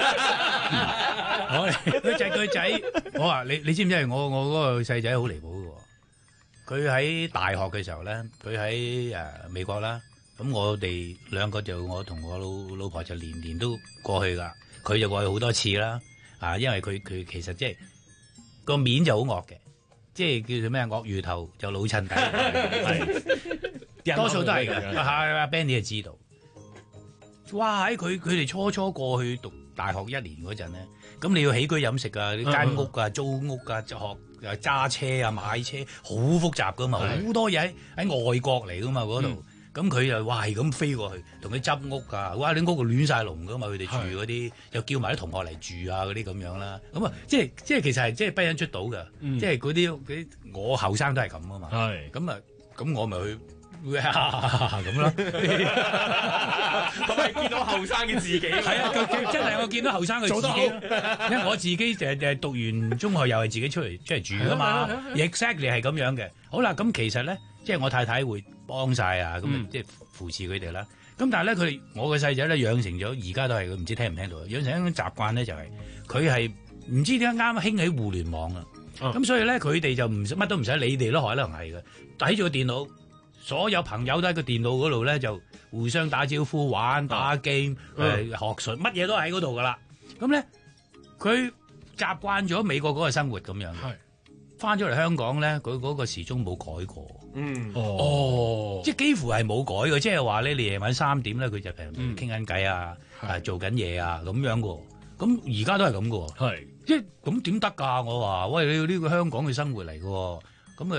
Speaker 24: 我佢就係佢仔，我話你你知唔知係我我嗰個細仔好離譜嘅喎？佢喺大學嘅時候咧，佢喺誒美國啦。咁我哋兩個就我同我老老婆就年年都過去㗎。佢就過去好多次啦。啊，因為佢佢其實即係個面就好惡嘅。即係叫做咩？鱷魚頭就老襯底，係多數都係嘅。係阿 Benny 就知道。哇！喺佢佢哋初初過去讀大學一年嗰陣咧，咁你要起居飲食啊，你間屋啊、租屋啊、學啊、揸車啊、買車，好複雜噶嘛，好多嘢喺喺外國嚟噶嘛嗰度。咁佢又哇係咁飛過去，同佢執屋㗎，哇！啲屋亂晒龍㗎嘛，佢哋住嗰啲，又叫埋啲同學嚟住啊嗰啲咁樣啦。咁啊，即係即係其實係即係不忍出到嘅，嗯、即係嗰啲嗰啲我後生都係咁啊嘛。係咁啊，咁我咪去咁咯。
Speaker 1: 咁係見到後生嘅自己。
Speaker 24: 係啊，真係我見到後生嘅自己。因為我自己就就讀完中學又係自己出嚟出嚟住㗎嘛。Exactly 係咁樣嘅。好啦，咁其實咧，即係我太太會幫晒啊，咁、嗯、即係扶持佢哋啦。咁但係咧，佢哋我個細仔咧養成咗，而家都係佢唔知聽唔聽到，養成一種習慣咧，就係佢係唔知點解啱興起互聯網啊。咁、嗯、所以咧，佢哋就唔乜都唔使理你咯，可能係嘅。睇住個電腦，所有朋友都喺個電腦嗰度咧，就互相打招呼、玩打 game、嗯、誒學術，乜嘢都喺嗰度噶啦。咁咧，佢習慣咗美國嗰個生活咁樣。係翻咗嚟香港咧，佢嗰個時鐘冇改過。嗯，哦，即係幾乎係冇改嘅，即係話咧，你夜晚三點咧，佢就平傾緊偈啊，啊做緊嘢啊咁樣嘅。咁而家都係咁嘅，係即係咁點得㗎？我話喂，你要呢個香港嘅生活嚟嘅，咁啊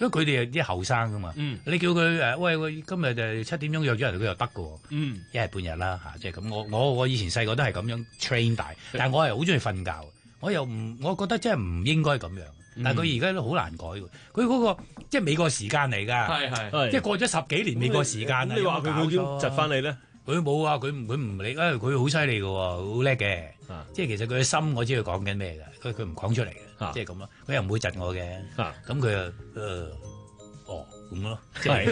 Speaker 24: 因為佢哋係啲後生噶嘛。
Speaker 2: 嗯、
Speaker 24: 你叫佢誒喂喂，今日就七點鐘約咗人，佢又得㗎喎。
Speaker 2: 嗯，
Speaker 24: 一係半日啦嚇，即係咁。我我我以前細個都係咁樣 train 大，但係我係好中意瞓覺。我又唔，我覺得真係唔應該咁樣。但係佢而家都好難改喎。佢嗰、嗰個即係美國時間嚟㗎，
Speaker 1: 係係
Speaker 24: 即係過咗十幾年美國時間啊。
Speaker 1: 你話佢佢點窒翻你咧？
Speaker 24: 佢冇啊！佢佢唔理啊！佢好犀利嘅喎，好叻嘅。
Speaker 1: 啊、
Speaker 24: 即係其實佢嘅心，我知佢講緊咩嘅。佢佢唔講出嚟嘅，
Speaker 1: 啊、
Speaker 24: 即係咁咯。佢又唔會窒我嘅。咁佢又誒哦咁咯。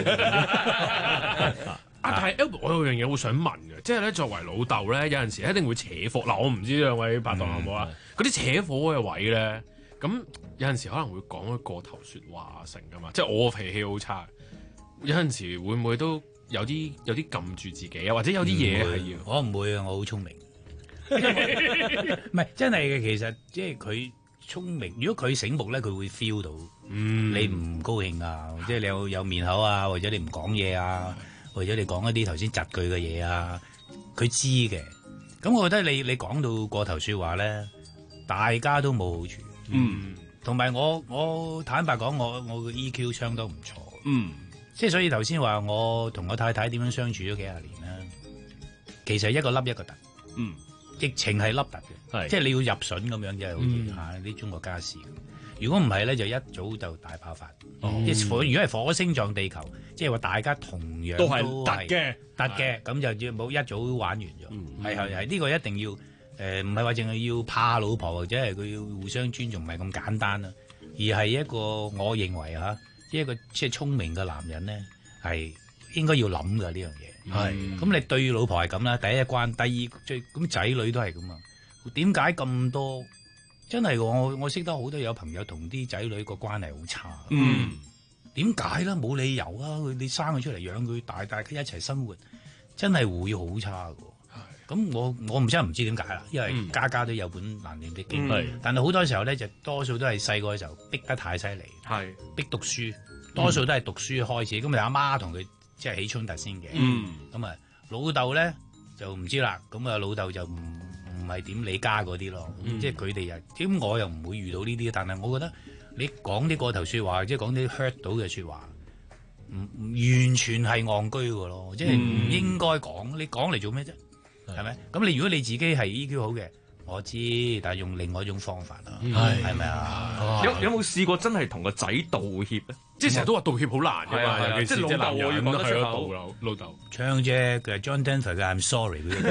Speaker 2: 啊！但係 Albert，我有樣嘢好想問嘅，即係咧作為老豆咧，有陣時一定會扯火。嗱，我唔知兩位拍檔有冇啊？嗰啲、嗯、扯火嘅位咧，咁有陣時可能會講一過頭説話成噶嘛。即係我脾氣好差，有陣時會唔會都有啲有啲撳住自己啊？或者有啲嘢係要
Speaker 24: 我唔會啊！我好聰明，唔係真係嘅。其實即係佢聰明，如果佢醒目咧，佢會 feel 到你唔高興啊，嗯、即係你有有面口啊，或者你唔講嘢啊。或者你講一啲頭先窒佢嘅嘢啊，佢知嘅。咁我覺得你你講到過頭説話咧，大家都冇好處。嗯，同埋我我坦白講，我我嘅 E Q 相當唔錯。嗯，即係所以頭先話我同我太太點樣相處咗幾廿年啦，其實一個凹一個凸。嗯，疫情係凹凸嘅，即係你要入筍咁樣，即係好似嚇啲中國家事。如果唔係咧，就一早就大爆發。即係火，如果係火星撞地球，即係話大家同樣
Speaker 1: 都係突嘅，
Speaker 24: 突嘅，咁就要冇一早玩完咗。係係係，呢個一定要誒，唔係話淨係要怕老婆或者係佢要互相尊重，唔係咁簡單啦。而係一個我認為嚇，一個即係聰明嘅男人咧，係應該要諗㗎呢樣嘢。係咁，你對老婆係咁啦，第一關，第二最咁仔女都係咁啊。點解咁多？真係我我識得好多有朋友同啲仔女個關係好差。嗯，點解咧？冇理由啊！你生佢出嚟養佢大，大家一齊生活，真係會好差㗎。咁我我唔真係唔知點解啦，因為家家都有本難念的經。嗯、但係好多時候咧，就多數都係細個嘅時候逼得太犀利，係逼讀書，多數都係讀書開始。咁咪阿媽同佢即係起衝突先嘅。咁啊、嗯，老豆咧就唔知啦。咁啊，老豆就唔。唔係點理家嗰啲咯，嗯、即係佢哋又，咁我又唔會遇到呢啲。但係我覺得你講啲過頭説話，即係講啲 hurt 到嘅説話，唔完全係戇居㗎咯，即係唔應該講。嗯、你講嚟做咩啫？係咪？咁你如果你自己係 E Q 好嘅，我知，但係用另外一種方法啊，係咪啊？
Speaker 3: 有有冇試過真係同個仔道歉咧？
Speaker 2: 即係成日都話道歉好難㗎嘛，尤其是
Speaker 3: 即係老豆我要講得出口。
Speaker 2: 老老豆
Speaker 24: 唱啫，佢係 John Denver 嘅 I'm sorry 嗰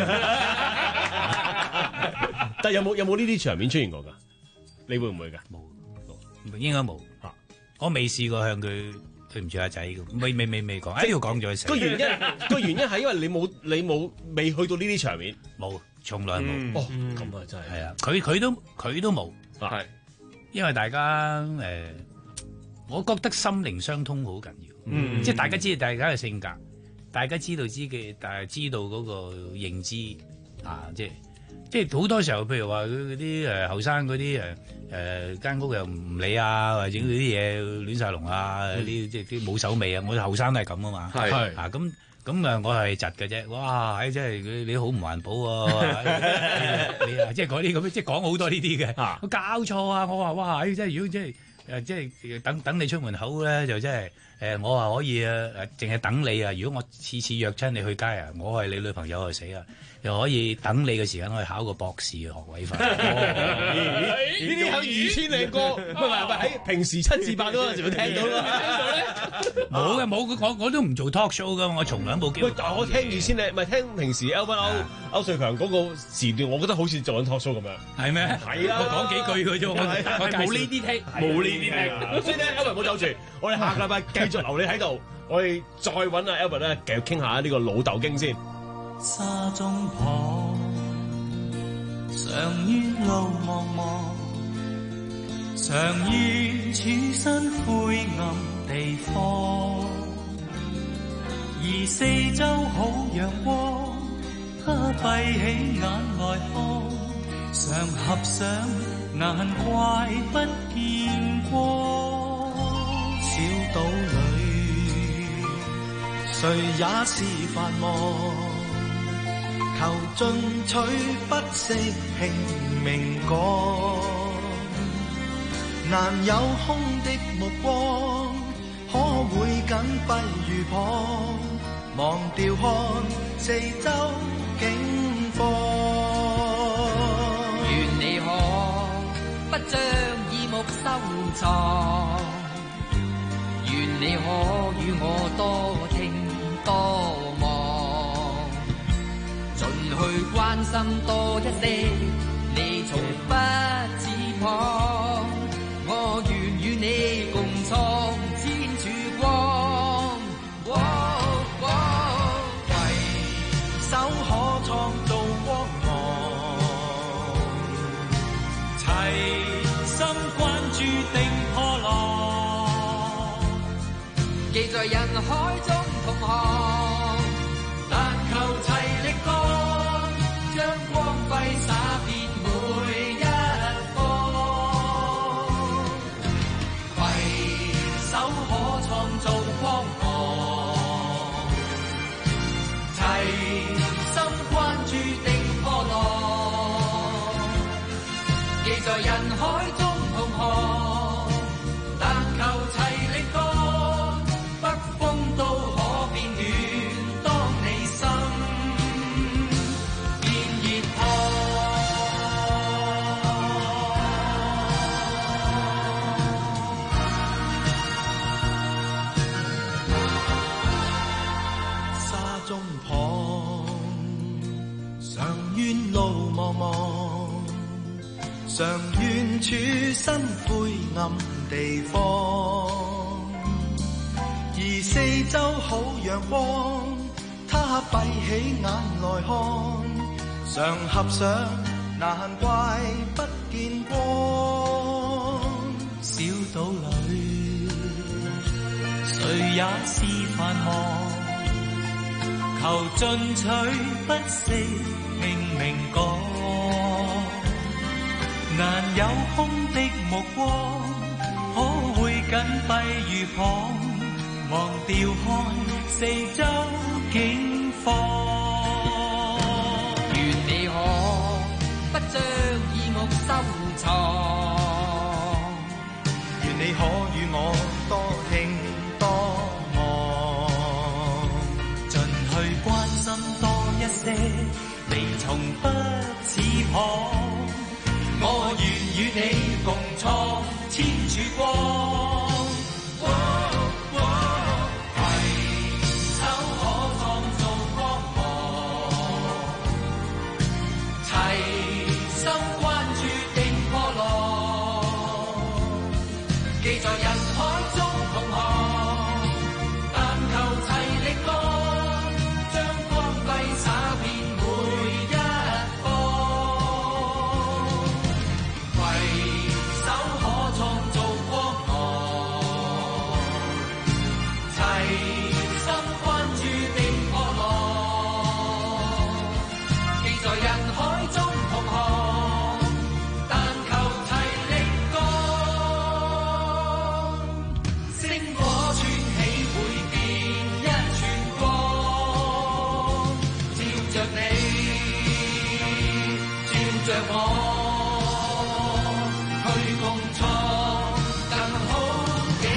Speaker 1: 但有冇有冇呢啲場面出現過㗎？你會唔會㗎？
Speaker 24: 冇，應該冇。我未試過向佢對唔住阿仔咁，未未未未講。哎，要講咗
Speaker 1: 個原因個原因係因為你冇你冇未去到呢啲場面，
Speaker 24: 冇，從來冇。
Speaker 1: 哦，咁啊真係。
Speaker 24: 係啊，佢佢都佢都冇。係，因為大家誒，我覺得心靈相通好緊要。嗯，即係大家知道大家嘅性格，大家知道知嘅，但係知道嗰個認知啊，即係。即係好多時候，譬如話嗰啲誒後生嗰啲誒誒間屋又唔理啊，或者整到啲嘢亂晒龍啊，啲即係啲冇手尾啊！我後生都係咁啊嘛，係啊咁咁啊，我係窒嘅啫。哇！唉，真係你好唔環保喎！你啊，即係嗰啲咁，即係講好多呢啲嘅。我搞錯啊！我話哇！唉，真係如果即係誒，即係等等你出門口咧，就真係誒，我話可以啊，淨係等你啊！如果我次次約親你去街啊，我係你女朋友就死啊！又可以等你嘅時間，可以考個博士嘅學位翻。
Speaker 1: 呢啲有二千零個，唔係唔係喺平時七至八嗰陣時會聽到咯。
Speaker 24: 冇嘅冇，我我都唔做 talk show 噶，我從來冇機會。
Speaker 1: 但我聽二千零，唔係聽平時 Albert 歐瑞強嗰個時段，我覺得好似做緊 talk show 咁樣。係咩？係啊，
Speaker 24: 我講幾句嘅啫，我冇呢啲聽，
Speaker 1: 冇呢啲聽。所以咧 Albert 唔好走住，我哋下個禮拜繼續留你喺度，我哋再揾阿 Albert 咧繼續傾下呢個老豆經先。
Speaker 4: 沙中旁，常於路茫茫，常於處身灰暗地方，而四周好陽光，他閉起眼來看，常合上眼怪不見光。小島裏，誰也是繁忙，求進取不惜拼命趕，難有空的目光， 我會緊閉如旁，忘掉看四周景況。
Speaker 5: 願你可不將耳目收藏，願你可與我多聽多望，盡去關心多一些，你從不自旁，我願與你共創千曙光。
Speaker 4: 攜手可創造光芒，齊心關注定破浪，
Speaker 5: 記在人海中同行，
Speaker 4: 但求齊力幹，將光輝灑遍每一方。攜手可創造光芒，齊心關注定破浪，記在人海中同行，但求齊力幹，北風都可變暖，當你心變熱燙。沙中旁，常願路茫茫，常願處身灰暗地方，而四周好陽光，他閉起眼來看，常合上難怪不見光。小島裏誰也是繁忙，求進取不惜拼命講，難有空的目光，可會緊閉如旁，忘掉看四周景況。
Speaker 5: 願你可不將耳目收藏，
Speaker 4: 願你可與我多聽多望，
Speaker 5: 盡去關心多一些，
Speaker 4: 離從不似旁，我願與你共創千曙光。攜手可創造光芒，齊心關注定破浪，記在人海中同行，但求齊力幹，將光輝灑遍每一方。攜手可創造光芒，齊心關注定破浪，記在人海中同行，但求齊力幹，星火穿起會變一寸光，照着你，轉着我，去共創更好景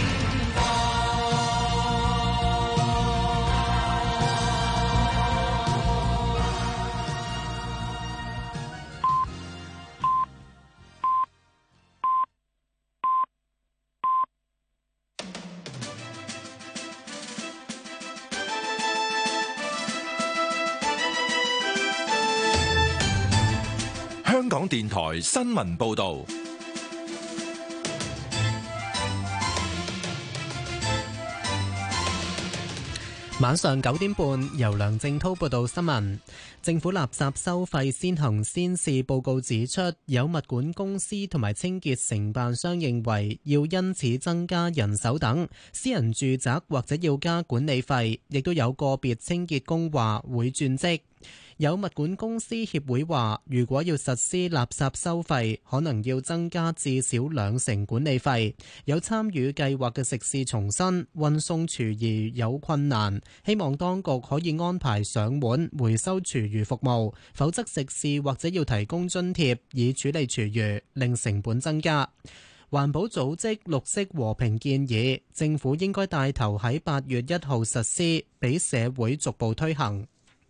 Speaker 22: 香港電台新聞報導，
Speaker 7: 晚上九點半，由梁正滔報道新聞。政府垃圾收費先行先試報告指出，有物管公司同埋清潔承辦商認為要因此增加人手等，私人住宅或者要加管理費，亦都有個別清潔工話會轉職。有物管公司協會話，如果要實施垃圾收費，可能要增加至少兩成管理費。有參與計劃嘅食肆重申，運送廚餘有困難，希望當局可以安排上門回收廚餘服務，否則食肆或者要提供津貼以處理廚餘，令成本增加。 環保組織綠色和平建議，政府應該帶頭喺八月一號實施，俾社會逐步推行。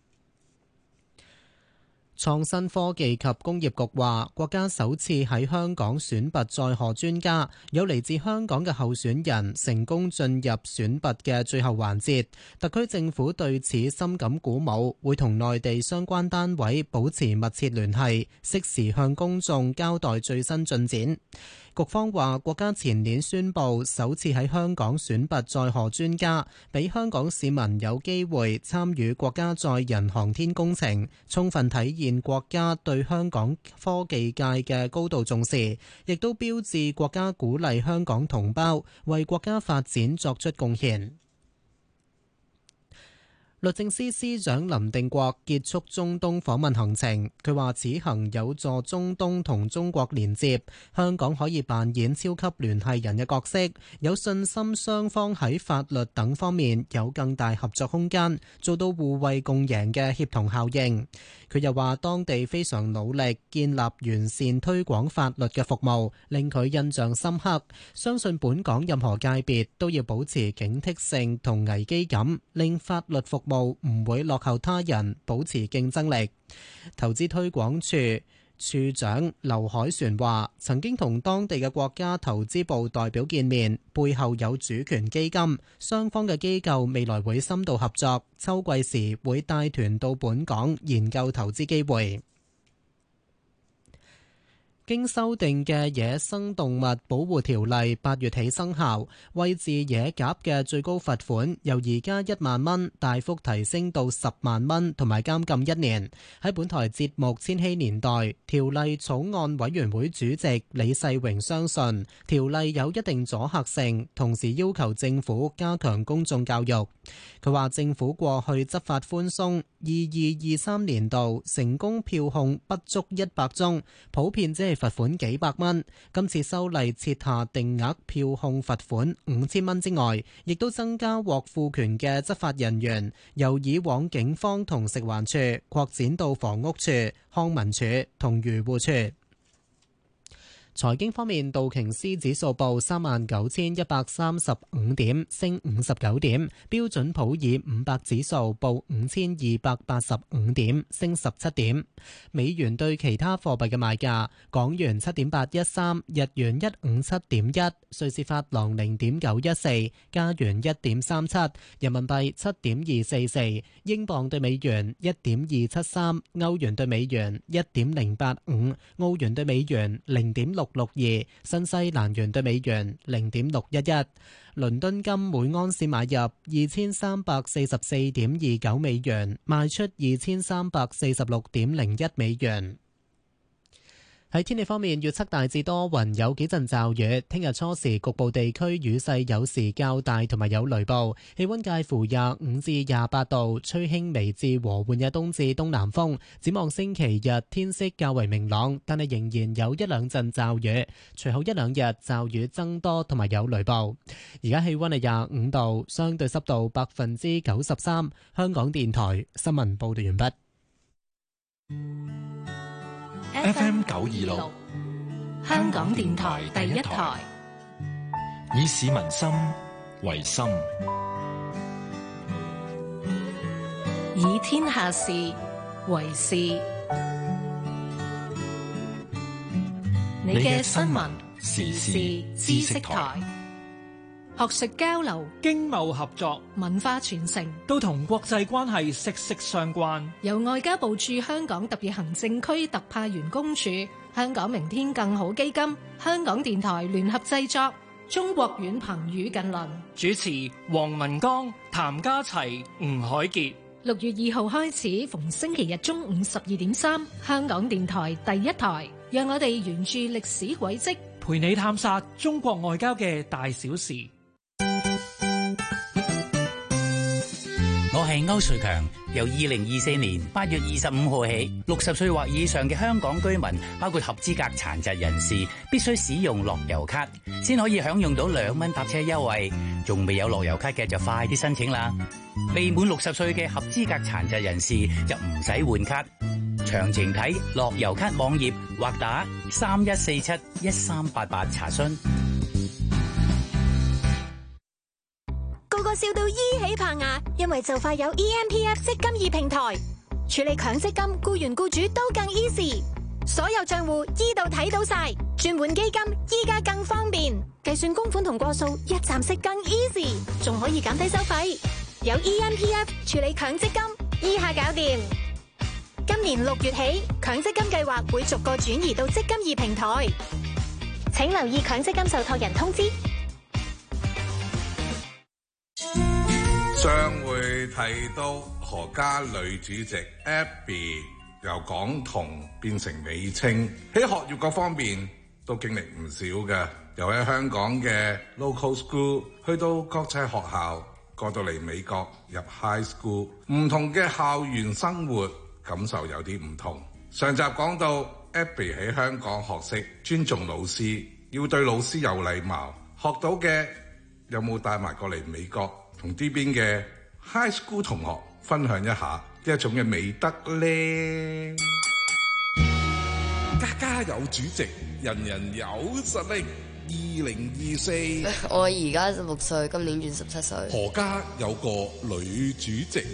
Speaker 7: 創新科技及工業局話，國家首次喺香港選拔載荷專家，有嚟自香港嘅候選人成功進入選拔嘅最後環節。特區政府對此深感鼓舞，會同內地相關單位保持密切聯繫，適時向公眾交代最新進展。局方話，國家前年宣布首次喺香港選拔載荷專家，俾香港市民有機會參與國家載人航天工程，充分體現國家對香港科技界嘅高度重視，亦都標誌國家鼓勵香港同胞為國家發展作出貢獻。律政司司長林定國結束中東訪問行程，佢話此行有助中東同中國連接，香港可以扮演超級聯繫人嘅角色，有信心雙方喺法律等方面有更大合作空間，做到互惠共贏嘅協同效應。佢又話當地非常努力建立完善推廣法律嘅服務，令佢印象深刻，相信本港任何界別都要保持警惕性同危機感，令法律服務唔會落後他人，保持競爭力。投資推廣處處長劉凱旋話，曾經同當地嘅國家投資部代表見面，背後有主權基金，雙方嘅機構未來會深度合作，秋季時會帶團到本港研究投資機會。經修訂嘅野生動物保護條例八月起生效，餵飼野鴿嘅最高罰款由而家一萬蚊大幅提升到十萬蚊，同埋監禁一年。喺本台節目《千禧年代》，條例草案委員會主席李世榮相信條例有一定阻嚇性，同時要求政府加強公眾教育。佢話政府過去執法寬鬆，二二二三年度成功票控不足一百宗，普遍只係罰款幾百蚊。今次修例設下定額票控罰款五千蚊之外，亦都增加獲賦權嘅執法人員，由以往警方同食環署擴展到房屋署、康文署同漁護署。財經方面，道瓊斯指數報三萬九千一百三十五點，升五十九點；標準普爾五百指數報五千二百八十五點，升十七點。美元對其他貨幣嘅賣價：港元七點八一三，日元一五七點一，瑞士法郎零點九一四，加元一點三七，人民幣七點二四四，英鎊對美元一點二七三，歐元對美元一點零八五，澳元對美元零點六六二，新西蘭元對美元零點六一一。倫敦金每安士買入二千三百四十四點二九美元，賣出二千三百四十六點零一美元。喺天氣方面，預測大致多雲，有幾陣驟雨。聽日初時局部地區雨勢有時較大，同埋有雷暴。氣溫介乎廿五至廿八度，吹輕微至和緩嘅東至東南風。展望星期日天色較為明朗，但係仍然有一兩陣驟雨。隨後一兩日驟雨增多，同埋有雷暴。而家氣溫係廿五度，相對濕度百分之九十三。香港電台新聞報道完畢。
Speaker 22: F M 九二六，
Speaker 16: 香港電台第一台，
Speaker 6: 以市民心為心，
Speaker 16: 以天下事為事。你嘅新聞時事知識台，學術交流、
Speaker 9: 經貿合作、
Speaker 16: 文化傳承
Speaker 9: 都同國際關係息息相關。
Speaker 16: 由外交部駐香港特別行政區特派員公署、香港明天更好基金、香港電台聯合製作，中國遠憑與近鄰。
Speaker 9: 主持黃文剛、譚家齊、吳凱傑。
Speaker 16: 六月二號開始，逢星期日中午十二點三，香港電台第一台，讓我哋沿住歷史軌跡，
Speaker 9: 陪你探索中國外交嘅大小事。
Speaker 24: 我係歐瑞強，由二零二四年八月二十五號起，六十歲或以上嘅香港居民，包括合資格殘疾人士，必須使用樂悠卡，先可以享用到兩蚊搭車優惠。仲未有樂悠卡嘅就快啲申請啦！未滿六十歲嘅合資格殘疾人士就唔使換卡。除詳情睇樂悠咭網頁或打三一四七一三八八查詢。
Speaker 23: 個個笑到依起棚牙，因為就快有 E M P F 積金易平台，處理強積金，僱員僱主都更 easy， 所有賬戶依度睇到晒，轉換基金依家更方便，計算供款同過數一站式更 easy， 仲可以減低收費。有 E M P F 處理強積金，依下搞掂。今年六月起，強積金計劃會逐個轉移到積金易平台，請留意強積金受託人通知。
Speaker 10: 上回提到何家女主席 Abby 由港童變成美青，喺學業各方面都經歷唔少嘅，由喺香港嘅 local school 去到國際學校，過到嚟美國入 high school， 唔同嘅校園生活感受有啲唔同。上集講到 Abby 喺香港學識尊重老師，要對老師有禮貌，學到嘅有冇帶埋過嚟美國同呢邊嘅 high school 同學分享一下呢一種嘅美德呢？
Speaker 11: 家家有主席，人人有實力。二零二四，
Speaker 13: 我而家六歲，今年轉十七歲。
Speaker 11: 何家有個女主席。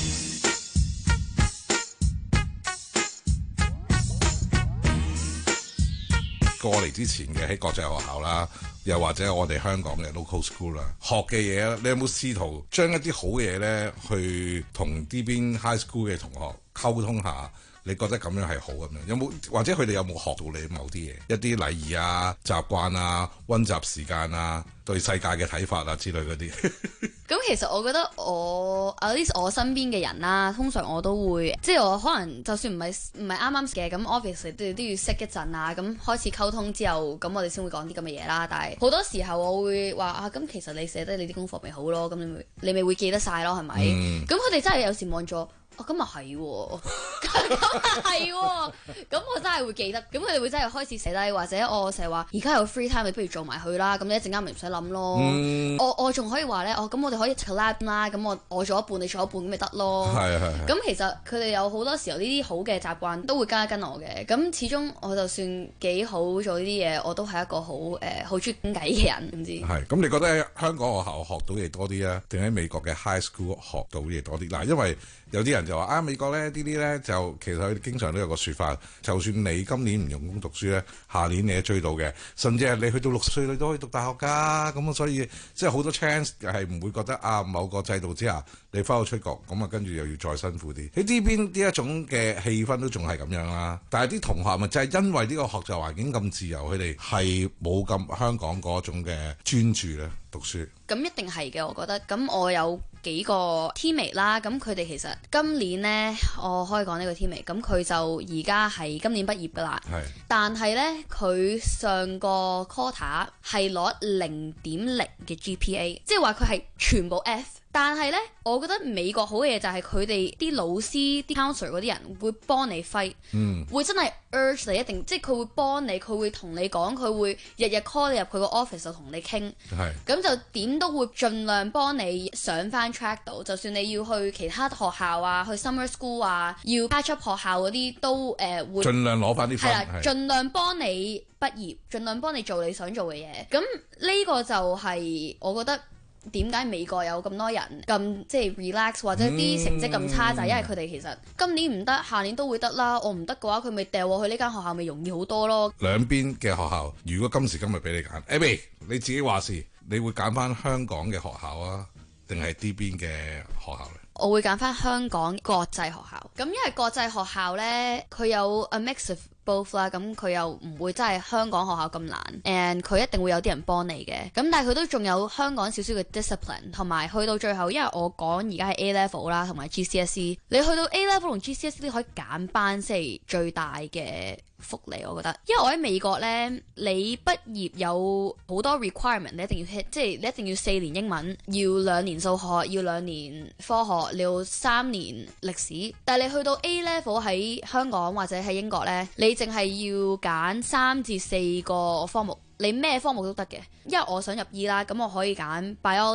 Speaker 11: 過嚟之前嘅喺國際學校啦，又或者我哋香港嘅 local school 啦，學嘅嘢，你有冇試圖將一啲好嘢咧，去同呢邊 high school 嘅同學溝通下？你覺得咁樣係好咁樣？有冇或者佢哋有冇學到你某啲嘢？一啲禮儀啊、習慣啊、溫習時間啊、對世界嘅睇法啊之類嗰啲。
Speaker 13: 咁其實我覺得我 at least 我身邊嘅人啦，通常我都會，即係我可能就算唔係唔係啱啱嘅，咁 obviously 都都要識一陣啊，咁開始溝通之後，咁我哋先會講啲咁嘅嘢啦。但係好多時候我會話啊，咁其實你寫低你啲功課咪好咯，咁你咪你咪會記得晒咯，係咪？咁佢哋真係有時望咗。哦，咁啊係喎，咁啊係喎，咁我真係會記得，咁佢哋會真係開始寫低，或者我成日話而家有 free time，你不如做埋佢啦，咁你一陣間咪唔使諗咯。嗯、我我仲可以話咧，哦咁我哋可以 collab 啦，咁我我做一半，你做一半咁咪得咯。係係。咁其實佢哋有好多時候呢啲好嘅習慣都會跟一跟我嘅，咁始終我就算幾好做呢啲嘢，我都係一個好誒好中意傾偈嘅人，唔知。係，咁你覺得喺香港學校學到嘢多啲啊，定喺美國嘅 high school 學到嘢多啲？嗱，因為有啲人就話啊，美國咧呢啲咧就其實佢經常都有個説法，就算你今年唔用功讀書咧，下年你都追到嘅，甚至係你去到六歲你都可以讀大學㗎。咁所以即係好多 chance 係唔會覺得啊某個制度之下你翻到出國咁啊，跟住又要再辛苦啲。喺呢邊呢一種嘅氣氛都仲係咁樣啦。但係啲同學咪就係因為呢個學習環境咁自由，佢哋係冇咁香港嗰種嘅專注咧讀書。 咁一定係嘅，我覺得。咁我有幾個 teammate 啦，咁佢哋其實今年呢，我可以講呢個 teammate，咁佢就而家係今年畢業噶啦。係。但係呢，佢上個 quarter 係攞零點零嘅 G P A， 即係話佢係全部 F。但係呢，我覺得美國好嘅嘢就係佢哋啲老師、啲 counselor 嗰啲人會幫你 fight，嗯，會真係 urge 你一定，即係佢會幫你，佢會同你講，佢會日日 call 你入佢個 office 就同你傾，係，咁就點都會盡量幫你上翻 track 度，就算你要去其他學校啊，去 summer school 啊，要 catch up 學校嗰啲都誒、呃、會盡量攞翻啲分，係啦，盡量幫你畢業，盡量幫你做你想做嘅嘢，咁呢個就係我覺得。點解美國有咁多人咁即係 relax 或者啲成績咁差，嗯、就係因為佢哋其實今年唔得，下年都會得啦。我唔得嘅話，佢咪掉我去呢間學校，咪容易好多咯。
Speaker 11: 兩邊嘅學校，如果今時今日俾你揀 Abby 你自己話事，你會揀翻香港嘅學校啊，定係呢邊嘅學校咧？
Speaker 13: 我會揀翻香港國際學校。咁因為國際學校呢，佢有 a mix of both 啦，咁佢又唔會真係香港學校咁難 and 佢一定會有啲人幫你嘅，咁但係佢都仲有香港少少嘅 discipline， 同埋去到最後，因為我講而家係 A level 啦，同埋 G C S E， 你去到 A level 同 G C S E 你可以揀班，即係最大嘅福利，我覺得。因為我喺美國呢，你畢業有好多 requirement， 你一定要 hit， 即係你一定要四年英文，要兩年數學，要兩年科學，你要三年歷史。但係你去到 A level 喺香港或者喺英國呢，你淨係要揀三至四個科目。 你咩科目都得嘅。因為我想入醫啦，咁我可以揀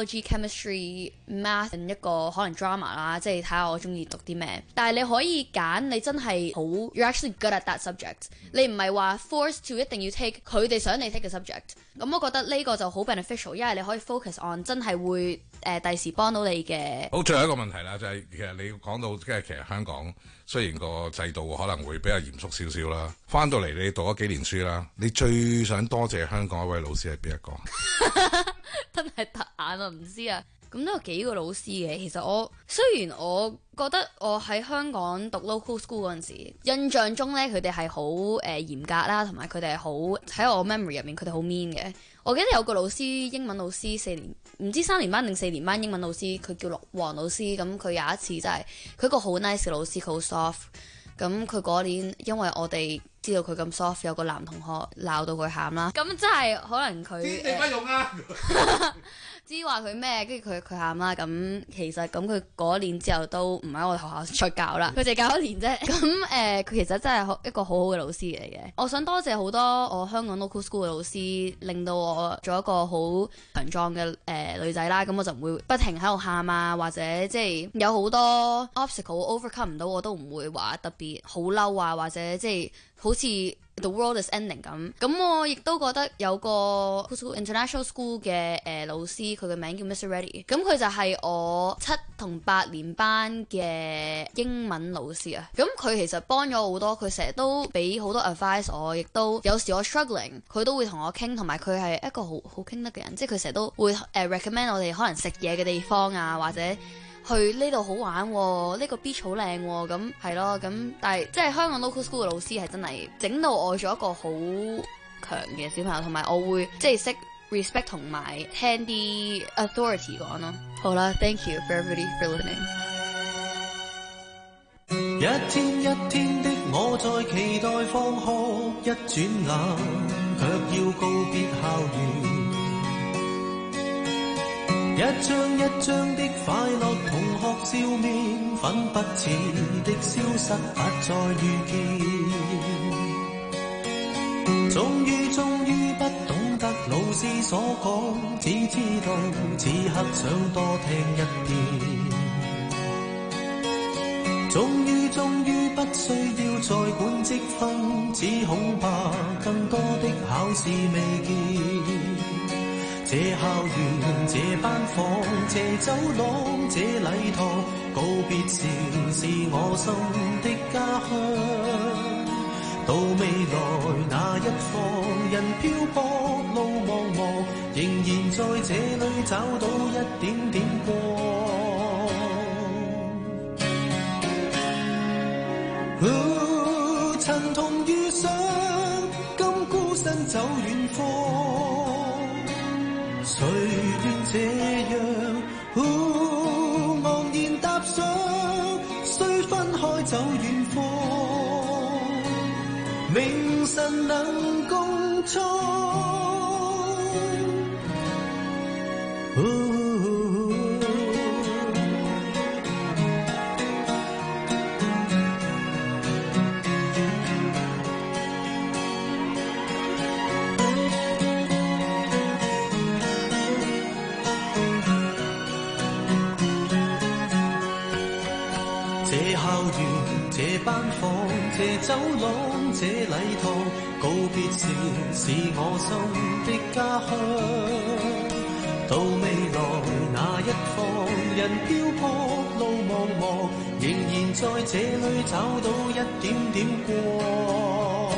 Speaker 13: biology、chemistry、math 一個可能 drama 啦，即係睇下我中意讀啲咩。但係你可以揀你真係好 you're actually good at that subject，你唔係話 forced to 一定要 take 佢哋想你 take 嘅 subject。咁我覺得呢個就好 beneficial，因為你可以 focus on 真係會誒第時幫到你嘅。
Speaker 11: 好，最後一個問題啦，就係、是、其實你講到即係其實香港雖然個制度可能會比較嚴肅少少啦，翻到嚟你讀咗幾年書啦，你最想多謝香港一位老師係邊一個？
Speaker 13: 真係突眼啊，唔知啊。咁都有幾個老師嘅。其實我雖然我覺得我喺香港讀 local school 嗰陣時，印象中咧佢哋係好誒嚴格啦，同埋佢哋係好喺我 memory 入面佢哋好 mean 嘅。我記得有個老師，英文老師四年唔知三年班定四年班英文老師，佢叫陸黃老師。咁佢有一次真係佢個好 nice 嘅老師，佢好 soft。咁佢嗰年因為我哋知道佢咁 soft，有個男同學鬧到佢喊啦。咁真係可能佢
Speaker 11: 知你乜用啊？
Speaker 13: 知話佢咩，跟住佢佢喊啦。咁其實咁佢嗰年之後都唔喺我學校出教啦，佢淨教一年啫。咁誒，佢、呃、其實真係一個好好嘅老師嚟嘅。我想多謝好多我香港 local school 嘅老師，令到我做一個好強壯嘅誒女仔啦。咁我就唔會不停喺度喊啊，或者即係有好多 obstacle overcome 唔到，我都唔會話特別好嬲啊，或者即係好似 The world is ending 咁。咁我亦都覺得有個 international school 嘅誒、呃、老師，佢嘅名叫 Mister Reddy。咁佢就係我七同八年班嘅英文老師啊。咁佢其實幫咗我好多，佢成日都俾好多 advice 我，亦都有時我 struggling，佢都會同我傾，同埋佢係一個好好傾得嘅人，即係佢成日都會誒、uh, recommend 我哋可能食嘢嘅地方啊，或者去呢度好玩喎，呢個 beach 好靚喎，咁係咯，咁但係即係香港 local school 嘅老師係真係整到我做一個好強嘅小朋友，同埋我會即係識 respect 同埋聽啲 authority 講咯。好啦 ，thank you for everybody for listening。
Speaker 4: 一天一天的我在期待放學，一轉眼卻要告別校園。一張一張的快樂同學笑面，粉不似的消失，不再遇見。終於終於不懂得老師所講，只知道此刻想多聽一遍。終於終於不需要再管積分，只恐怕更多的考試未見。這校園，這班房，這走廊，這禮堂，告別時是我心的家鄉。到未來那一方，人漂泊路茫茫，仍然在這裏找到一點點光。哦，曾同遇上，今孤身走遠方。誰願這樣，哦，昂然踏上，雖分開走遠方，明晨能共創。哦班房，這走廊，這禮堂，告別時是我心的家鄉。到未來那一方，人漂泊路茫茫，仍然在這裏找到一點點光。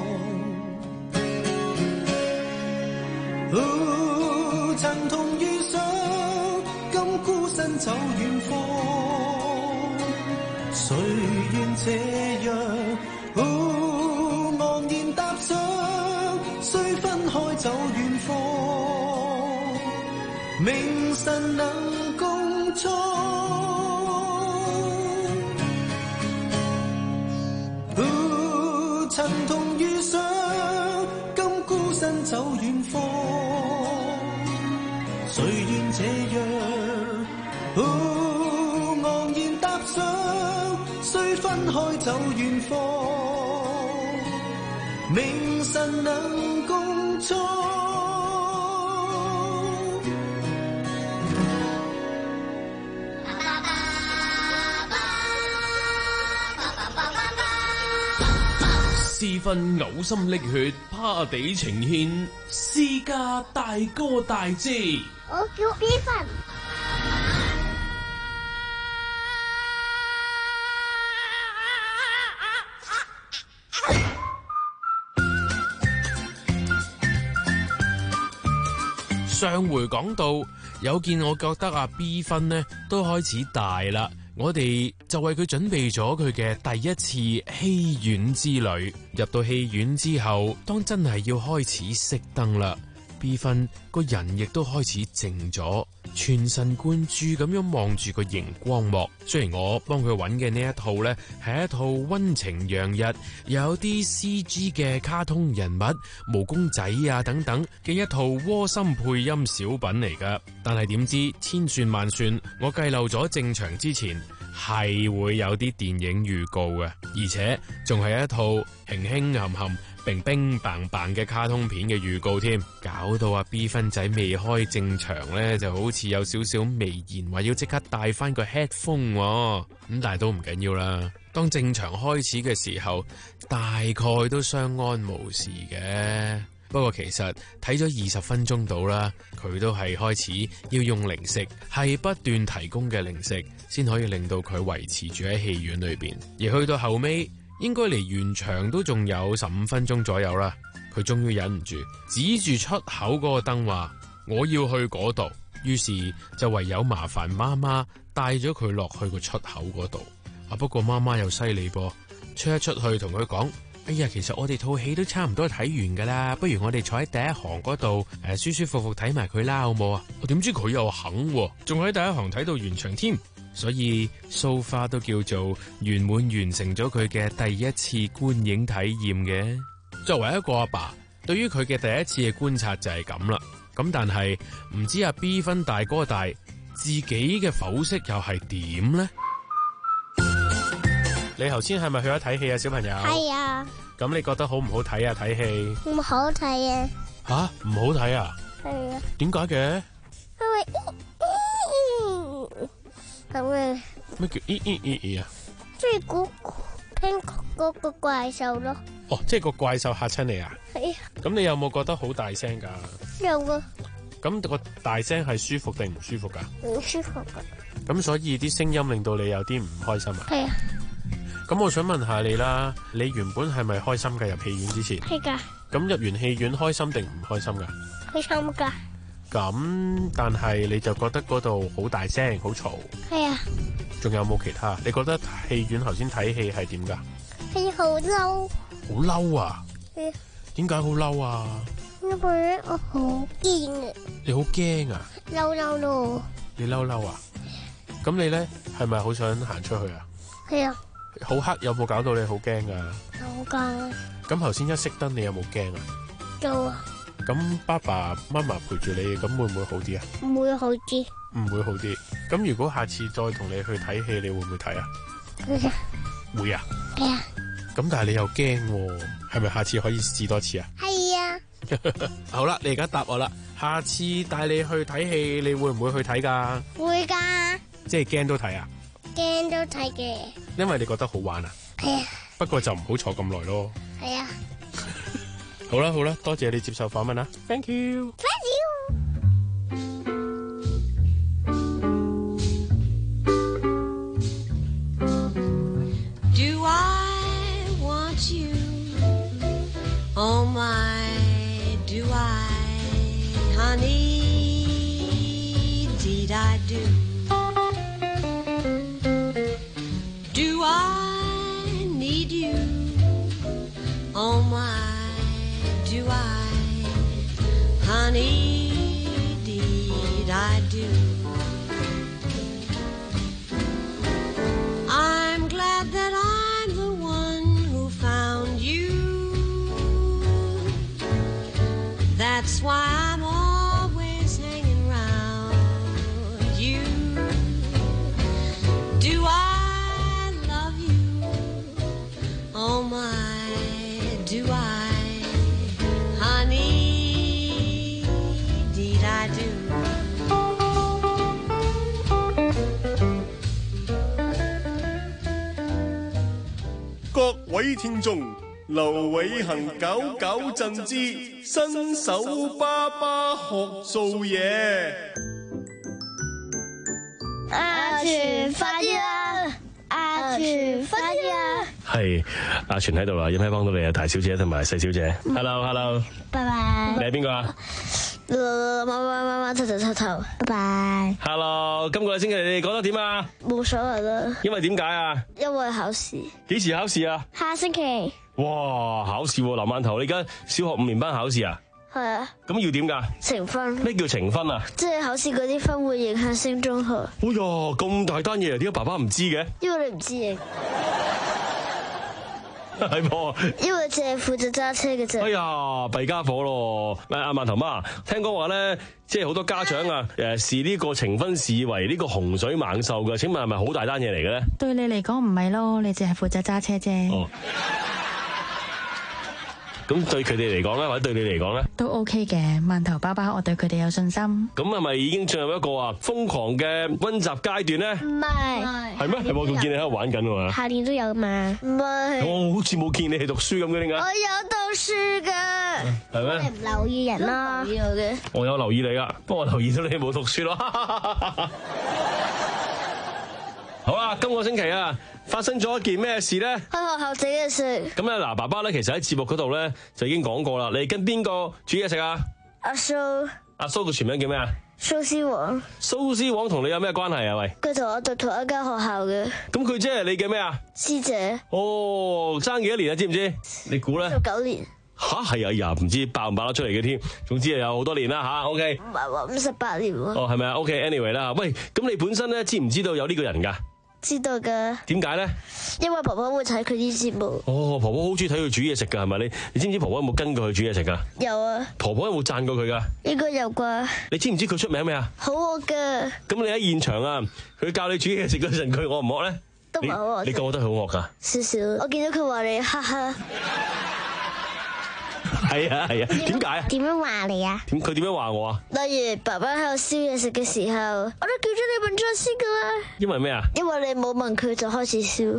Speaker 4: 哦，曾同遇上，今孤身走遠方。誰願這樣，哦，昂然踏上，雖分開走遠方，明晨能共創。哦，曾同遇上，今孤身走遠方。誰願這樣，哦，昂然踏上，雖分開走遠方，明晨能共創。
Speaker 2: 私分嘔心瀝血，趴地呈獻，私家大哥大姐。
Speaker 23: 我叫 B 分。
Speaker 2: 上回講到有件我覺得啊 B 分呢都開始大啦，我哋就為佢準備咗佢嘅第一次戲院之旅。入到戲院之後，當真係要開始熄燈啦， B 分個人亦都開始靜咗，全神貫注咁樣望住個熒光幕。雖然我幫佢揾嘅呢一套呢係一套溫情洋溢，又有啲 C G 嘅卡通人物、毛公仔啊等等嘅一套窩心配音小品嚟噶，但係點知千算萬算，我計漏咗正場之前係會有啲電影預告嘅，而且仲係一套輕輕含含冰冰棒棒嘅卡通片嘅預告添，搞到阿 B 分仔未開正場呢，就好似有少少微言話要即刻戴翻個 headphone 喎，咁但係都唔緊要啦。當正場開始嘅時候，大概都相安無事嘅。不過其實睇咗二十分鐘到啦，佢都係開始要用零食，係不斷提供嘅零食，先可以令到佢維持住喺戲院裏邊。而去到後尾，應該離完場都仲有十五分鐘左右啦。佢終於忍唔住，指住出口嗰個燈話：我要去嗰度。於是就唯有麻煩媽媽帶咗佢落去個出口嗰度。啊，不過媽媽又犀利噃，出一出去同佢講：哎呀，其實我哋套戲都差唔多睇完噶啦，不如我哋坐喺第一行嗰度，誒，舒舒服服睇埋佢啦，好冇啊？我點知佢又肯，仲喺第一行睇到完場添。所以 so far 都叫做圓滿完成咗佢嘅第一次觀影體驗嘅。作為一個阿爸，對於佢嘅第一次嘅觀察就係咁啦。咁但係唔知阿 B 分大哥大自己嘅剖析又係點呢？你頭先係咪去咗睇戲啊，小朋友？
Speaker 23: 係啊。
Speaker 2: 咁你覺得好唔好睇啊？睇戲
Speaker 23: 唔好睇啊。
Speaker 2: 吓？唔好睇啊？
Speaker 23: 係啊。
Speaker 2: 點解嘅？
Speaker 23: 因為咁嘅。
Speaker 2: 咩叫咦咦咦咦啊？
Speaker 23: 即係嗰拼嗰個怪獸咯。
Speaker 2: 哦，即係個怪獸嚇親你啊？
Speaker 23: 係啊。
Speaker 2: 咁你有冇覺得好大聲噶？
Speaker 23: 有啊。
Speaker 2: 咁個大聲係舒服定唔舒服噶？
Speaker 23: 唔舒服噶。
Speaker 2: 咁所以啲聲音令到你有啲唔開心啊？
Speaker 23: 係啊。
Speaker 2: 咁我想問下你啦，你原本係咪開心㗎？入戲院之前？
Speaker 23: 係噶。
Speaker 2: 咁入完戲院開心定唔開心噶？
Speaker 23: 開心噶。
Speaker 2: 咁但係你就覺得嗰度好大聲，好嘈。
Speaker 23: 係啊。
Speaker 2: 仲有冇其他？你覺得戲院頭先睇戲係點噶？
Speaker 23: 係好嬲。
Speaker 2: 好嬲啊？
Speaker 23: 係。
Speaker 2: 點解好嬲啊？
Speaker 23: 因為我好驚啊。
Speaker 2: 你好驚啊？
Speaker 23: 嬲嬲咯。
Speaker 2: 你嬲嬲啊？咁你咧係咪好想行出去啊？
Speaker 23: 係啊。
Speaker 2: 好黑，有冇搞到你好驚噶？
Speaker 23: 有噶。
Speaker 2: 咁頭先一熄燈，你有冇驚啊？
Speaker 23: 有啊。
Speaker 2: 咁爸爸媽媽陪住你，咁會唔會好啲啊？
Speaker 23: 唔會好啲。
Speaker 2: 唔會好啲。咁如果下次再同你去睇戲，你會唔會睇啊？
Speaker 23: 會啊。
Speaker 2: 會啊。
Speaker 23: 係啊。
Speaker 2: 咁但係你又驚，係咪下次可以試多次啊？
Speaker 23: 係啊。
Speaker 2: 好啦，你而家答我啦。下次帶你去睇戲，你會唔會去睇噶？
Speaker 23: 會噶。
Speaker 2: 即係驚都睇啊？
Speaker 23: 驚都睇嘅。
Speaker 2: 因為你覺得好玩啊？
Speaker 23: 係啊。
Speaker 2: 不過就唔好坐咁耐咯。
Speaker 23: 係啊。
Speaker 2: 好啦好啦，多謝你接受訪問啦。Thank you。
Speaker 23: Thank you。
Speaker 12: Do I want you? Oh my, do I, honey? Did I do? Do I need you? Oh my, do I, honey? Did I do? I'm glad that I'm the one who found you. That's why I'm always hanging round you. Do I love you? Oh my, do I, honey? Did I do?
Speaker 14: 各位聽眾，
Speaker 8: 劉偉恒九九震之新手爸爸學做嘢。
Speaker 14: 阿全快啲啦！阿全快啲啦！
Speaker 1: 係阿全喺度啦，有咩幫到你啊？大小姐同埋細小姐 ，hello，hello，
Speaker 14: 拜拜。
Speaker 1: 你係邊個啊？
Speaker 14: 媽媽媽媽頭頭頭頭，拜拜。
Speaker 1: Hello，今個星期你哋講得點啊？
Speaker 14: 冇所謂啦。
Speaker 1: 因為點解啊？
Speaker 14: 因為考試。
Speaker 1: 幾時考試啊？
Speaker 14: 下星期。
Speaker 1: 哇，考試喎，林饅頭，你而家小學五年班考試啊？
Speaker 14: 係啊。
Speaker 1: 咁要點㗎？
Speaker 14: 呈分。
Speaker 1: 咩叫呈分啊？
Speaker 14: 即係考試嗰啲分會影響升中學。
Speaker 1: 哎呀，咁大單嘢，點解爸爸唔知嘅？
Speaker 14: 因為你唔知嘅。
Speaker 1: 係噃，
Speaker 14: 因為淨係負責揸車嘅啫。
Speaker 1: 哎呀，弊家伙咯！誒，阿饅頭媽，聽講話咧，即係好多家長啊，誒視呢個呈分視為呢個洪水猛獸嘅。請問係咪好大單嘢嚟嘅咧？
Speaker 17: 對你嚟講唔係咯，你淨係負責揸車啫。
Speaker 1: 哦。咁對佢哋嚟講咧，或者對你嚟講咧，
Speaker 17: 都 OK 嘅。饅頭爸爸，我對佢哋有信心。
Speaker 1: 咁係咪已經進入一個啊瘋狂嘅溫習階段咧？
Speaker 14: 唔係。
Speaker 1: 係咩？係我仲見你喺度玩緊喎嘛？
Speaker 14: 下年都有嘛？唔係。
Speaker 1: 我好似冇見你係讀書咁嘅，點解？
Speaker 14: 我有讀書㗎。
Speaker 1: 係咩？
Speaker 14: 你唔留意人咯。留意我嘅。
Speaker 1: 我有留意你噶，不過我留意到你冇讀書咯。好啦，今個星期啊，發生咗一件咩事咧？
Speaker 14: 喺學校整嘢食。
Speaker 1: 咁咧嗱，爸爸咧其實喺節目嗰度咧就已經講過啦。你跟邊個煮嘢食啊？
Speaker 14: 阿蘇。
Speaker 1: 阿蘇嘅全名叫咩啊？
Speaker 14: 蘇思王。
Speaker 1: 蘇思王同你有咩關係啊？喂，
Speaker 14: 佢同我讀同一間學校嘅。
Speaker 1: 咁佢即係你嘅咩啊？
Speaker 14: 師姐。
Speaker 1: 哦，爭幾多年啊？知唔知？你估咧？
Speaker 14: 十九年。
Speaker 1: 吓係啊！呀，唔知爆唔爆得出嚟嘅添。總之係有好多年啦吓。OK。
Speaker 14: 唔係話五十八年喎。
Speaker 1: 哦，係咪啊 ？OK，anyway 啦。喂，咁你本身咧知唔知道有呢個人噶？
Speaker 14: 知道噶。點
Speaker 1: 解咧？
Speaker 14: 因為婆婆會睇佢啲節目。
Speaker 1: 哦，婆婆好中意睇佢煮嘢食噶，係咪？你你知唔知婆婆有冇跟過佢煮嘢食噶？
Speaker 14: 有啊。婆
Speaker 1: 婆有冇讚過佢噶？
Speaker 14: 應該有啩。
Speaker 1: 你知唔知佢出名咩啊？
Speaker 14: 好惡噶。
Speaker 1: 咁你喺現場啊，佢教你煮嘢食嗰陣，佢惡唔惡咧？
Speaker 14: 都唔係好惡。
Speaker 1: 你覺得佢好惡噶？
Speaker 14: 少少。我見到佢話你，哈哈。
Speaker 1: 係啊係啊，點解啊？
Speaker 14: 點樣話你啊？
Speaker 1: 點佢點樣話我啊？
Speaker 14: 例如爸爸喺度燒嘢食嘅時候，我都叫咗你問咗先噶啦。
Speaker 1: 因為咩啊？
Speaker 14: 因為你冇問佢就開始燒。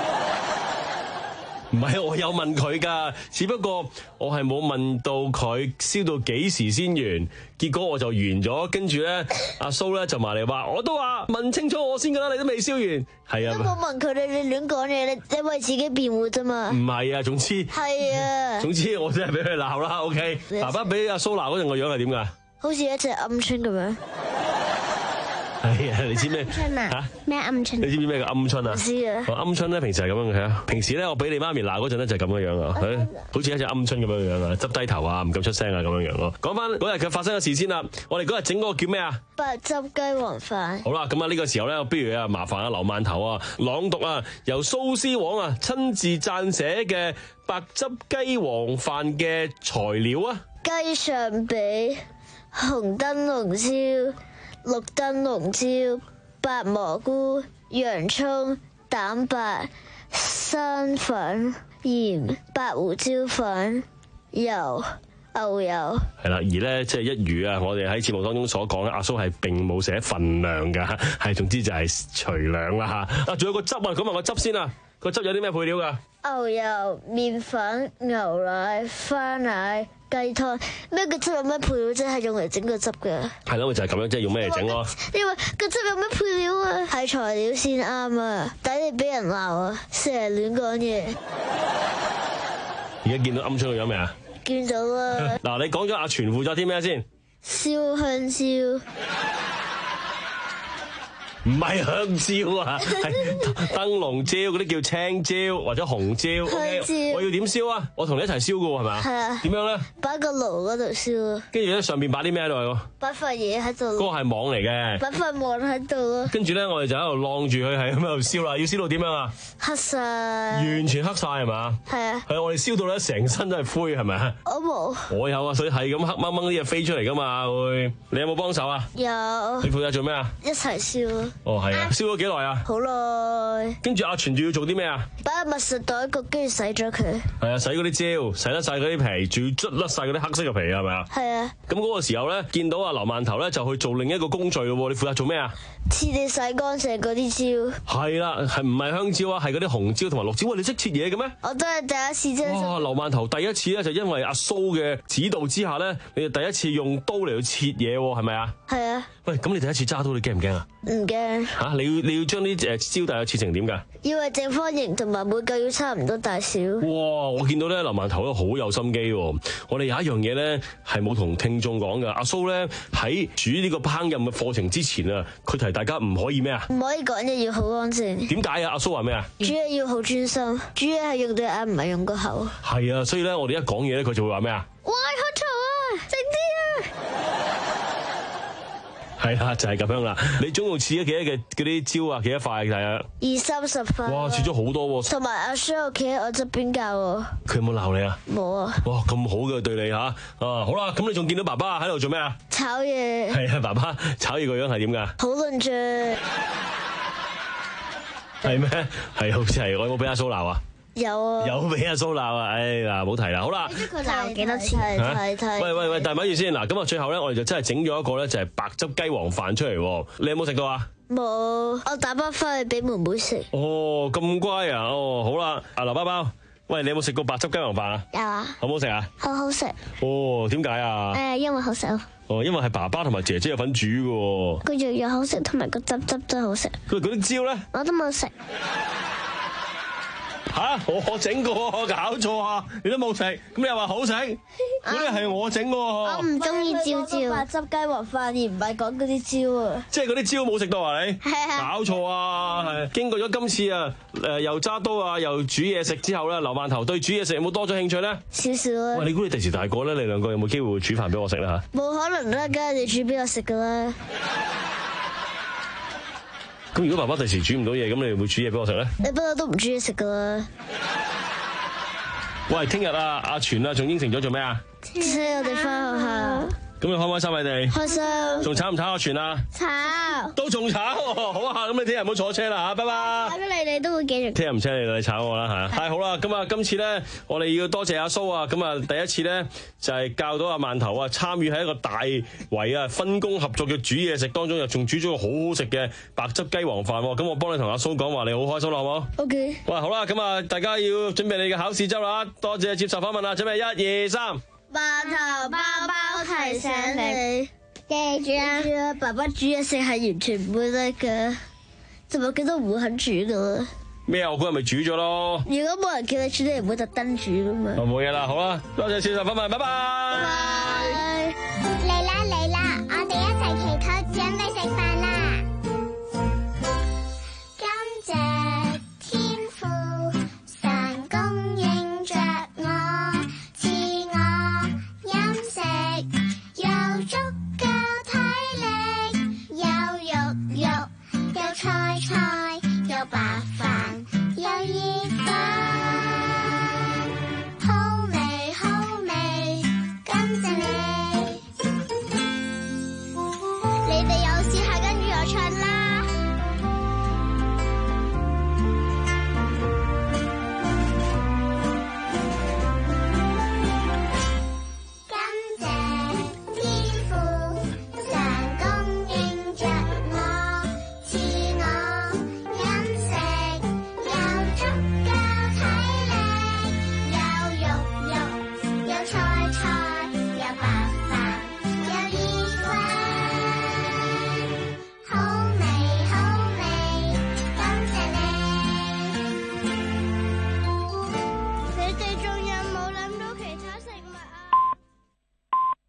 Speaker 1: 唔係，我有問佢噶，只不過我係冇問到佢燒到幾時先完，結果我就完咗，跟住咧阿蘇咧就埋嚟話，我都話問清楚我先噶啦，你都未燒完，係啊。
Speaker 14: 都冇問佢，你你亂講嘢，你你為自己辯護啫嘛。
Speaker 1: 唔係啊，總之
Speaker 14: 係啊。總
Speaker 1: 之我真係俾佢鬧啦 ，OK。爸爸俾阿蘇鬧嗰陣個樣係點噶？
Speaker 14: 好似一隻鵪鶉咁樣。
Speaker 1: 係啊，你知咩？
Speaker 14: 鵪鶉啊？咩鵪鶉？
Speaker 1: 你知唔知咩叫鵪鶉啊？
Speaker 14: 唔知啊。
Speaker 1: 鵪鶉咧平時係咁樣嘅，平時咧我俾你媽咪鬧嗰陣咧就係咁樣樣啊，佢好似一隻鵪鶉咁樣樣啊，執低頭啊，唔敢出聲啊咁樣樣咯。講翻嗰日佢發生嘅事先啦，我哋嗰日整嗰個叫咩啊？
Speaker 14: 白汁雞皇飯。好
Speaker 1: 啦，咁啊呢個時候咧，不如啊麻煩啊劉饅頭啊朗讀啊由蘇思王啊親自撰寫嘅白汁雞皇飯嘅材料啊。
Speaker 14: 雞上髀、紅燈籠椒、綠燈籠椒、白蘑菇、洋葱、蛋白、生粉、鹽、白胡椒粉、油、牛油。
Speaker 1: 係啦，而咧即係一如啊，我哋喺節目當中所講咧，阿蘇係並冇寫份量噶，係總之就係隨量啦吓。啊，仲有個汁啊，咁問個汁先啊，個汁有啲咩配料噶？
Speaker 14: 牛油、麵粉、牛奶、花奶、雞湯。咩個汁有咩配料啫？係用嚟整個汁嘅。
Speaker 1: 係咯，就係咁樣，即係用咩嚟整咯？
Speaker 14: 因為個汁有咩配料啊？係材料先啱啊！抵你俾人鬧啊！成日亂講嘢。
Speaker 1: 而家見到鵪鶉個樣未啊？
Speaker 14: 見到啦。
Speaker 1: 嗱，你講咗阿全負責啲咩先？
Speaker 14: 燒香蕉。
Speaker 1: 唔係香蕉啊，係燈籠椒嗰啲叫青椒或者紅椒。
Speaker 14: 香蕉。
Speaker 1: 我要點燒啊？我同你一齊燒噶喎，係咪啊？
Speaker 14: 係啊。
Speaker 1: 點樣咧？
Speaker 14: 擺個爐嗰度燒。跟
Speaker 1: 住咧上邊擺啲咩喺度？
Speaker 14: 擺塊嘢喺度。嗰
Speaker 1: 個係網嚟嘅。
Speaker 14: 擺塊網喺度咯。跟
Speaker 1: 住咧，我哋就喺度晾住佢，係咁喺度燒啦。要燒到點樣啊？
Speaker 14: 黑晒。
Speaker 1: 完全黑晒係嘛？係啊。係啊，我哋燒到咧成身都係灰，係咪啊？
Speaker 14: 我冇。
Speaker 1: 我有啊，所以係咁黑掹掹啲嘢飛出嚟噶嘛會。你有冇幫手啊？
Speaker 14: 有。
Speaker 1: 你負責做咩啊？
Speaker 14: 一齊燒。
Speaker 1: 哦，係啊，燒咗幾耐啊？
Speaker 14: 好耐。
Speaker 1: 跟住阿全仲要做啲咩啊？
Speaker 14: 擺喺密實袋個，跟住洗咗佢。
Speaker 1: 係啊，洗嗰啲蕉，洗得晒嗰啲皮，仲要捽甩晒嗰啲黑色嘅皮，係咪啊？
Speaker 14: 係啊。
Speaker 1: 咁嗰個時候咧，見到阿劉饅頭咧就去做另一個工序咯。你負責做咩啊？
Speaker 14: 切你洗乾淨嗰啲蕉。
Speaker 1: 係啦，係唔係香蕉啊？係嗰啲紅椒同埋綠椒。喂，你識切嘢嘅咩？
Speaker 14: 我都係第一次啫。
Speaker 1: 哇！劉饅頭第一次咧就因為阿蘇嘅指導之下咧，你哋第一次用刀嚟去切嘢喎，係咪啊？
Speaker 14: 係啊。
Speaker 1: 喂，咁你第一次揸刀，你驚唔驚啊？
Speaker 14: 唔驚。
Speaker 1: 嚇！你要你要將啲誒蕉大約切成點㗎？
Speaker 14: 要係正方形同埋每嚿要差唔多大小。
Speaker 1: 哇！我見到咧劉饅頭咧好有心機喎。我哋有一樣嘢咧係冇同聽眾講㗎。阿蘇咧喺煮呢個烹飪嘅課程之前啊，佢提大家唔可以咩啊？
Speaker 14: 唔可以講嘢，要好乾淨。
Speaker 1: 點解啊？阿蘇話咩啊？
Speaker 14: 煮嘢要好專心，煮嘢係用對眼唔係用個口。
Speaker 1: 係啊，所以咧我哋一講嘢咧，佢就會話咩啊？
Speaker 14: 喂，好嘈啊！靜啲啊！
Speaker 1: 係啦，就係咁樣啦。你總共切咗幾多嘅嗰啲蕉啊？幾多塊大約？
Speaker 14: 二三十塊。
Speaker 1: 哇，切咗好多喎！
Speaker 14: 同埋阿 Sir 企喺我側邊教我。
Speaker 1: 佢有冇鬧你啊？
Speaker 14: 冇啊！
Speaker 1: 哇，咁好嘅對你嚇啊！好啦，咁你仲見到爸爸喺度做咩啊？
Speaker 14: 炒嘢。
Speaker 1: 係啊，爸爸炒嘢個樣係點㗎？
Speaker 14: 好論盡。
Speaker 1: 係咩？係好似係，我有冇俾阿蘇鬧啊？
Speaker 14: 有啊，
Speaker 1: 有俾阿蘇鬧啊！唉嗱，冇提啦，好啦。
Speaker 14: 佢鬧幾多次？睇睇。
Speaker 1: 喂喂喂，但係咪住先嗱，咁啊最後咧，我哋就真係整咗一個咧，就係白汁雞皇飯出嚟。你有冇食到啊？
Speaker 14: 冇，我打包翻去俾妹妹食。
Speaker 1: 哦，咁乖啊！哦，好啦，阿劉包包，喂，你有冇食過白汁雞皇飯啊？
Speaker 14: 有啊。
Speaker 1: 好唔好食啊？
Speaker 14: 好好食。
Speaker 1: 哦，點解啊？
Speaker 14: 誒，因為好食咯。
Speaker 1: 哦，因為係爸爸同埋姐姐有份煮嘅。
Speaker 14: 個肉又好食，同埋個汁汁都好食。
Speaker 1: 佢嗰啲蕉咧？
Speaker 14: 我都冇食。
Speaker 1: 吓！我我整過，搞錯啊！你都冇食，咁你又話好食？嗰啲係我整喎。
Speaker 14: 我唔中意蕉蕉。白汁雞皇飯而唔係講嗰啲蕉啊。
Speaker 1: 即係嗰啲蕉冇食到啊你？
Speaker 14: 係啊。
Speaker 1: 搞錯啊！係經過咗今次啊，誒又揸刀啊，又煮嘢食之後咧，劉饅頭對煮嘢食有冇多咗興趣咧？
Speaker 14: 少少啊。
Speaker 1: 喂，你估你第時大個咧，你兩個有冇機會煮飯俾我食咧嚇？
Speaker 14: 冇可能啦，梗係你煮俾我食噶啦。
Speaker 1: 咁如果爸爸第時煮唔到嘢，咁你會煮嘢俾我食咧？
Speaker 14: 你不嬲都唔煮嘢食噶啦。
Speaker 1: 喂，聽日啊，阿全啊，仲應承咗做咩啊？
Speaker 14: 車我哋翻學校。
Speaker 1: 咁你開唔開心你哋？
Speaker 14: 開心。
Speaker 1: 仲炒唔炒阿全啊？
Speaker 14: 炒。
Speaker 1: 都仲炒，好啊！咁你聽日唔好坐車啦嚇，拜拜。
Speaker 14: 炒咗你，你都會繼續。
Speaker 1: 聽日唔車你啦，你炒我啦嚇。太好啦！咁啊，今次咧，我哋要多謝阿蘇啊。咁啊，第一次咧就係教到阿饅頭啊，參與喺一個大圍啊分工合作嘅煮嘢食當中，又仲煮咗個好好食嘅白汁雞皇飯。咁我幫你同阿蘇講話，你好開心啦，好唔好
Speaker 14: ？OK。
Speaker 1: 喂，好啦，咁啊，大家要準備你嘅考試周啦。多謝接受訪問啦，準備一二三。
Speaker 14: 饅頭包包提醒你，記住啊！記住啊！爸爸煮嘢食係完全唔會得噶，同埋佢都唔會肯煮噶。
Speaker 1: 咩啊？我嗰日咪煮咗咯。
Speaker 14: 如果冇人叫你煮，你唔會特登煮噶嘛。
Speaker 1: 我冇嘢啦，好啦，多謝接受訪問，拜拜。
Speaker 14: 拜拜。